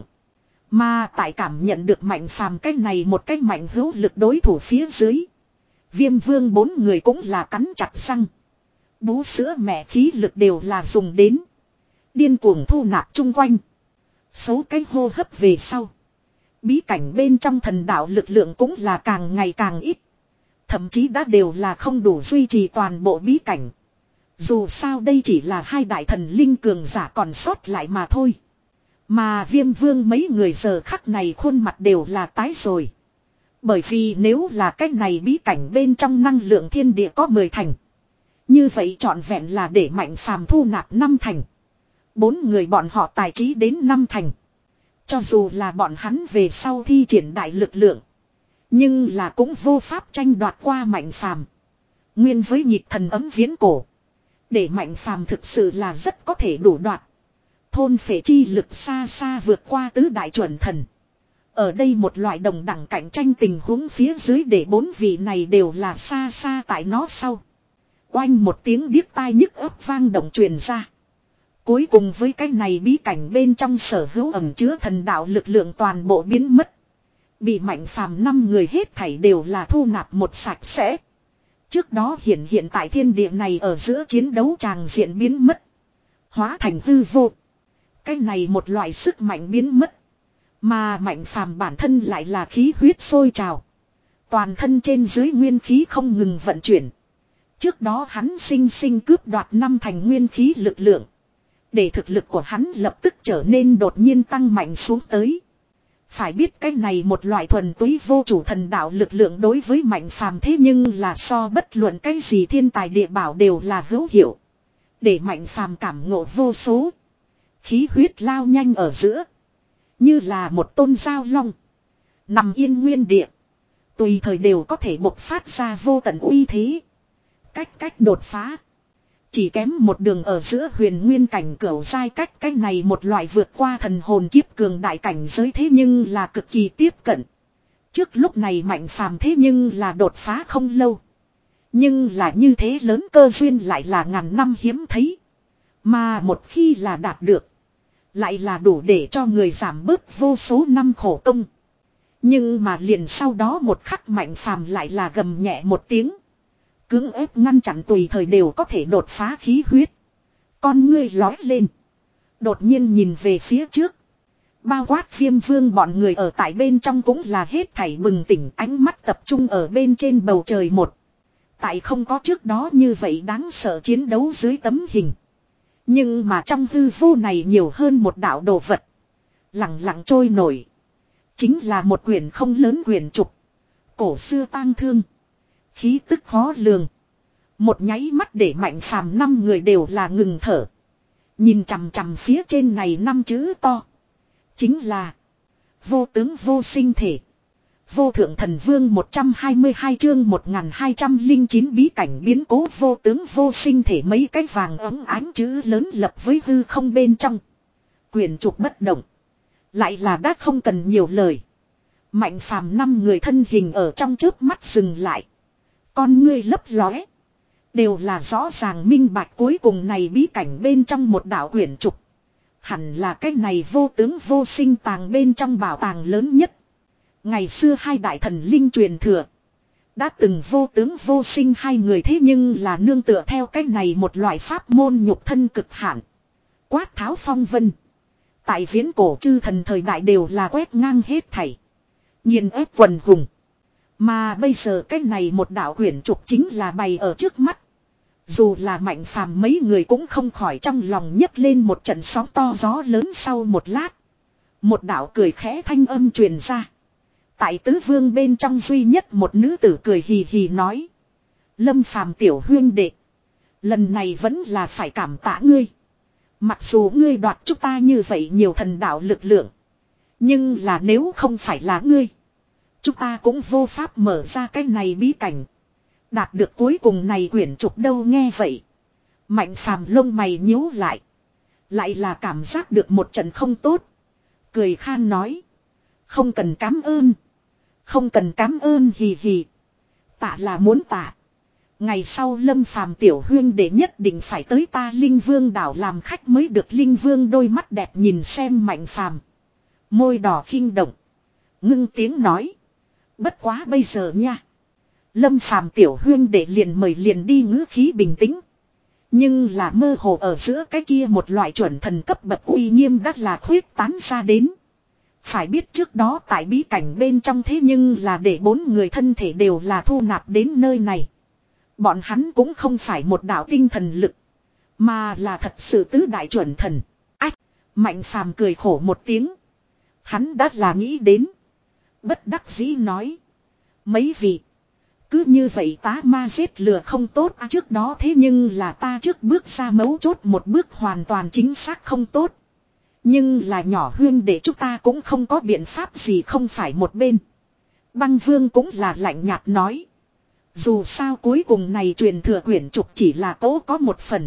Mà tại cảm nhận được Mạnh Phàm cái này một cái mạnh hữu lực đối thủ phía dưới. Viêm vương bốn người cũng là cắn chặt răng. Bú sữa mẹ khí lực đều là dùng đến. Điên cuồng thu nạp chung quanh. Số cái hô hấp về sau. Bí cảnh bên trong thần đạo lực lượng cũng là càng ngày càng ít. Thậm chí đã đều là không đủ duy trì toàn bộ bí cảnh. Dù sao đây chỉ là hai đại thần linh cường giả còn sót lại mà thôi. Mà viêm vương mấy người giờ khắc này khuôn mặt đều là tái rồi. Bởi vì nếu là cái này bí cảnh bên trong năng lượng thiên địa có mười thành. Như vậy trọn vẹn là để Mạnh Phàm thu nạp năm thành. Bốn người bọn họ tài trí đến năm thành. Cho dù là bọn hắn về sau thi triển đại lực lượng. Nhưng là cũng vô pháp tranh đoạt qua Mạnh Phàm. Nguyên với nhịp thần ấm viễn cổ. Để Mạnh Phàm thực sự là rất có thể đủ đoạt. Thôn phệ chi lực xa xa vượt qua tứ đại chuẩn thần. Ở đây một loại đồng đẳng cạnh tranh tình huống phía dưới để bốn vị này đều là xa xa tại nó sau. Oanh một tiếng điếc tai nhức ấp vang động truyền ra. Cuối cùng với cái này bí cảnh bên trong sở hữu ẩn chứa thần đạo lực lượng toàn bộ biến mất. Bị Mạnh Phàm năm người hết thảy đều là thu nạp một sạch sẽ. Trước đó hiện hiện tại thiên địa này ở giữa chiến đấu tràng diện biến mất. Hóa thành hư vô. Cái này một loại sức mạnh biến mất. Mà Mạnh Phàm bản thân lại là khí huyết sôi trào. Toàn thân trên dưới nguyên khí không ngừng vận chuyển. Trước đó hắn sinh sinh cướp đoạt năm thành nguyên khí lực lượng. Để thực lực của hắn lập tức trở nên đột nhiên tăng mạnh xuống tới. Phải biết cái này một loại thuần túy vô chủ thần đạo lực lượng đối với Mạnh Phàm thế nhưng là so bất luận cái gì thiên tài địa bảo đều là hữu hiệu. Để Mạnh Phàm cảm ngộ vô số. Khí huyết lao nhanh ở giữa. Như là một tôn giao long. Nằm yên nguyên địa. Tùy thời đều có thể bộc phát ra vô tận uy thế. Cách cách đột phá. Chỉ kém một đường ở giữa huyền nguyên cảnh cửu giai cách cái này một loại vượt qua thần hồn kiếp cường đại cảnh giới thế nhưng là cực kỳ tiếp cận. Trước lúc này Mạnh Phàm thế nhưng là đột phá không lâu. Nhưng là như thế lớn cơ duyên lại là ngàn năm hiếm thấy. Mà một khi là đạt được. Lại là đủ để cho người giảm bớt vô số năm khổ công. Nhưng mà liền sau đó một khắc Mạnh Phàm lại là gầm nhẹ một tiếng. Cưỡng ép ngăn chặn tùy thời đều có thể đột phá khí huyết. Con ngươi lói lên. Đột nhiên nhìn về phía trước. Bao quát Viêm vương bọn người ở tại bên trong cũng là hết thảy bừng tỉnh, ánh mắt tập trung ở bên trên bầu trời một. Tại không có trước đó như vậy đáng sợ chiến đấu dưới tấm hình. Nhưng mà trong hư vô này nhiều hơn một đạo đồ vật. Lặng lặng trôi nổi. Chính là một quyển không lớn quyển trục. Cổ xưa tang thương. Khí tức khó lường. Một nháy mắt để Mạnh Phàm năm người đều là ngừng thở. Nhìn chằm chằm phía trên này năm chữ to. Chính là vô tướng vô sinh thể. Vô thượng thần vương một trăm hai mươi hai chương một nghìn hai trăm lẻ chín bí cảnh biến cố vô tướng vô sinh thể mấy cái vàng ấm ánh chữ lớn lập với hư không bên trong. Quyền trục bất động. Lại là đã không cần nhiều lời. Mạnh Phàm năm người thân hình ở trong chớp mắt dừng lại. Con ngươi lấp lóe. Đều là rõ ràng minh bạch cuối cùng này bí cảnh bên trong một đạo quyển trục. Hẳn là cái này vô tướng vô sinh tàng bên trong bảo tàng lớn nhất. Ngày xưa hai đại thần linh truyền thừa. Đã từng vô tướng vô sinh hai người thế nhưng là nương tựa theo cái này một loại pháp môn nhục thân cực hạn. Quát tháo phong vân. Tại viễn cổ chư thần thời đại đều là quét ngang hết thảy. Nhiên ép quần hùng. Mà bây giờ cái này một đạo quyển trục chính là bày ở trước mắt. Dù là Mạnh Phàm mấy người cũng không khỏi trong lòng nhấc lên một trận sóng to gió lớn. Sau một lát. Một đạo cười khẽ thanh âm truyền ra. Tại tứ vương bên trong duy nhất một nữ tử cười hì hì nói. Lâm Phàm tiểu huyên đệ. Lần này vẫn là phải cảm tạ ngươi. Mặc dù ngươi đoạt chúng ta như vậy nhiều thần đạo lực lượng. Nhưng là nếu không phải là ngươi. Chúng ta cũng vô pháp mở ra cái này bí cảnh. Đạt được cuối cùng này quyển trục đâu nghe vậy. Mạnh Phàm lông mày nhíu lại. Lại là cảm giác được một trận không tốt. Cười khan nói. Không cần cám ơn. Không cần cám ơn hì hì. Tạ là muốn tạ. Ngày sau Lâm Phàm tiểu huyên để nhất định phải tới ta Linh Vương đảo làm khách mới được. Linh Vương đôi mắt đẹp nhìn xem Mạnh Phàm, môi đỏ khinh động, ngưng tiếng nói. Bất quá bây giờ nha. Lâm Phàm tiểu huyên để liền mời liền đi, ngữ khí bình tĩnh. Nhưng là mơ hồ ở giữa cái kia một loại chuẩn thần cấp bậc uy nghiêm đắt là khuyết tán ra đến. Phải biết trước đó tại bí cảnh bên trong thế nhưng là để bốn người thân thể đều là thu nạp đến nơi này. Bọn hắn cũng không phải một đạo tinh thần lực. Mà là thật sự tứ đại chuẩn thần. Ách! Mạnh Phàm cười khổ một tiếng. Hắn đã là nghĩ đến. Bất đắc dĩ nói. Mấy vị. Cứ như vậy tá ma giết lừa không tốt à, trước đó thế nhưng là ta trước bước ra mấu chốt một bước hoàn toàn chính xác không tốt. Nhưng là nhỏ huyên để chúng ta cũng không có biện pháp gì không phải một bên. Băng Vương cũng là lạnh nhạt nói. Dù sao cuối cùng này truyền thừa quyển trục chỉ là cố có một phần.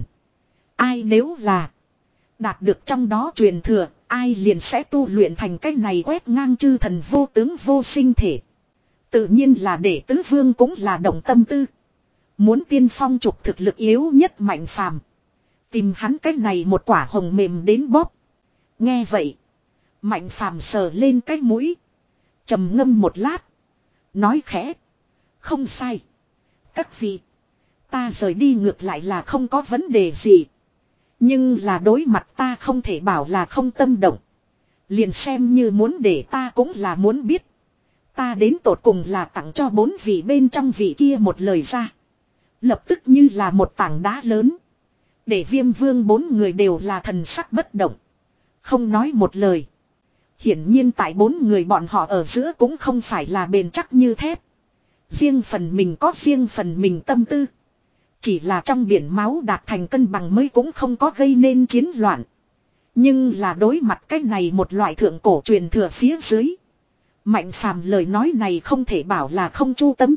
Ai nếu là đạt được trong đó truyền thừa, ai liền sẽ tu luyện thành cái này quét ngang chư thần vô tướng vô sinh thể. Tự nhiên là để tứ vương cũng là động tâm tư. Muốn tiên phong trục thực lực yếu nhất Mạnh Phàm, tìm hắn cái này một quả hồng mềm đến bóp. Nghe vậy, Mạnh Phàm sờ lên cái mũi, trầm ngâm một lát, nói khẽ. Không sai. Các vị, ta rời đi ngược lại là không có vấn đề gì. Nhưng là đối mặt ta không thể bảo là không tâm động. Liền xem như muốn để ta cũng là muốn biết. Ta đến tột cùng là tặng cho bốn vị bên trong vị kia một lời ra. Lập tức như là một tảng đá lớn. Để Viêm Vương bốn người đều là thần sắc bất động. Không nói một lời. Hiển nhiên tại bốn người bọn họ ở giữa cũng không phải là bền chắc như thép. Riêng phần mình có riêng phần mình tâm tư. Chỉ là trong biển máu đạt thành cân bằng mới cũng không có gây nên chiến loạn. Nhưng là đối mặt cái này một loại thượng cổ truyền thừa phía dưới. Mạnh Phàm lời nói này không thể bảo là không chu tâm.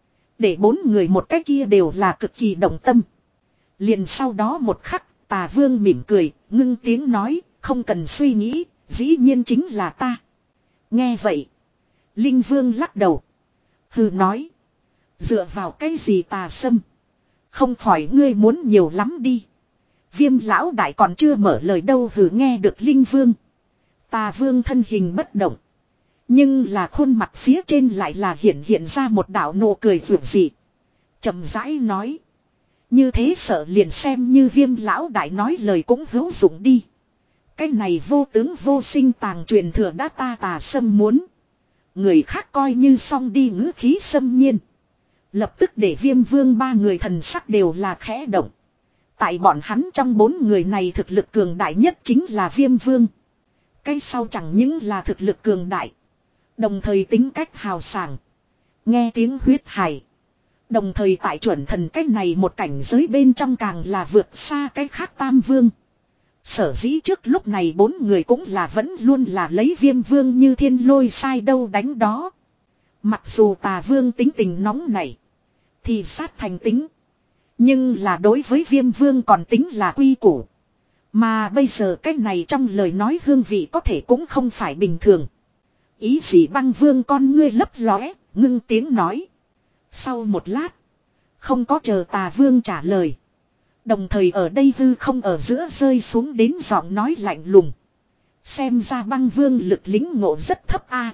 Để bốn người một cái kia đều là cực kỳ động tâm. Liền sau đó một khắc, Tà Vương mỉm cười, ngưng tiếng nói, không cần suy nghĩ, dĩ nhiên chính là ta. Nghe vậy, Linh Vương lắc đầu. Hừ nói. Dựa vào cái gì Tà Sâm? Không khỏi ngươi muốn nhiều lắm đi. Viêm lão đại còn chưa mở lời đâu. Hừ nghe được Linh Vương. Tà Vương thân hình bất động. Nhưng là khuôn mặt phía trên lại là hiện hiện ra một đạo nụ cười vượt dị. Chậm rãi nói. Như thế sợ liền xem như Viêm lão đại nói lời cũng hữu dụng đi. Cái này vô tướng vô sinh tàng truyền thừa đã ta Tà Sâm muốn. Người khác coi như xong đi, ngữ khí xâm nhiên. Lập tức để Viêm Vương ba người thần sắc đều là khẽ động. Tại bọn hắn trong bốn người này thực lực cường đại nhất chính là Viêm Vương. Cái sau chẳng những là thực lực cường đại. Đồng thời tính cách hào sảng. Nghe tiếng huyết hải. Đồng thời tại chuẩn thần cách này một cảnh giới bên trong càng là vượt xa cái khác Tam Vương. Sở dĩ trước lúc này bốn người cũng là vẫn luôn là lấy Viêm Vương như thiên lôi sai đâu đánh đó. Mặc dù Tà Vương tính tình nóng này. Thì sát thành tính. Nhưng là đối với Viêm Vương còn tính là quy củ. Mà bây giờ cái này trong lời nói hương vị có thể cũng không phải bình thường. Ý gì Băng Vương con ngươi lấp lóe, ngưng tiếng nói. Sau một lát. Không có chờ Tà Vương trả lời. Đồng thời ở đây hư không ở giữa rơi xuống đến giọng nói lạnh lùng. Xem ra băng vương lực lính ngộ rất thấp a. À.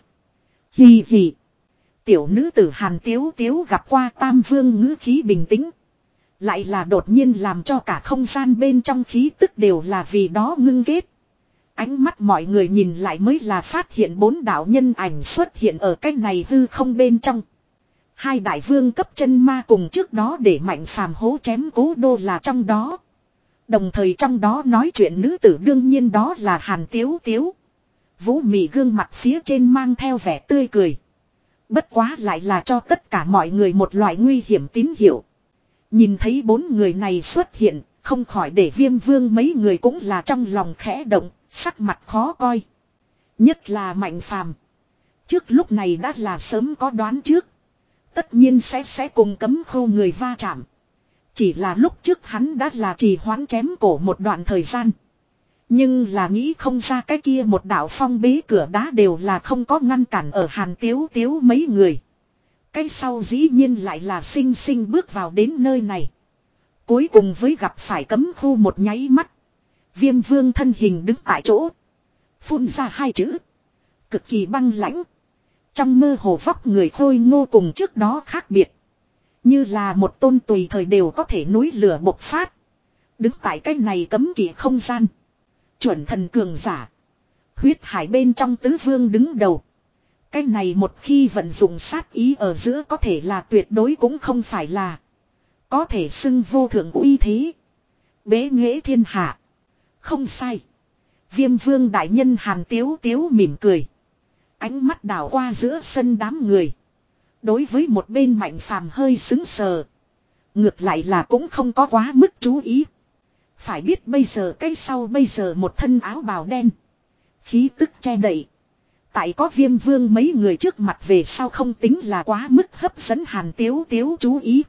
Hì hì. Tiểu nữ tử Hàn Tiếu Tiếu gặp qua Tam Vương ngữ khí bình tĩnh. Lại là đột nhiên làm cho cả không gian bên trong khí tức đều là vì đó ngưng kết. Ánh mắt mọi người nhìn lại mới là phát hiện bốn đạo nhân ảnh xuất hiện ở cái này hư không bên trong. Hai đại vương cấp chân ma cùng trước đó để Mạnh Phàm hố chém Cố Đô là trong đó. Đồng thời trong đó nói chuyện nữ tử đương nhiên đó là Hàn Tiếu Tiếu. Vũ mị gương mặt phía trên mang theo vẻ tươi cười. Bất quá lại là cho tất cả mọi người một loại nguy hiểm tín hiệu. Nhìn thấy bốn người này xuất hiện, không khỏi để Viêm Vương mấy người cũng là trong lòng khẽ động, sắc mặt khó coi. Nhất là Mạnh Phàm. Trước lúc này đã là sớm có đoán trước. Tất nhiên sẽ sẽ cùng cấm khô người va chạm. Chỉ là lúc trước hắn đã là trì hoãn chém cổ một đoạn thời gian. Nhưng là nghĩ không ra cái kia một đạo phong bế cửa đá đều là không có ngăn cản ở Hàn Tiếu Tiếu mấy người. Cái sau dĩ nhiên lại là sinh sinh bước vào đến nơi này. Cuối cùng với gặp phải cấm khu một nháy mắt. Viêm Vương thân hình đứng tại chỗ. Phun ra hai chữ. Cực kỳ băng lãnh. Trong mơ hồ vóc người khôi ngô cùng trước đó khác biệt. Như là một tôn tùy thời đều có thể núi lửa bộc phát. Đứng tại cái này cấm kỵ không gian. Chuẩn thần cường giả. Huyết hải bên trong tứ vương đứng đầu. Cái này một khi vận dụng sát ý ở giữa có thể là tuyệt đối cũng không phải là. Có thể xưng vô thượng uy thế. Bế nghệ thiên hạ. Không sai. Viêm Vương đại nhân Hàn Tiếu Tiếu mỉm cười. Ánh mắt đảo qua giữa sân đám người. Đối với một bên Mạnh Phàm hơi xứng sờ. Ngược lại là cũng không có quá mức chú ý. Phải biết bây giờ cái sau bây giờ một thân áo bào đen. Khí tức che đậy. Tại có Viêm Vương mấy người trước mặt về sau không tính là quá mức hấp dẫn Hàn Tiếu Tiếu chú ý.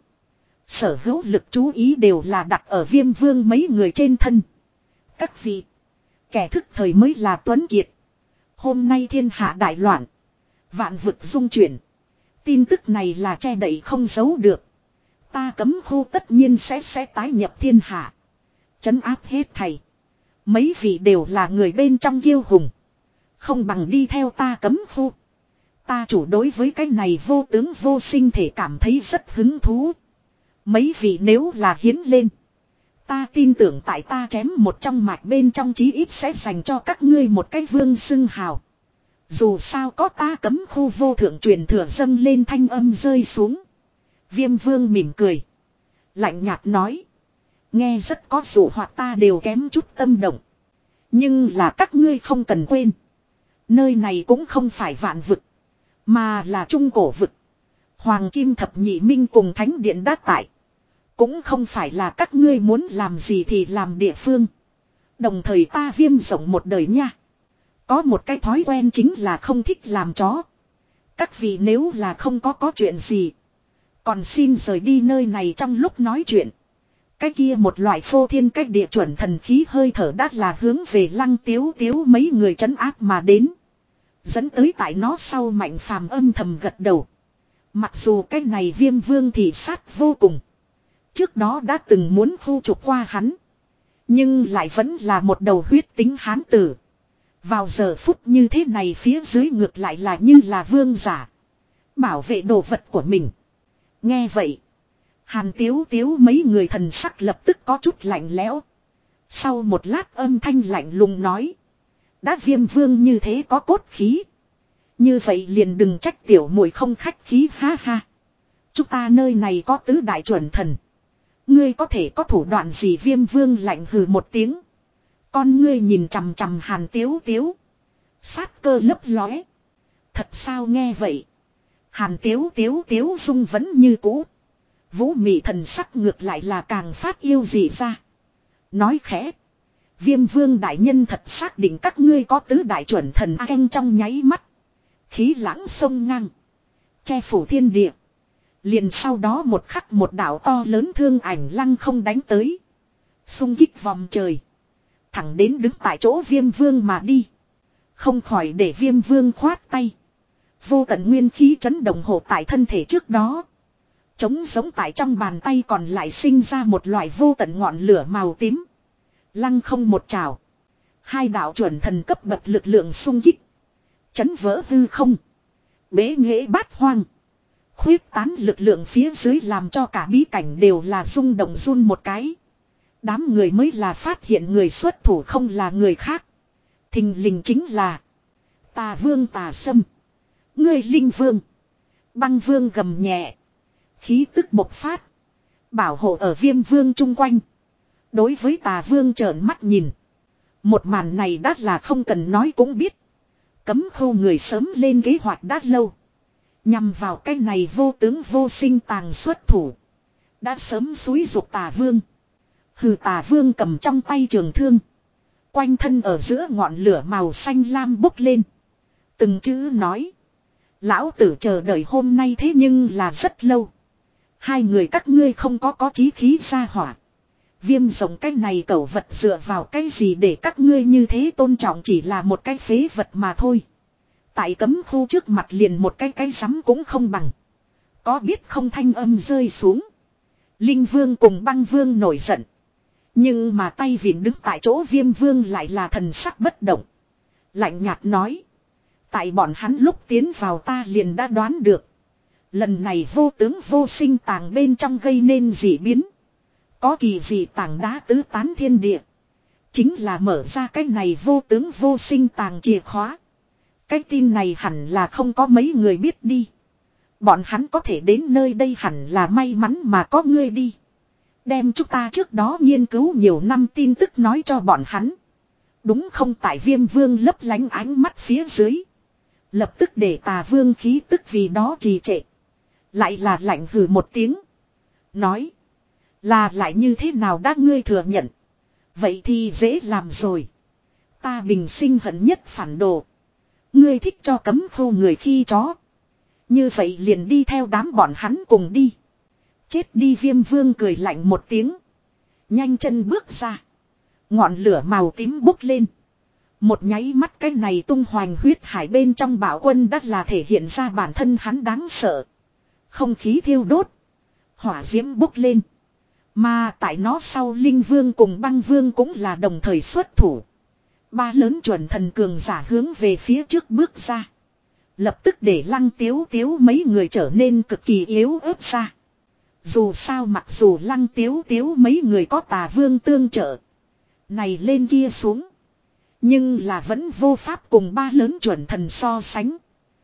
Sở hữu lực chú ý đều là đặt ở Viêm Vương mấy người trên thân. Các vị. Kẻ thức thời mới là tuấn kiệt. Hôm nay thiên hạ đại loạn. Vạn vực dung chuyển. Tin tức này là che đậy không giấu được. Ta cấm khu tất nhiên sẽ sẽ tái nhập thiên hạ. Trấn áp hết thầy. Mấy vị đều là người bên trong kiêu hùng. Không bằng đi theo ta cấm khu. Ta chủ đối với cái này vô tướng vô sinh thể cảm thấy rất hứng thú. Mấy vị nếu là hiến lên. Ta tin tưởng tại ta chém một trong mạch bên trong chí ít sẽ dành cho các ngươi một cái vương xưng hào. Dù sao có ta cấm khu vô thượng truyền thừa dâng lên thanh âm rơi xuống. Viêm Vương mỉm cười. Lạnh nhạt nói. Nghe rất có dụ hoặc ta đều kém chút tâm động. Nhưng là các ngươi không cần quên. Nơi này cũng không phải vạn vực. Mà là trung cổ vực. Hoàng Kim Thập Nhị Minh cùng Thánh Điện đã tại. Cũng không phải là các ngươi muốn làm gì thì làm địa phương. Đồng thời ta Viêm rộng một đời nha. Có một cái thói quen chính là không thích làm chó. Các vị nếu là không có có chuyện gì. Còn xin rời đi nơi này trong lúc nói chuyện. Cái kia một loại phô thiên cách địa chuẩn thần khí hơi thở đắt là hướng về Lăng Tiếu Tiếu mấy người trấn áp mà đến. Dẫn tới tại nó sau Mạnh Phàm âm thầm gật đầu. Mặc dù cái này Viêm Vương thì sát vô cùng. Trước đó đã từng muốn khu trục qua hắn. Nhưng lại vẫn là một đầu huyết tính hán tử. Vào giờ phút như thế này phía dưới ngược lại là như là vương giả. Bảo vệ đồ vật của mình. Nghe vậy. Hàn Tiếu Tiếu mấy người thần sắc lập tức có chút lạnh lẽo. Sau một lát âm thanh lạnh lùng nói. Đã Viêm Vương như thế có cốt khí. Như vậy liền đừng trách tiểu muội không khách khí ha ha. Chúng ta nơi này có tứ đại chuẩn thần. Ngươi có thể có thủ đoạn gì? Viêm Vương lạnh hừ một tiếng. Con ngươi nhìn chằm chằm Hàn Tiếu Tiếu. Sát cơ lấp lóe. Thật sao? Nghe vậy. Hàn Tiếu Tiếu Tiếu dung vẫn như cũ. Vũ mị thần sắc ngược lại là càng phát yêu dị ra. Nói khẽ. Viêm Vương đại nhân thật xác định các ngươi có tứ đại chuẩn thần a. Canh trong nháy mắt. Khí lãng sông ngang. Che phủ thiên địa. Liền sau đó một khắc một đạo to lớn thương ảnh lăng không đánh tới. Xung kích vòng trời. Thẳng đến đứng tại chỗ Viêm Vương mà đi. Không khỏi để Viêm Vương khoát tay. Vô tận nguyên khí chấn động hộ tại thân thể trước đó. Trống giống tại trong bàn tay còn lại sinh ra một loại vô tận ngọn lửa màu tím. Lăng không một trào. Hai đạo chuẩn thần cấp bậc lực lượng xung kích. Chấn vỡ hư không. Bế nghệ bát hoang. Khuyết tán lực lượng phía dưới làm cho cả bí cảnh đều là rung động run một cái. Đám người mới là phát hiện người xuất thủ không là người khác. Thình lình chính là Tà Vương Tà Sâm. Người Linh Vương. Băng Vương gầm nhẹ. Khí tức bộc phát. Bảo hộ ở Viêm Vương chung quanh. Đối với Tà Vương trợn mắt nhìn. Một màn này đắt là không cần nói cũng biết. Cấm khu người sớm lên kế hoạch đã lâu. Nhằm vào cái này vô tướng vô sinh tàng xuất thủ. Đã sớm xúi dục Tà Vương. Hừ, Tà Vương cầm trong tay trường thương. Quanh thân ở giữa ngọn lửa màu xanh lam bốc lên. Từng chữ nói. Lão tử chờ đợi hôm nay thế nhưng là rất lâu. Hai người các ngươi không có có chí khí ra hỏa. Viêm rồng cái này cẩu vật dựa vào cái gì để các ngươi như thế tôn trọng, chỉ là một cái phế vật mà thôi. Tại cấm khu trước mặt liền một cái cái sắm cũng không bằng. Có biết không, thanh âm rơi xuống. Linh Vương cùng Băng Vương nổi giận. Nhưng mà tay vịn đứng tại chỗ Viêm Vương lại là thần sắc bất động. Lạnh nhạt nói. Tại bọn hắn lúc tiến vào ta liền đã đoán được. Lần này vô tướng vô sinh tàng bên trong gây nên dị biến. Có kỳ dị tàng đá tứ tán thiên địa. Chính là mở ra cái này vô tướng vô sinh tàng chìa khóa. Cái tin này hẳn là không có mấy người biết đi. Bọn hắn có thể đến nơi đây hẳn là may mắn mà có ngươi đi. Đem chúng ta trước đó nghiên cứu nhiều năm tin tức nói cho bọn hắn. Đúng không? Tại Viêm Vương lấp lánh ánh mắt phía dưới. Lập tức để Tà Vương khí tức vì đó trì trệ. Lại là lạnh hừ một tiếng. Nói. Là lại như thế nào đã ngươi thừa nhận. Vậy thì dễ làm rồi. Ta bình sinh hận nhất phản đồ. Ngươi thích cho cấm khu người khi chó. Như vậy liền đi theo đám bọn hắn cùng đi. Chết đi. Viêm Vương cười lạnh một tiếng. Nhanh chân bước ra. Ngọn lửa màu tím bốc lên. Một nháy mắt cái này tung hoành huyết hải bên trong bạo quân đã là thể hiện ra bản thân hắn đáng sợ. Không khí thiêu đốt. Hỏa diễm bốc lên. Mà tại nó sau Linh Vương cùng Băng Vương cũng là đồng thời xuất thủ. Ba lớn chuẩn thần cường giả hướng về phía trước bước ra. Lập tức để Lăng Tiếu Tiếu mấy người trở nên cực kỳ yếu ớt ra. Dù sao mặc dù Lăng Tiếu Tiếu mấy người có Tà Vương tương trợ. Này lên kia xuống. Nhưng là vẫn vô pháp cùng ba lớn chuẩn thần so sánh.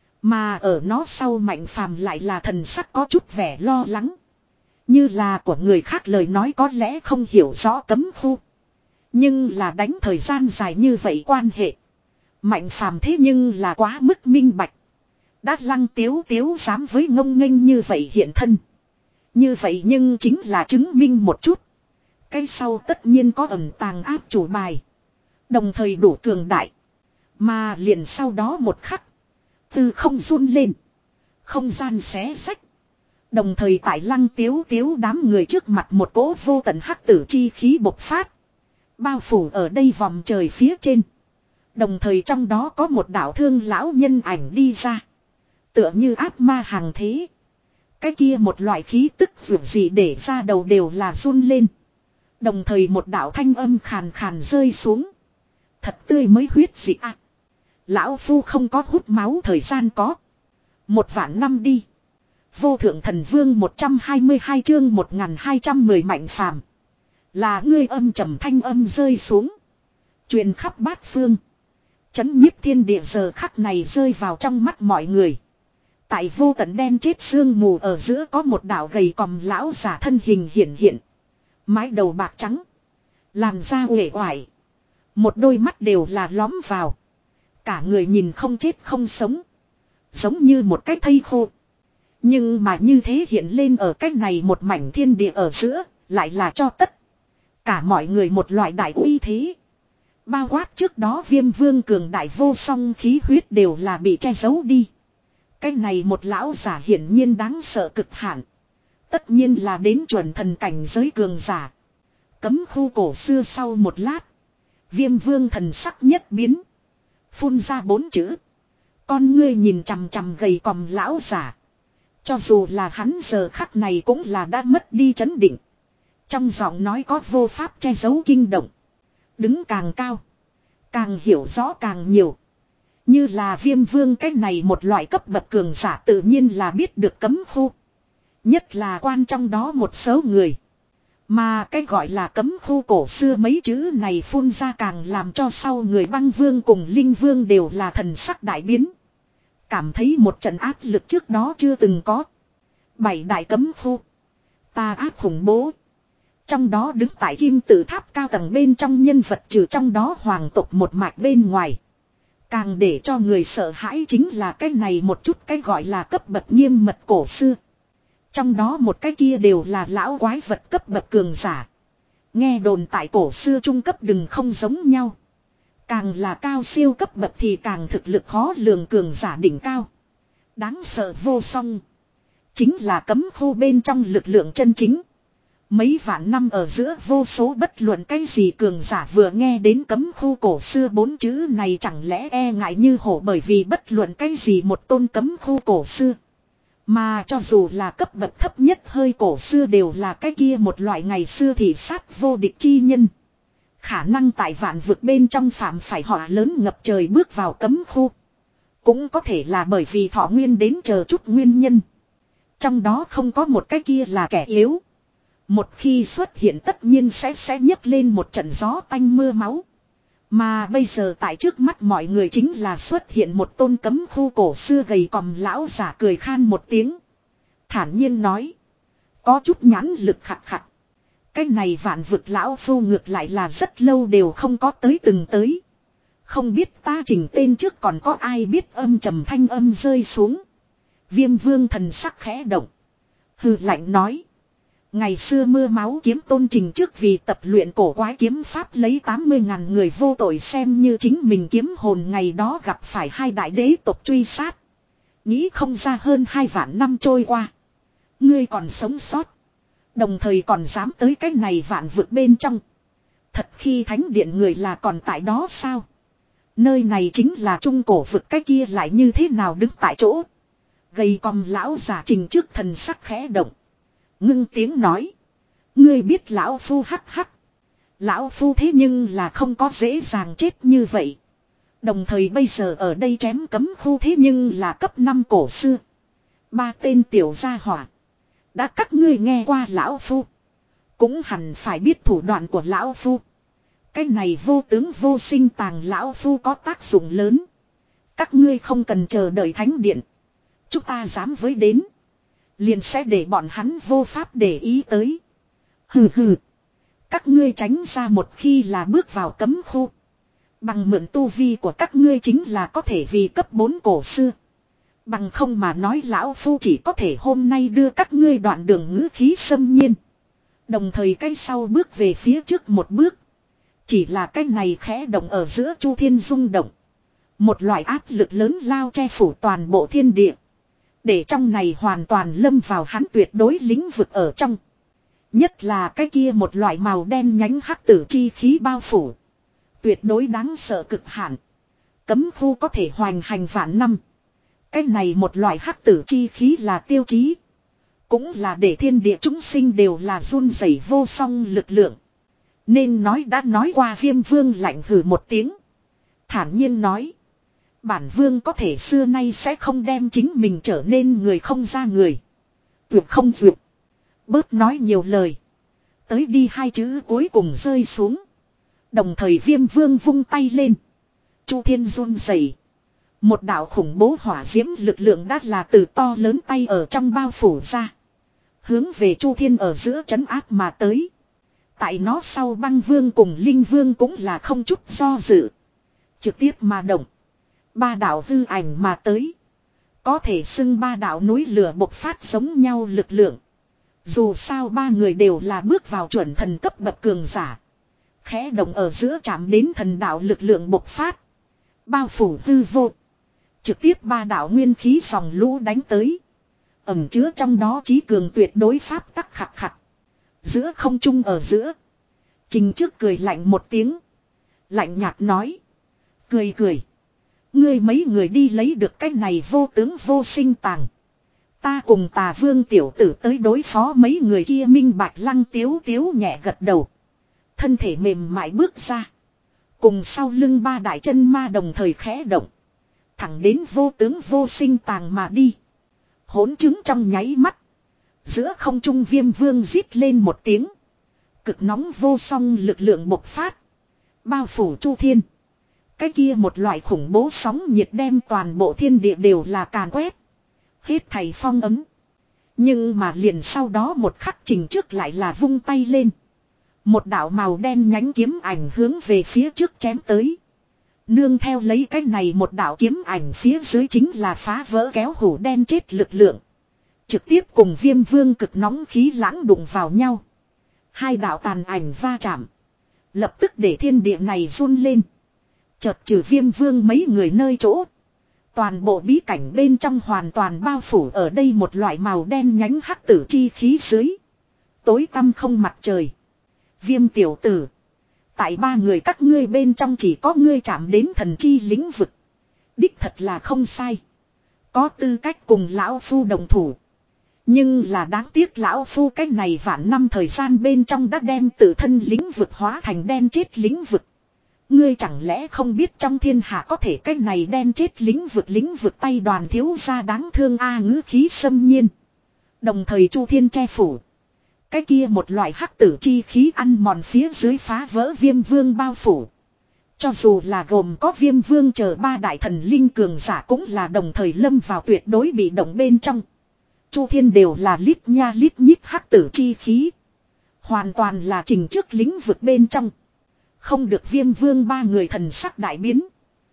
Mà ở nó sau Mạnh Phàm lại là thần sắc có chút vẻ lo lắng. Như là của người khác lời nói có lẽ không hiểu rõ cấm khu. Nhưng là đánh thời gian dài như vậy quan hệ. Mạnh Phàm thế nhưng là quá mức minh bạch. Đã Lăng Tiếu Tiếu dám với ngông nghênh như vậy hiện thân. Như vậy nhưng chính là chứng minh một chút. Cái sau tất nhiên có ẩn tàng áp chủ bài. Đồng thời đủ cường đại. Mà liền sau đó một khắc. Từ không run lên. Không gian xé sách. Đồng thời tại Lăng Tiếu Tiếu đám người trước mặt một cỗ vô tận hắc tử chi khí bộc phát. Bao phủ ở đây vòng trời phía trên. Đồng thời trong đó có một đạo thương lão nhân ảnh đi ra. Tựa như ác ma hàng thế. Cái kia một loại khí tức vượt gì để ra đầu đều là run lên. Đồng thời một đạo thanh âm khàn khàn rơi xuống. Thật tươi mới huyết dị ạ. À. Lão Phu không có hút máu thời gian có. Một vạn năm đi. Vô thượng thần vương một trăm hai mươi hai chương một nghìn hai trăm mười Mạnh Phàm. Là ngươi âm trầm thanh âm rơi xuống. Truyền khắp bát phương. Chấn nhiếp thiên địa giờ khắc này rơi vào trong mắt mọi người. Tại vô tận đen chết sương mù ở giữa có một đạo gầy còm lão giả thân hình hiển hiện. Mái đầu bạc trắng. Làn da uể oải. Một đôi mắt đều là lõm vào. Cả người nhìn không chết không sống. Giống như một cái thây khô. Nhưng mà như thế hiện lên ở cách này một mảnh thiên địa ở giữa. Lại là cho tất cả mọi người một loại đại uy thế. Bao quát trước đó Viêm Vương cường đại vô song khí huyết đều là bị che giấu đi. Cái này một lão giả hiển nhiên đáng sợ cực hạn. Tất nhiên là đến chuẩn thần cảnh giới cường giả. Cấm khu cổ xưa sau một lát. Viêm Vương thần sắc nhất biến. Phun ra bốn chữ. Con ngươi nhìn chằm chằm gầy còm lão giả. Cho dù là hắn giờ khắc này cũng là đã mất đi trấn định. Trong giọng nói có vô pháp che giấu kinh động. Đứng càng cao. Càng hiểu rõ càng nhiều. Như là Viêm Vương cái này một loại cấp bậc cường giả tự nhiên là biết được cấm khu. Nhất là quan trong đó một số người. Mà cái gọi là cấm khu cổ xưa mấy chữ này phun ra càng làm cho sau người Băng Vương cùng Linh Vương đều là thần sắc đại biến. Cảm thấy một trận áp lực trước đó chưa từng có. Bảy đại cấm khu. Tà ác khủng bố. Trong đó đứng tại kim tự tháp cao tầng bên trong nhân vật trừ trong đó hoàng tộc một mạch bên ngoài. Càng để cho người sợ hãi chính là cái này một chút cái gọi là cấp bậc nghiêm mật cổ xưa. Trong đó một cái kia đều là lão quái vật cấp bậc cường giả. Nghe đồn tại cổ xưa trung cấp đừng không giống nhau. Càng là cao siêu cấp bậc thì càng thực lực khó lường cường giả đỉnh cao. Đáng sợ vô song. Chính là cấm khu bên trong lực lượng chân chính. Mấy vạn năm ở giữa vô số bất luận cái gì cường giả vừa nghe đến cấm khu cổ xưa bốn chữ này chẳng lẽ e ngại như hổ bởi vì bất luận cái gì một tôn cấm khu cổ xưa. Mà cho dù là cấp bậc thấp nhất hơi cổ xưa đều là cái kia một loại ngày xưa thì sát vô địch chi nhân. Khả năng tại vạn vực bên trong phạm phải họa lớn ngập trời bước vào cấm khu. Cũng có thể là bởi vì thọ nguyên đến chờ chút nguyên nhân. Trong đó không có một cái kia là kẻ yếu. Một khi xuất hiện tất nhiên sẽ sẽ nhấc lên một trận gió tanh mưa máu. Mà bây giờ tại trước mắt mọi người chính là xuất hiện một tôn cấm khu cổ xưa gầy còm lão giả cười khan một tiếng. Thản nhiên nói. Có chút nhãn lực khặt khặt. Cái này vạn vực lão phu ngược lại là rất lâu đều không có tới từng tới. Không biết ta trình tên trước còn có ai biết âm trầm thanh âm rơi xuống. Viêm Vương thần sắc khẽ động. Hừ lạnh nói. Ngày xưa mưa máu kiếm tôn trình trước vì tập luyện cổ quái kiếm pháp lấy tám mươi ngàn người vô tội xem như chính mình kiếm hồn ngày đó gặp phải hai đại đế tộc truy sát. Nghĩ không ra hơn hai vạn năm trôi qua. Ngươi còn sống sót. Đồng thời còn dám tới cái này vạn vực bên trong. Thật khi thánh điện người là còn tại đó sao? Nơi này chính là trung cổ vực cái kia lại như thế nào đứng tại chỗ. Gầy còm lão giả trình trước thần sắc khẽ động. Ngưng tiếng nói. Ngươi biết lão phu hắc hắc. Lão phu thế nhưng là không có dễ dàng chết như vậy. Đồng thời bây giờ ở đây chém cấm khu thế nhưng là cấp năm cổ xưa. Ba tên tiểu gia hỏa. Đã các ngươi nghe qua lão phu. Cũng hẳn phải biết thủ đoạn của lão phu. Cái này vô tướng vô sinh tàng lão phu có tác dụng lớn. Các ngươi không cần chờ đợi thánh điện. Chúng ta dám với đến. Liền sẽ để bọn hắn vô pháp để ý tới. Hừ hừ. Các ngươi tránh ra một khi là bước vào cấm khu. Bằng mượn tu vi của các ngươi chính là có thể vì cấp bốn cổ xưa. Bằng không mà nói lão phu chỉ có thể hôm nay đưa các ngươi đoạn đường ngữ khí xâm nhiên. Đồng thời cái sau bước về phía trước một bước. Chỉ là cái này khẽ động ở giữa Chu Thiên rung động. Một loại áp lực lớn lao che phủ toàn bộ thiên địa. Để trong này hoàn toàn lâm vào hắn tuyệt đối lĩnh vực ở trong. Nhất là cái kia một loại màu đen nhánh hắc tử chi khí bao phủ. Tuyệt đối đáng sợ cực hạn. Cấm khu có thể hoành hành vạn năm. Cái này một loại hắc tử chi khí là tiêu chí. Cũng là để thiên địa chúng sinh đều là run rẩy vô song lực lượng. Nên nói đã nói qua Viêm Vương lạnh hừ một tiếng. Thản nhiên nói. Bản vương có thể xưa nay sẽ không đem chính mình trở nên người không ra người. Tuyệt không duyệt. Bớt nói nhiều lời. Tới đi hai chữ cuối cùng rơi xuống. Đồng thời Viêm Vương vung tay lên. Chu Thiên run rẩy. Một đạo khủng bố hỏa diễm lực lượng đã là từ to lớn tay ở trong bao phủ ra. Hướng về Chu Thiên ở giữa trấn áp mà tới. Tại nó sau Băng Vương cùng Linh Vương cũng là không chút do dự. Trực tiếp mà động. Ba đạo hư ảnh mà tới. Có thể xưng ba đạo núi lửa bộc phát giống nhau lực lượng. Dù sao ba người đều là bước vào chuẩn thần cấp bậc cường giả. Khẽ động ở giữa chạm đến thần đạo lực lượng bộc phát. Bao phủ hư vô. Trực tiếp ba đạo nguyên khí dòng lũ đánh tới. Ẩm chứa trong đó chí cường tuyệt đối pháp tắc khặt khặt. Giữa không trung ở giữa. Trình trước cười lạnh một tiếng. Lạnh nhạt nói. Cười cười. Ngươi mấy người đi lấy được cái này vô tướng vô sinh tàng. Ta cùng Tà Vương tiểu tử tới đối phó mấy người kia. Minh Bạch Lăng Tiếu Tiếu nhẹ gật đầu. Thân thể mềm mại bước ra. Cùng sau lưng ba đại chân ma đồng thời khẽ động. Thẳng đến vô tướng vô sinh tàng mà đi. Hỗn chứng trong nháy mắt. Giữa không trung Viêm Vương rít lên một tiếng. Cực nóng vô song lực lượng bộc phát. Bao phủ chu thiên. Cái kia một loại khủng bố sóng nhiệt đem toàn bộ thiên địa đều là càn quét. Hết thầy phong ấm. Nhưng mà liền sau đó một khắc trình trước lại là vung tay lên. Một đạo màu đen nhánh kiếm ảnh hướng về phía trước chém tới. Nương theo lấy cái này một đạo kiếm ảnh phía dưới chính là phá vỡ kéo hủ đen chết lực lượng. Trực tiếp cùng Viêm Vương cực nóng khí lãng đụng vào nhau. Hai đạo tàn ảnh va chạm. Lập tức để thiên địa này run lên. Chợt trừ Viêm Vương mấy người nơi chỗ. Toàn bộ bí cảnh bên trong hoàn toàn bao phủ ở đây một loại màu đen nhánh hắc tử chi khí dưới. Tối tăm không mặt trời. Viêm tiểu tử. Tại ba người các ngươi bên trong chỉ có ngươi chạm đến thần chi lĩnh vực. Đích thật là không sai. Có tư cách cùng lão phu đồng thủ. Nhưng là đáng tiếc lão phu cái này vạn năm thời gian bên trong đã đem tự thân lĩnh vực hóa thành đen chết lĩnh vực. Ngươi chẳng lẽ không biết trong thiên hạ có thể cái này đen chết lĩnh vực lĩnh vực tay đoàn thiếu gia đáng thương a ngữ khí xâm nhiên. Đồng thời chu thiên che phủ. Cái kia một loại hắc tử chi khí ăn mòn phía dưới phá vỡ Viêm Vương bao phủ. Cho dù là gồm có Viêm Vương chờ ba đại thần linh cường giả cũng là đồng thời lâm vào tuyệt đối bị động bên trong. Chu thiên đều là lít nha lít nhít hắc tử chi khí. Hoàn toàn là trình trước lĩnh vực bên trong. Không được Viêm Vương ba người thần sắc đại biến.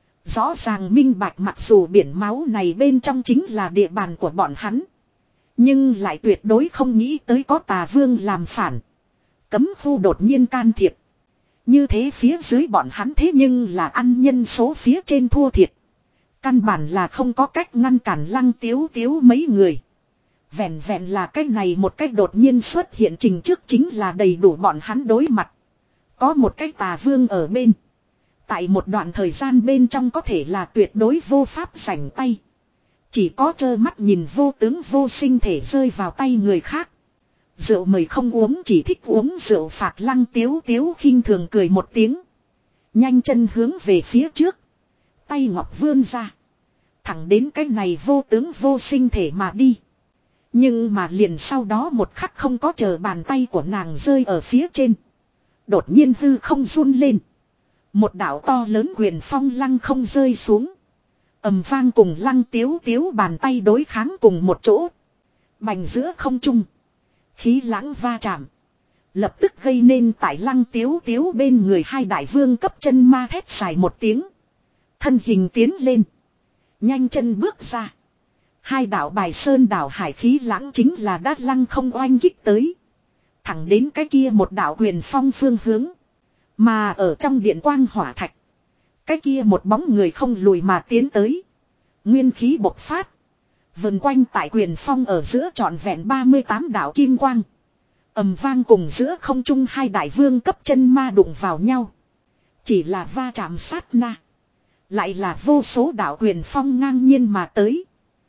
Rõ ràng minh bạch mặc dù biển máu này bên trong chính là địa bàn của bọn hắn. Nhưng lại tuyệt đối không nghĩ tới có Tà Vương làm phản. Cấm khu đột nhiên can thiệp. Như thế phía dưới bọn hắn thế nhưng là ăn nhân số phía trên thua thiệt. Căn bản là không có cách ngăn cản Lăng Tiếu Tiếu mấy người. Vẹn vẹn là cái này một cách đột nhiên xuất hiện trình trước chính là đầy đủ bọn hắn đối mặt. Có một cái Tà Vương ở bên. Tại một đoạn thời gian bên trong có thể là tuyệt đối vô pháp rảnh tay. Chỉ có trơ mắt nhìn vô tướng vô sinh thể rơi vào tay người khác. Rượu mời không uống chỉ thích uống rượu phạt Lăng Tiếu Tiếu khinh thường cười một tiếng. Nhanh chân hướng về phía trước. Tay ngọc vươn ra. Thẳng đến cái này vô tướng vô sinh thể mà đi. Nhưng mà liền sau đó một khắc không có chờ bàn tay của nàng rơi ở phía trên. Đột nhiên hư không run lên. Một đạo to lớn quyền phong lăng không rơi xuống. Ầm vang cùng Lăng Tiếu Tiếu bàn tay đối kháng cùng một chỗ. Bành giữa không trung. Khí lãng va chạm. Lập tức gây nên tại Lăng Tiếu Tiếu bên người hai đại vương cấp chân ma thét dài một tiếng. Thân hình tiến lên. Nhanh chân bước ra. Hai đạo bài sơn đảo hải khí lãng chính là đát lăng không oanh kích tới. Thẳng đến cái kia một đạo quyền phong phương hướng. Mà ở trong điện quang hỏa thạch. Cái kia một bóng người không lùi mà tiến tới. Nguyên khí bộc phát. Vần quanh tại quyền phong ở giữa trọn vẹn ba mươi tám đạo kim quang. Ầm vang cùng giữa không trung hai đại vương cấp chân ma đụng vào nhau. Chỉ là va chạm sát na. Lại là vô số đạo quyền phong ngang nhiên mà tới.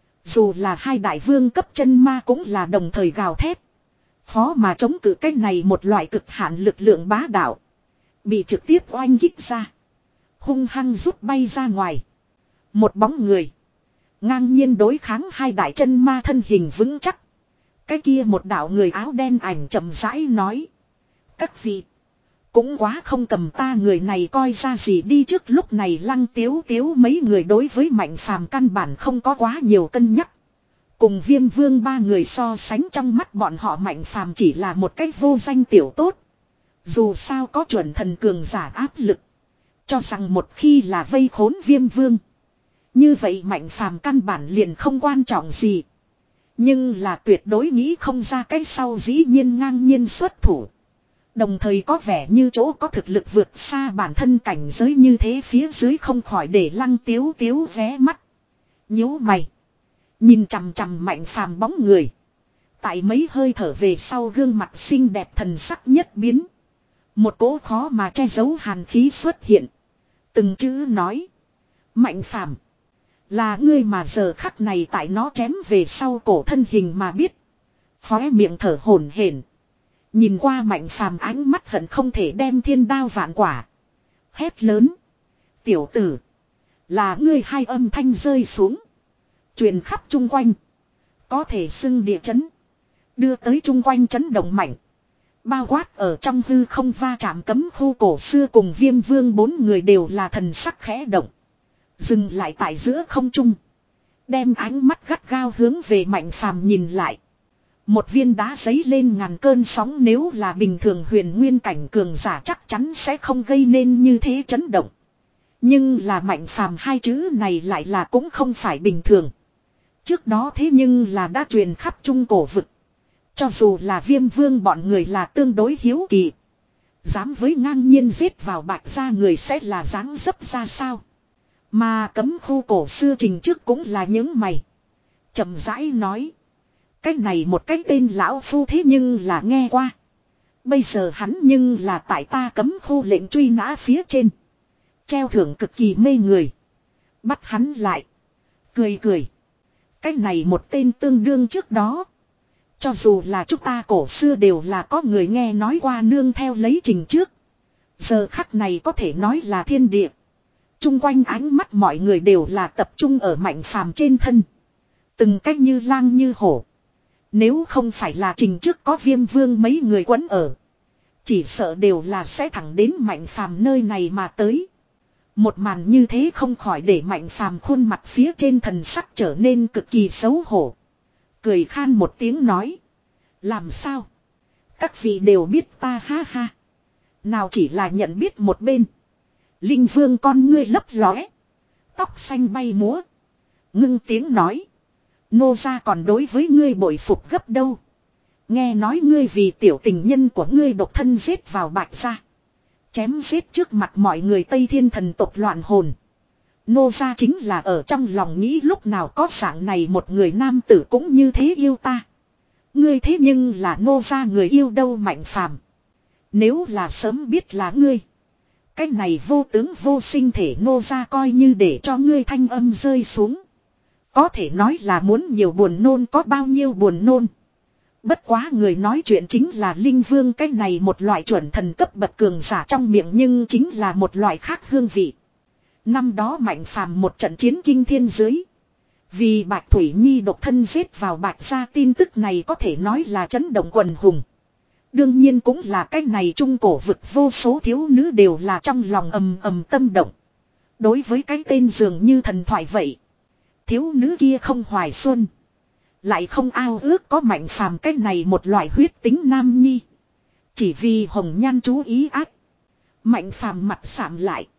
Dù là hai đại vương cấp chân ma cũng là đồng thời gào thét. Khó mà chống cự cái này một loại cực hạn lực lượng bá đạo. Bị trực tiếp oanh kích ra. Hung hăng rút bay ra ngoài. Một bóng người. Ngang nhiên đối kháng hai đại chân ma thân hình vững chắc. Cái kia một đạo người áo đen ảnh chậm rãi nói. Các vị. Cũng quá không cầm ta người này coi ra gì đi trước lúc này Lăng Tiếu Tiếu mấy người đối với Mạnh Phàm căn bản không có quá nhiều cân nhắc. Cùng Viêm Vương ba người so sánh trong mắt bọn họ Mạnh Phàm chỉ là một cách vô danh tiểu tốt. Dù sao có chuẩn thần cường giả áp lực. Cho rằng một khi là vây khốn Viêm Vương. Như vậy Mạnh Phàm căn bản liền không quan trọng gì. Nhưng là tuyệt đối nghĩ không ra cái sau dĩ nhiên ngang nhiên xuất thủ. Đồng thời có vẻ như chỗ có thực lực vượt xa bản thân cảnh giới như thế phía dưới không khỏi để Lăng Tiếu Tiếu vé mắt. Nhíu mày. Nhìn chằm chằm Mạnh Phàm bóng người. Tại mấy hơi thở về sau gương mặt xinh đẹp thần sắc nhất biến. Một cỗ khó mà che giấu hàn khí xuất hiện. Từng chữ nói. Mạnh Phàm Là ngươi mà giờ khắc này tại nó chém về sau cổ thân hình mà biết. Khóe miệng thở hổn hển. Nhìn qua Mạnh Phàm ánh mắt hận không thể đem thiên đao vạn quả. Hét lớn. Tiểu tử. Là ngươi, hai âm thanh rơi xuống. Truyền khắp chung quanh. Có thể xưng địa chấn. Đưa tới chung quanh chấn động mạnh. Bao quát ở trong hư không va chạm cấm khu cổ xưa cùng Viêm Vương bốn người đều là thần sắc khẽ động. Dừng lại tại giữa không trung. Đem ánh mắt gắt gao hướng về Mạnh Phàm nhìn lại. Một viên đá giấy lên ngàn cơn sóng, nếu là bình thường huyền nguyên cảnh cường giả chắc chắn sẽ không gây nên như thế chấn động. Nhưng là Mạnh Phàm hai chữ này lại là cũng không phải bình thường. Trước đó thế nhưng là đã truyền khắp trung cổ vực. Cho dù là Viêm Vương bọn người là tương đối hiếu kỳ. Dám với ngang nhiên giết vào Bạch gia người sẽ là dáng dấp ra sao. Mà cấm khu cổ xưa trình trước cũng là những mày. Chậm rãi nói. Cái này một cái tên lão phu thế nhưng là nghe qua. Bây giờ hắn nhưng là tại ta cấm khu lệnh truy nã phía trên. Treo thưởng cực kỳ mê người. Bắt hắn lại. Cười cười. Cái này một tên tương đương trước đó. Cho dù là chúng ta cổ xưa đều là có người nghe nói qua nương theo lấy trình trước. Giờ khắc này có thể nói là thiên địa. Trung quanh ánh mắt mọi người đều là tập trung ở Mạnh Phàm trên thân. Từng cách như lang như hổ. Nếu không phải là trình trước có Viêm Vương mấy người quấn ở. Chỉ sợ đều là sẽ thẳng đến Mạnh Phàm nơi này mà tới. Một màn như thế không khỏi để Mạnh Phàm khuôn mặt phía trên thần sắc trở nên cực kỳ xấu hổ. Cười khan một tiếng nói. Làm sao? Các vị đều biết ta ha ha. Nào chỉ là nhận biết một bên. Linh Vương con ngươi lấp lóe. Tóc xanh bay múa. Ngưng tiếng nói. Nô gia còn đối với ngươi bội phục gấp đâu. Nghe nói ngươi vì tiểu tình nhân của ngươi độc thân giết vào Bạch gia. Chém giết trước mặt mọi người Tây Thiên thần tộc loạn hồn. Nô gia chính là ở trong lòng nghĩ lúc nào có dạng này một người nam tử cũng như thế yêu ta. Ngươi thế nhưng là nô gia người yêu đâu Mạnh Phàm. Nếu là sớm biết là ngươi. Cái này vô tướng vô sinh thể nô gia coi như để cho ngươi thanh âm rơi xuống. Có thể nói là muốn nhiều buồn nôn có bao nhiêu buồn nôn. Bất quá người nói chuyện chính là Linh Vương, cái này một loại chuẩn thần cấp bậc cường giả trong miệng nhưng chính là một loại khác hương vị. Năm đó Mạnh Phàm một trận chiến kinh thiên dưới. Vì Bạch Thủy Nhi độc thân giết vào Bạch gia tin tức này có thể nói là chấn động quần hùng. Đương nhiên cũng là cái này trung cổ vực vô số thiếu nữ đều là trong lòng ầm ầm tâm động. Đối với cái tên dường như thần thoại vậy. Thiếu nữ kia không hoài xuân. Lại không ao ước có Mạnh Phàm cái này một loại huyết tính nam nhi. Chỉ vì hồng nhan chú ý ác. Mạnh Phàm mặt sạm lại.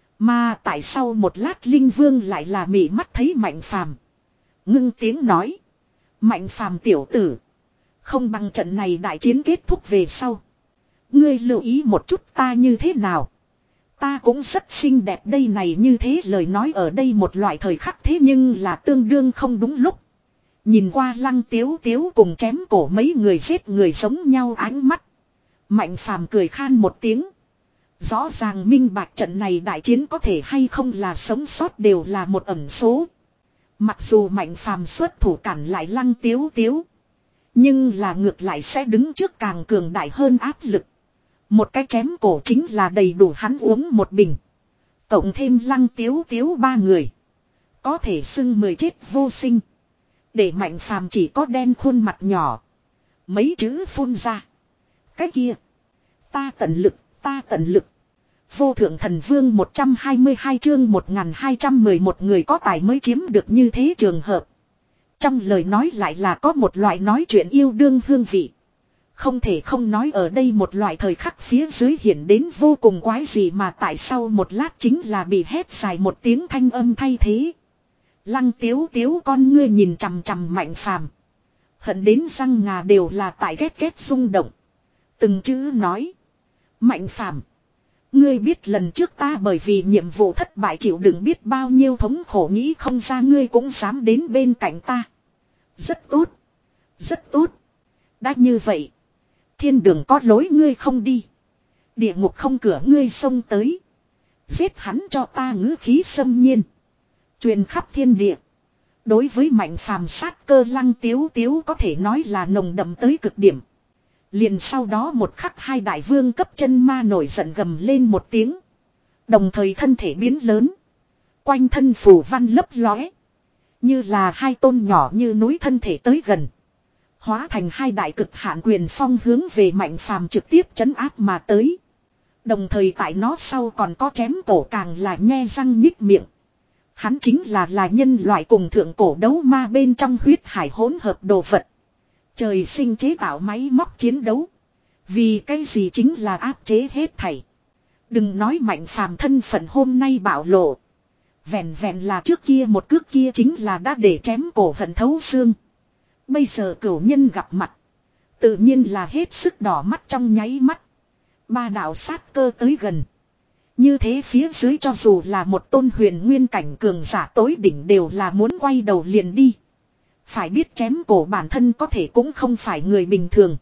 Mà tại sao một lát Linh Vương lại là mỉ mắt thấy Mạnh Phàm, ngưng tiếng nói. Mạnh Phàm tiểu tử. Không bằng trận này đại chiến kết thúc về sau. Ngươi lưu ý một chút ta như thế nào. Ta cũng rất xinh đẹp đây này, như thế lời nói ở đây một loại thời khắc thế nhưng là tương đương không đúng lúc. Nhìn qua Lăng Tiếu Tiếu cùng chém cổ mấy người giết người giống nhau ánh mắt. Mạnh Phàm cười khan một tiếng. Rõ ràng minh bạch trận này đại chiến có thể hay không là sống sót đều là một ẩn số. Mặc dù Mạnh Phàm xuất thủ cản lại Lăng Tiếu Tiếu. Nhưng là ngược lại sẽ đứng trước càng cường đại hơn áp lực. Một cái chém cổ chính là đầy đủ hắn uống một bình. Cộng thêm Lăng Tiếu Tiếu ba người. Có thể xưng mười chết vô sinh. Để Mạnh Phàm chỉ có đen khuôn mặt nhỏ. Mấy chữ phun ra. Cái kia. Ta tận lực, ta tận lực. Vô thượng thần vương một trăm hai mươi hai chương một nghìn hai trăm mười một người có tài mới chiếm được như thế trường hợp. Trong lời nói lại là có một loại nói chuyện yêu đương hương vị. Không thể không nói ở đây một loại thời khắc phía dưới hiện đến vô cùng quái gì mà tại sao một lát chính là bị hét dài một tiếng thanh âm thay thế. Lăng Tiếu Tiếu con ngươi nhìn chằm chằm Mạnh Phàm, hận đến răng ngà đều là tại ghét ghét rung động. Từng chữ nói. Mạnh Phàm, ngươi biết lần trước ta bởi vì nhiệm vụ thất bại chịu đựng biết bao nhiêu thống khổ, nghĩ không ra ngươi cũng dám đến bên cạnh ta. Rất tốt. Rất tốt. Đã như vậy. Thiên đường có lối ngươi không đi. Địa ngục không cửa ngươi xông tới. Giết hắn cho ta ngữ khí xâm nhiên. Truyền khắp thiên địa. Đối với Mạnh Phàm sát cơ Lăng Tiếu Tiếu có thể nói là nồng đậm tới cực điểm. Liền sau đó một khắc hai đại vương cấp chân ma nổi giận gầm lên một tiếng. Đồng thời thân thể biến lớn. Quanh thân phù văn lấp lóe. Như là hai tôn nhỏ như núi thân thể tới gần. Hóa thành hai đại cực hạn quyền phong hướng về Mạnh Phàm trực tiếp trấn áp mà tới. Đồng thời tại nó sau còn có chém cổ càng là nhe răng nhích miệng. Hắn chính là là nhân loại cùng thượng cổ đấu ma bên trong huyết hải hỗn hợp đồ vật. Trời sinh chế tạo máy móc chiến đấu. Vì cái gì chính là áp chế hết thảy. Đừng nói Mạnh Phàm thân phận hôm nay bạo lộ. Vẹn vẹn là trước kia một cước kia chính là đã để chém cổ hận thấu xương. Bây giờ cửu nhân gặp mặt. Tự nhiên là hết sức đỏ mắt trong nháy mắt. Ba đạo sát cơ tới gần. Như thế phía dưới cho dù là một tôn huyền nguyên cảnh cường giả tối đỉnh đều là muốn quay đầu liền đi. Phải biết chém cổ bản thân có thể cũng không phải người bình thường.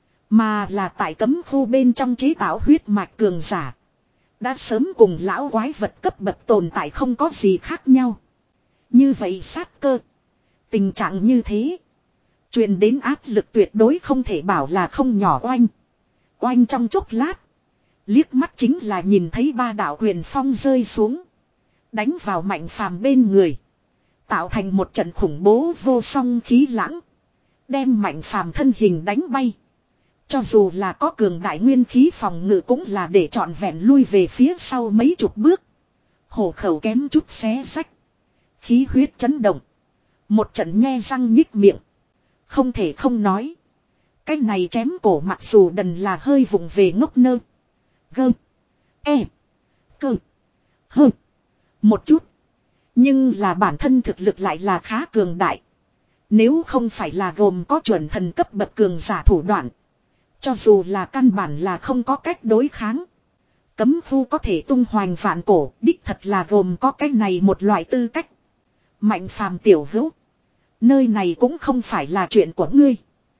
Mà là tại cấm khu bên trong chế tạo huyết mạch cường giả. Đã sớm cùng lão quái vật cấp bậc tồn tại không có gì khác nhau. Như vậy sát cơ. Tình trạng như thế. Truyền đến áp lực tuyệt đối không thể bảo là không nhỏ oanh. Oanh trong chốc lát. Liếc mắt chính là nhìn thấy ba đạo quyền phong rơi xuống. Đánh vào Mạnh Phàm bên người. Tạo thành một trận khủng bố vô song khí lãng. Đem Mạnh Phàm thân hình đánh bay. Cho dù là có cường đại nguyên khí phòng ngự cũng là để trọn vẹn lui về phía sau mấy chục bước. Hổ khẩu kém chút xé rách. Khí huyết chấn động. Một trận nhe răng nhích miệng. Không thể không nói. Cái này chém cổ mặc dù đần là hơi vụng về ngốc nơ. Gơ. E. Cơ. Hơ. Một chút. Nhưng là bản thân thực lực lại là khá cường đại. Nếu không phải là gồm có chuẩn thần cấp bậc cường giả thủ đoạn. Cho dù là căn bản là không có cách đối kháng. Cấm khu có thể tung hoành vạn cổ. Đích thật là gồm có cái này một loại tư cách. Mạnh Phàm tiểu hữu. Nơi này cũng không phải là chuyện của ngươi.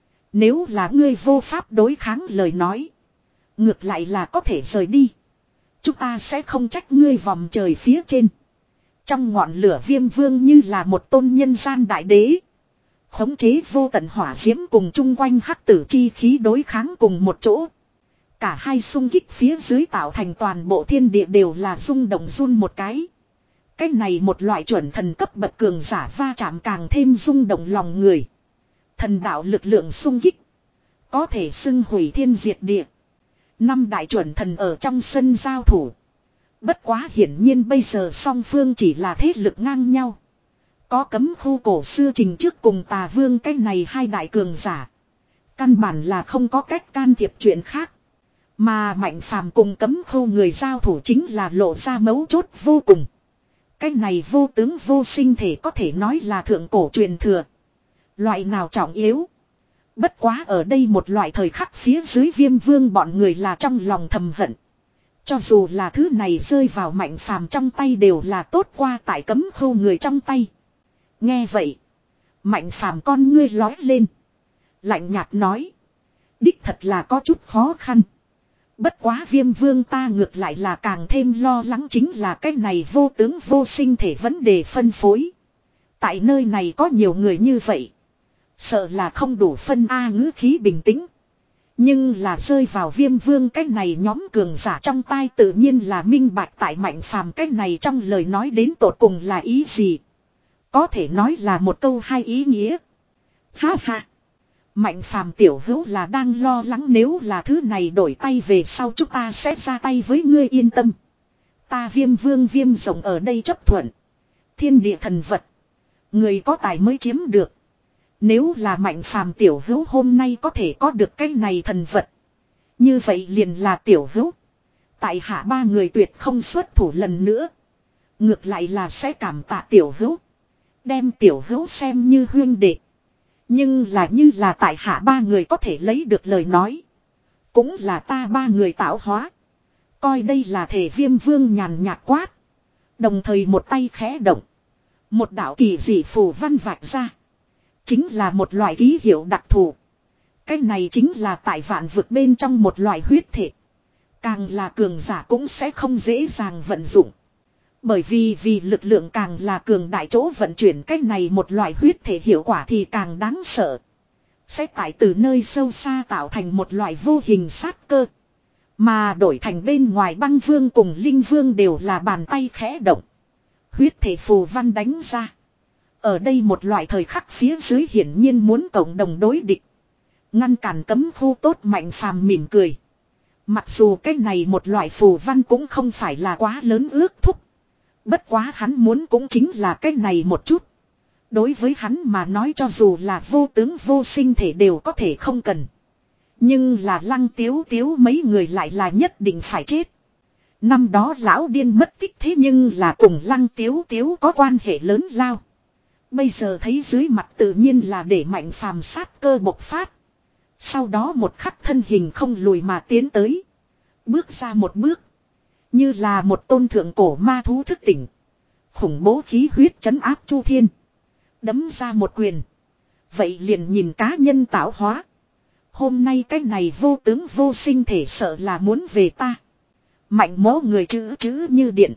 Nếu là ngươi vô pháp đối kháng lời nói. Ngược lại là có thể rời đi. Chúng ta sẽ không trách ngươi vòng trời phía trên. Trong ngọn lửa Viêm Vương như là một tôn nhân gian đại đế. Khống chế vô tận hỏa diễm cùng chung quanh hắc tử chi khí đối kháng cùng một chỗ. Cả hai xung kích phía dưới tạo thành toàn bộ thiên địa đều là rung động run một cái. Cái này một loại chuẩn thần cấp bậc cường giả va chạm càng thêm rung động lòng người. Thần đạo lực lượng xung kích. Có thể xưng hủy thiên diệt địa. Năm đại chuẩn thần ở trong sân giao thủ. Bất quá hiển nhiên bây giờ song phương chỉ là thế lực ngang nhau. Có cấm khu cổ xưa trình trước cùng Tà Vương cái này hai đại cường giả. Căn bản là không có cách can thiệp chuyện khác. Mà Mạnh Phàm cùng cấm khu người giao thủ chính là lộ ra mấu chốt vô cùng. Cái này vô tướng vô sinh thể có thể nói là thượng cổ truyền thừa. Loại nào trọng yếu. Bất quá ở đây một loại thời khắc phía dưới Viêm Vương bọn người là trong lòng thầm hận. Cho dù là thứ này rơi vào Mạnh Phàm trong tay đều là tốt qua tại cấm khu người trong tay. Nghe vậy. Mạnh Phàm con ngươi lói lên. Lạnh nhạt nói. Đích thật là có chút khó khăn. Bất quá Viêm Vương ta ngược lại là càng thêm lo lắng chính là cái này vô tướng vô sinh thể vấn đề phân phối. Tại nơi này có nhiều người như vậy. Sợ là không đủ phân A ngữ khí bình tĩnh. Nhưng là rơi vào Viêm Vương cái này nhóm cường giả trong tai tự nhiên là minh bạch tại Mạnh Phàm cái này trong lời nói đến tột cùng là ý gì. Có thể nói là một câu hai ý nghĩa. Ha ha. Mạnh Phàm tiểu hữu là đang lo lắng nếu là thứ này đổi tay về sau chúng ta sẽ ra tay với ngươi yên tâm. Ta Viêm Vương Viêm rộng ở đây chấp thuận. Thiên địa thần vật. Người có tài mới chiếm được. Nếu là Mạnh Phàm tiểu hữu hôm nay có thể có được cái này thần vật. Như vậy liền là tiểu hữu. Tại hạ ba người tuyệt không xuất thủ lần nữa. Ngược lại là sẽ cảm tạ tiểu hữu. Đem tiểu hữu xem như huyên đệ. Nhưng là như là tại hạ ba người có thể lấy được lời nói. Cũng là ta ba người tạo hóa. Coi đây là thể Viêm Vương nhàn nhạt quát. Đồng thời một tay khẽ động. Một đạo kỳ dị phù văn vạch ra. Chính là một loại ký hiệu đặc thù. Cái này chính là tại vạn vực bên trong một loại huyết thể. Càng là cường giả cũng sẽ không dễ dàng vận dụng. Bởi vì vì lực lượng càng là cường đại chỗ vận chuyển cái này một loại huyết thể hiệu quả thì càng đáng sợ. Sẽ tại từ nơi sâu xa tạo thành một loại vô hình sát cơ. Mà đổi thành bên ngoài băng vương cùng linh vương đều là bàn tay khẽ động. Huyết thể phù văn đánh ra. Ở đây một loại thời khắc phía dưới hiển nhiên muốn cộng đồng đối địch. Ngăn cản cấm khu tốt Mạnh Phàm mỉm cười. Mặc dù cái này một loại phù văn cũng không phải là quá lớn ước thúc. Bất quá hắn muốn cũng chính là cái này một chút. Đối với hắn mà nói cho dù là vô tướng vô sinh thể đều có thể không cần. Nhưng là Lăng Tiếu Tiếu mấy người lại là nhất định phải chết. Năm đó lão điên mất tích thế nhưng là cùng Lăng Tiếu Tiếu có quan hệ lớn lao. Bây giờ thấy dưới mặt tự nhiên là để Mạnh Phàm sát cơ bộc phát. Sau đó một khắc thân hình không lùi mà tiến tới. Bước ra một bước. Như là một tôn thượng cổ ma thú thức tỉnh. Khủng bố khí huyết trấn áp chu thiên. Đấm ra một quyền. Vậy liền nhìn cá nhân tạo hóa. Hôm nay cái này vô tướng vô sinh thể sợ là muốn về ta. Mạnh mố người chữ chữ như điện.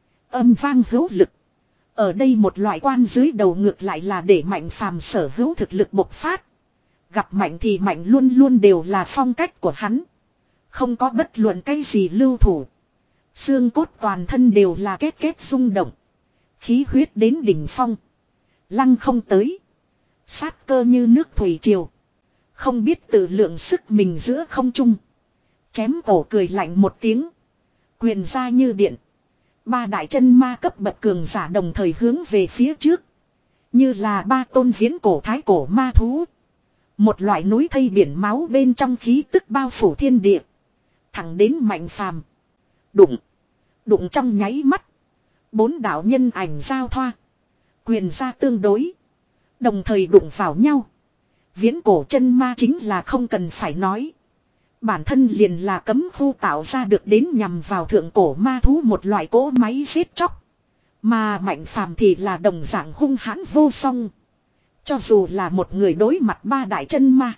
Âm vang hữu lực. Ở đây một loại quan dưới đầu ngược lại là để Mạnh Phàm sở hữu thực lực bộc phát. Gặp mạnh thì mạnh luôn luôn đều là phong cách của hắn. Không có bất luận cái gì lưu thủ. Xương cốt toàn thân đều là kết kết rung động. Khí huyết đến đỉnh phong. Lăng không tới. Sát cơ như nước thủy triều. Không biết tự lượng sức mình giữa không trung. Chém cổ cười lạnh một tiếng. Quyền ra như điện. Ba đại chân ma cấp bậc cường giả đồng thời hướng về phía trước. Như là ba tôn viễn cổ thái cổ ma thú. Một loại núi thây biển máu bên trong khí tức bao phủ thiên địa. Thẳng đến Mạnh Phàm. Đụng. Đụng trong nháy mắt. Bốn đạo nhân ảnh giao thoa. Quyền ra tương đối. Đồng thời đụng vào nhau. Viễn cổ chân ma chính là không cần phải nói. Bản thân liền là cấm khu tạo ra được đến nhằm vào thượng cổ ma thú một loại cỗ máy giết chóc. Mà Mạnh Phàm thì là đồng dạng hung hãn vô song. Cho dù là một người đối mặt ba đại chân ma.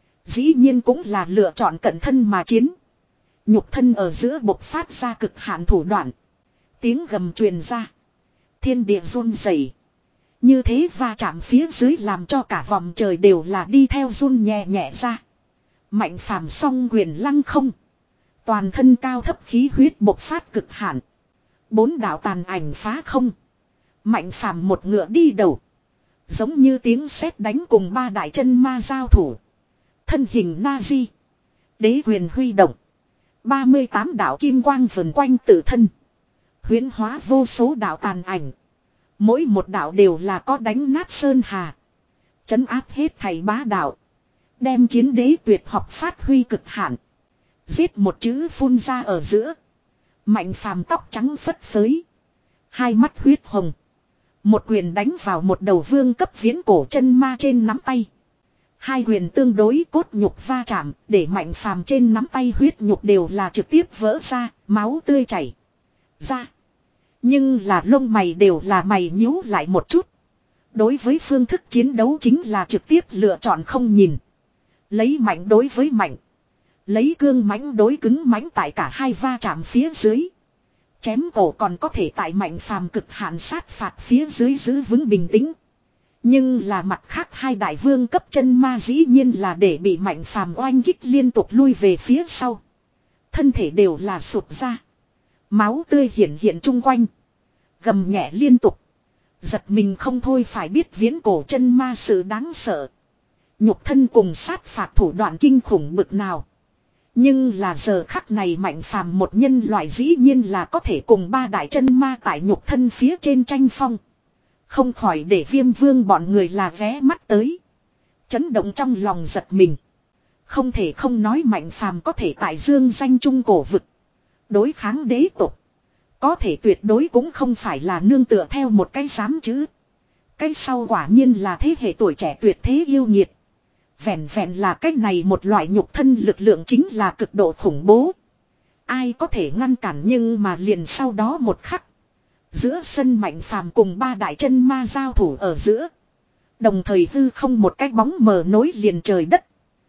Dĩ nhiên cũng là lựa chọn cận thân mà chiến. Nhục thân ở giữa bộc phát ra cực hạn thủ đoạn. Tiếng gầm truyền ra. Thiên địa run rẩy. Như thế va chạm phía dưới làm cho cả vòng trời đều là đi theo run nhẹ nhẹ ra. Mạnh Phàm song quyền lăng không. Toàn thân cao thấp khí huyết bộc phát cực hạn. Bốn đạo tàn ảnh phá không. Mạnh Phàm một ngựa đi đầu. Giống như tiếng sét đánh cùng ba đại chân ma giao thủ. Thân hình na di. Đế quyền huy động. ba mươi tám đạo kim quang vần quanh tự thân. Huyễn hóa vô số đạo tàn ảnh. Mỗi một đạo đều là có đánh nát sơn hà. Trấn áp hết thảy bá đạo. Đem chiến đế tuyệt học phát huy cực hạn. Giết một chữ phun ra ở giữa. Mạnh Phàm tóc trắng phất phới. Hai mắt huyết hồng. Một quyền đánh vào một đầu vương cấp viễn cổ chân ma trên nắm tay. Hai quyền tương đối cốt nhục va chạm, để Mạnh Phàm trên nắm tay huyết nhục đều là trực tiếp vỡ ra, máu tươi chảy ra. Nhưng là lông mày đều là mày nhíu lại một chút. Đối với phương thức chiến đấu chính là trực tiếp lựa chọn không nhìn. Lấy mạnh đối với mạnh. Lấy cương mãnh đối cứng mãnh tại cả hai va chạm phía dưới. Chém cổ còn có thể tại Mạnh Phàm cực hạn sát phạt phía dưới giữ vững bình tĩnh. Nhưng là mặt khác hai đại vương cấp chân ma dĩ nhiên là để bị Mạnh Phàm oanh kích liên tục lui về phía sau. Thân thể đều là sụp ra. Máu tươi hiện hiện chung quanh. Gầm nhẹ liên tục. Giật mình không thôi phải biết viễn cổ chân ma sự đáng sợ. Nhục thân cùng sát phạt thủ đoạn kinh khủng bực nào. Nhưng là giờ khắc này Mạnh Phàm một nhân loại dĩ nhiên là có thể cùng ba đại chân ma tại nhục thân phía trên tranh phong. Không khỏi để Viêm Vương bọn người là ghé mắt tới. Chấn động trong lòng giật mình. Không thể không nói Mạnh Phàm có thể tại dương danh trung cổ vực. Đối kháng đế tộc. Có thể tuyệt đối cũng không phải là nương tựa theo một cái dám chữ. Cái sau quả nhiên là thế hệ tuổi trẻ tuyệt thế yêu nghiệt. Vẹn vẹn là cách này một loại nhục thân lực lượng chính là cực độ khủng bố. Ai có thể ngăn cản nhưng mà liền sau đó một khắc. Giữa sân Mạnh Phàm cùng ba đại chân ma giao thủ ở giữa. Đồng thời hư không một cái bóng mờ nối liền trời đất.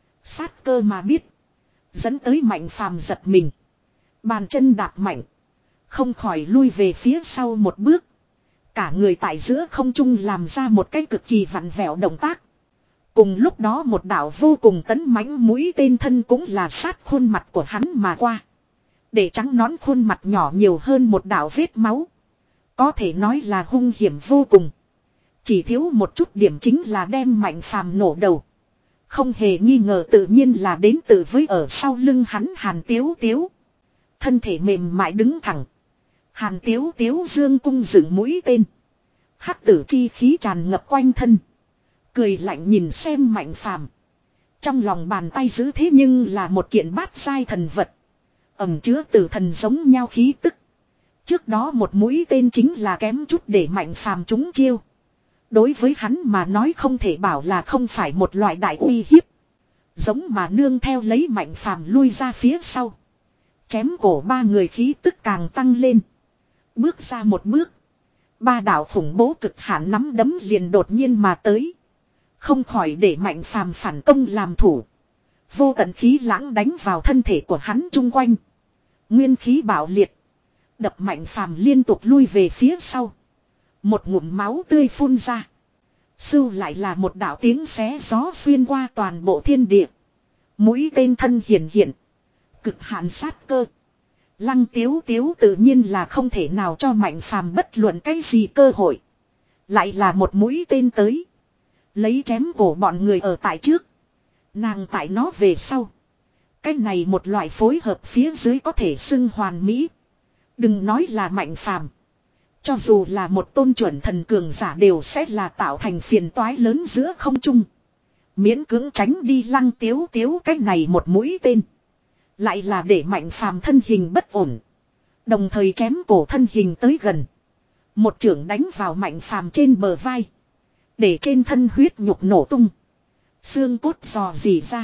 Sát cơ mà biết. Dẫn tới Mạnh Phàm giật mình. Bàn chân đạp mạnh. Không khỏi lui về phía sau một bước. Cả người tại giữa không trung làm ra một cái cực kỳ vặn vẹo động tác. Cùng lúc đó một đạo vô cùng tấn mãnh mũi tên thân cũng là sát khuôn mặt của hắn mà qua. Để trắng nón khuôn mặt nhỏ nhiều hơn một đạo vết máu. Có thể nói là hung hiểm vô cùng. Chỉ thiếu một chút điểm chính là đem Mạnh Phàm nổ đầu. Không hề nghi ngờ tự nhiên là đến từ với ở sau lưng hắn Hàn Tiếu Tiếu. Thân thể mềm mại đứng thẳng. Hàn Tiếu Tiếu dương cung dựng mũi tên. Hắc tử chi khí tràn ngập quanh thân. Cười lạnh nhìn xem Mạnh Phàm. Trong lòng bàn tay giữ thế nhưng là một kiện bát sai thần vật. Ẩm chứa tử thần giống nhau khí tức. Trước đó một mũi tên chính là kém chút để Mạnh Phàm trúng chiêu. Đối với hắn mà nói không thể bảo là không phải một loại đại uy hiếp. Giống mà nương theo lấy Mạnh Phàm lui ra phía sau. Chém cổ ba người khí tức càng tăng lên. Bước ra một bước. Ba đạo khủng bố cực hạn nắm đấm liền đột nhiên mà tới. Không khỏi để Mạnh Phàm phản công làm thủ. Vô tận khí lãng đánh vào thân thể của hắn chung quanh. Nguyên khí bạo liệt. Đập Mạnh Phàm liên tục lui về phía sau. Một ngụm máu tươi phun ra. Sưu lại là một đạo tiếng xé gió xuyên qua toàn bộ thiên địa. Mũi tên thân hiển hiện. Cực hạn sát cơ. Lăng Tiếu Tiếu tự nhiên là không thể nào cho Mạnh Phàm bất luận cái gì cơ hội. Lại là một mũi tên tới. Lấy chém cổ bọn người ở tại trước. Nàng tại nó về sau. Cái này một loại phối hợp phía dưới có thể xưng hoàn mỹ. Đừng nói là Mạnh Phàm. Cho dù là một tôn chuẩn thần cường giả đều sẽ là tạo thành phiền toái lớn giữa không trung. Miễn cưỡng tránh đi Lăng Tiếu Tiếu cái này một mũi tên. Lại là để Mạnh Phàm thân hình bất ổn. Đồng thời chém cổ thân hình tới gần. Một chưởng đánh vào Mạnh Phàm trên bờ vai. Để trên thân huyết nhục nổ tung. Xương cốt dò dỉ ra.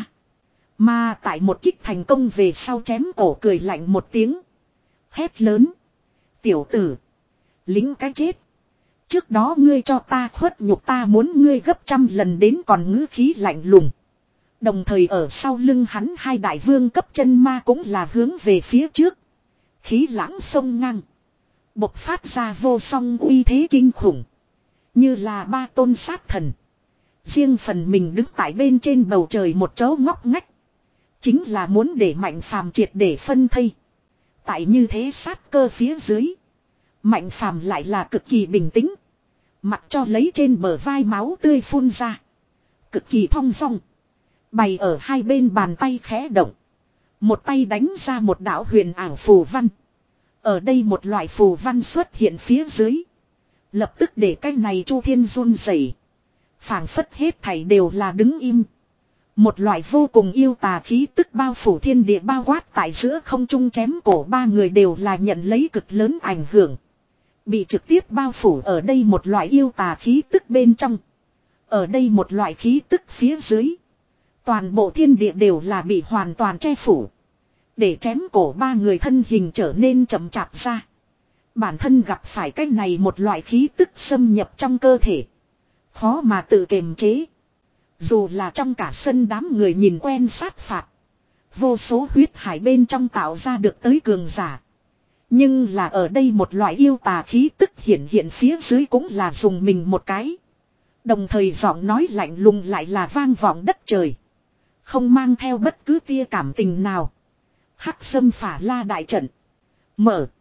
Mà tại một kích thành công về sau chém cổ cười lạnh một tiếng. Hét lớn. Tiểu tử. Lính cái chết. Trước đó ngươi cho ta khuất nhục ta muốn ngươi gấp trăm lần đến còn ngữ khí lạnh lùng. Đồng thời ở sau lưng hắn hai đại vương cấp chân ma cũng là hướng về phía trước. Khí lãng sông ngang. Bộc phát ra vô song uy thế kinh khủng. Như là ba tôn sát thần. Riêng phần mình đứng tại bên trên bầu trời một chỗ ngóc ngách. Chính là muốn để Mạnh Phàm triệt để phân thây. Tại như thế sát cơ phía dưới. Mạnh Phàm lại là cực kỳ bình tĩnh. Mặc cho lấy trên bờ vai máu tươi phun ra. Cực kỳ thong dong. Bày ở hai bên bàn tay khẽ động. Một tay đánh ra một đạo huyền ảo phù văn. Ở đây một loại phù văn xuất hiện phía dưới. Lập tức để cái này Chu Thiên run rẩy. Phảng phất hết thảy đều là đứng im. Một loại vô cùng yêu tà khí tức bao phủ thiên địa bao quát tại giữa không trung chém cổ ba người đều là nhận lấy cực lớn ảnh hưởng. Bị trực tiếp bao phủ ở đây một loại yêu tà khí tức bên trong. Ở đây một loại khí tức phía dưới. Toàn bộ thiên địa đều là bị hoàn toàn che phủ. Để chém cổ ba người thân hình trở nên chậm chạp ra. Bản thân gặp phải cái này một loại khí tức xâm nhập trong cơ thể. Khó mà tự kiềm chế. Dù là trong cả sân đám người nhìn quen sát phạt. Vô số huyết hải bên trong tạo ra được tới cường giả. Nhưng là ở đây một loại yêu tà khí tức hiện hiện phía dưới cũng là dùng mình một cái. Đồng thời giọng nói lạnh lùng lại là vang vọng đất trời. Không mang theo bất cứ tia cảm tình nào. Hắc Sâm Phả La đại trận. Mở.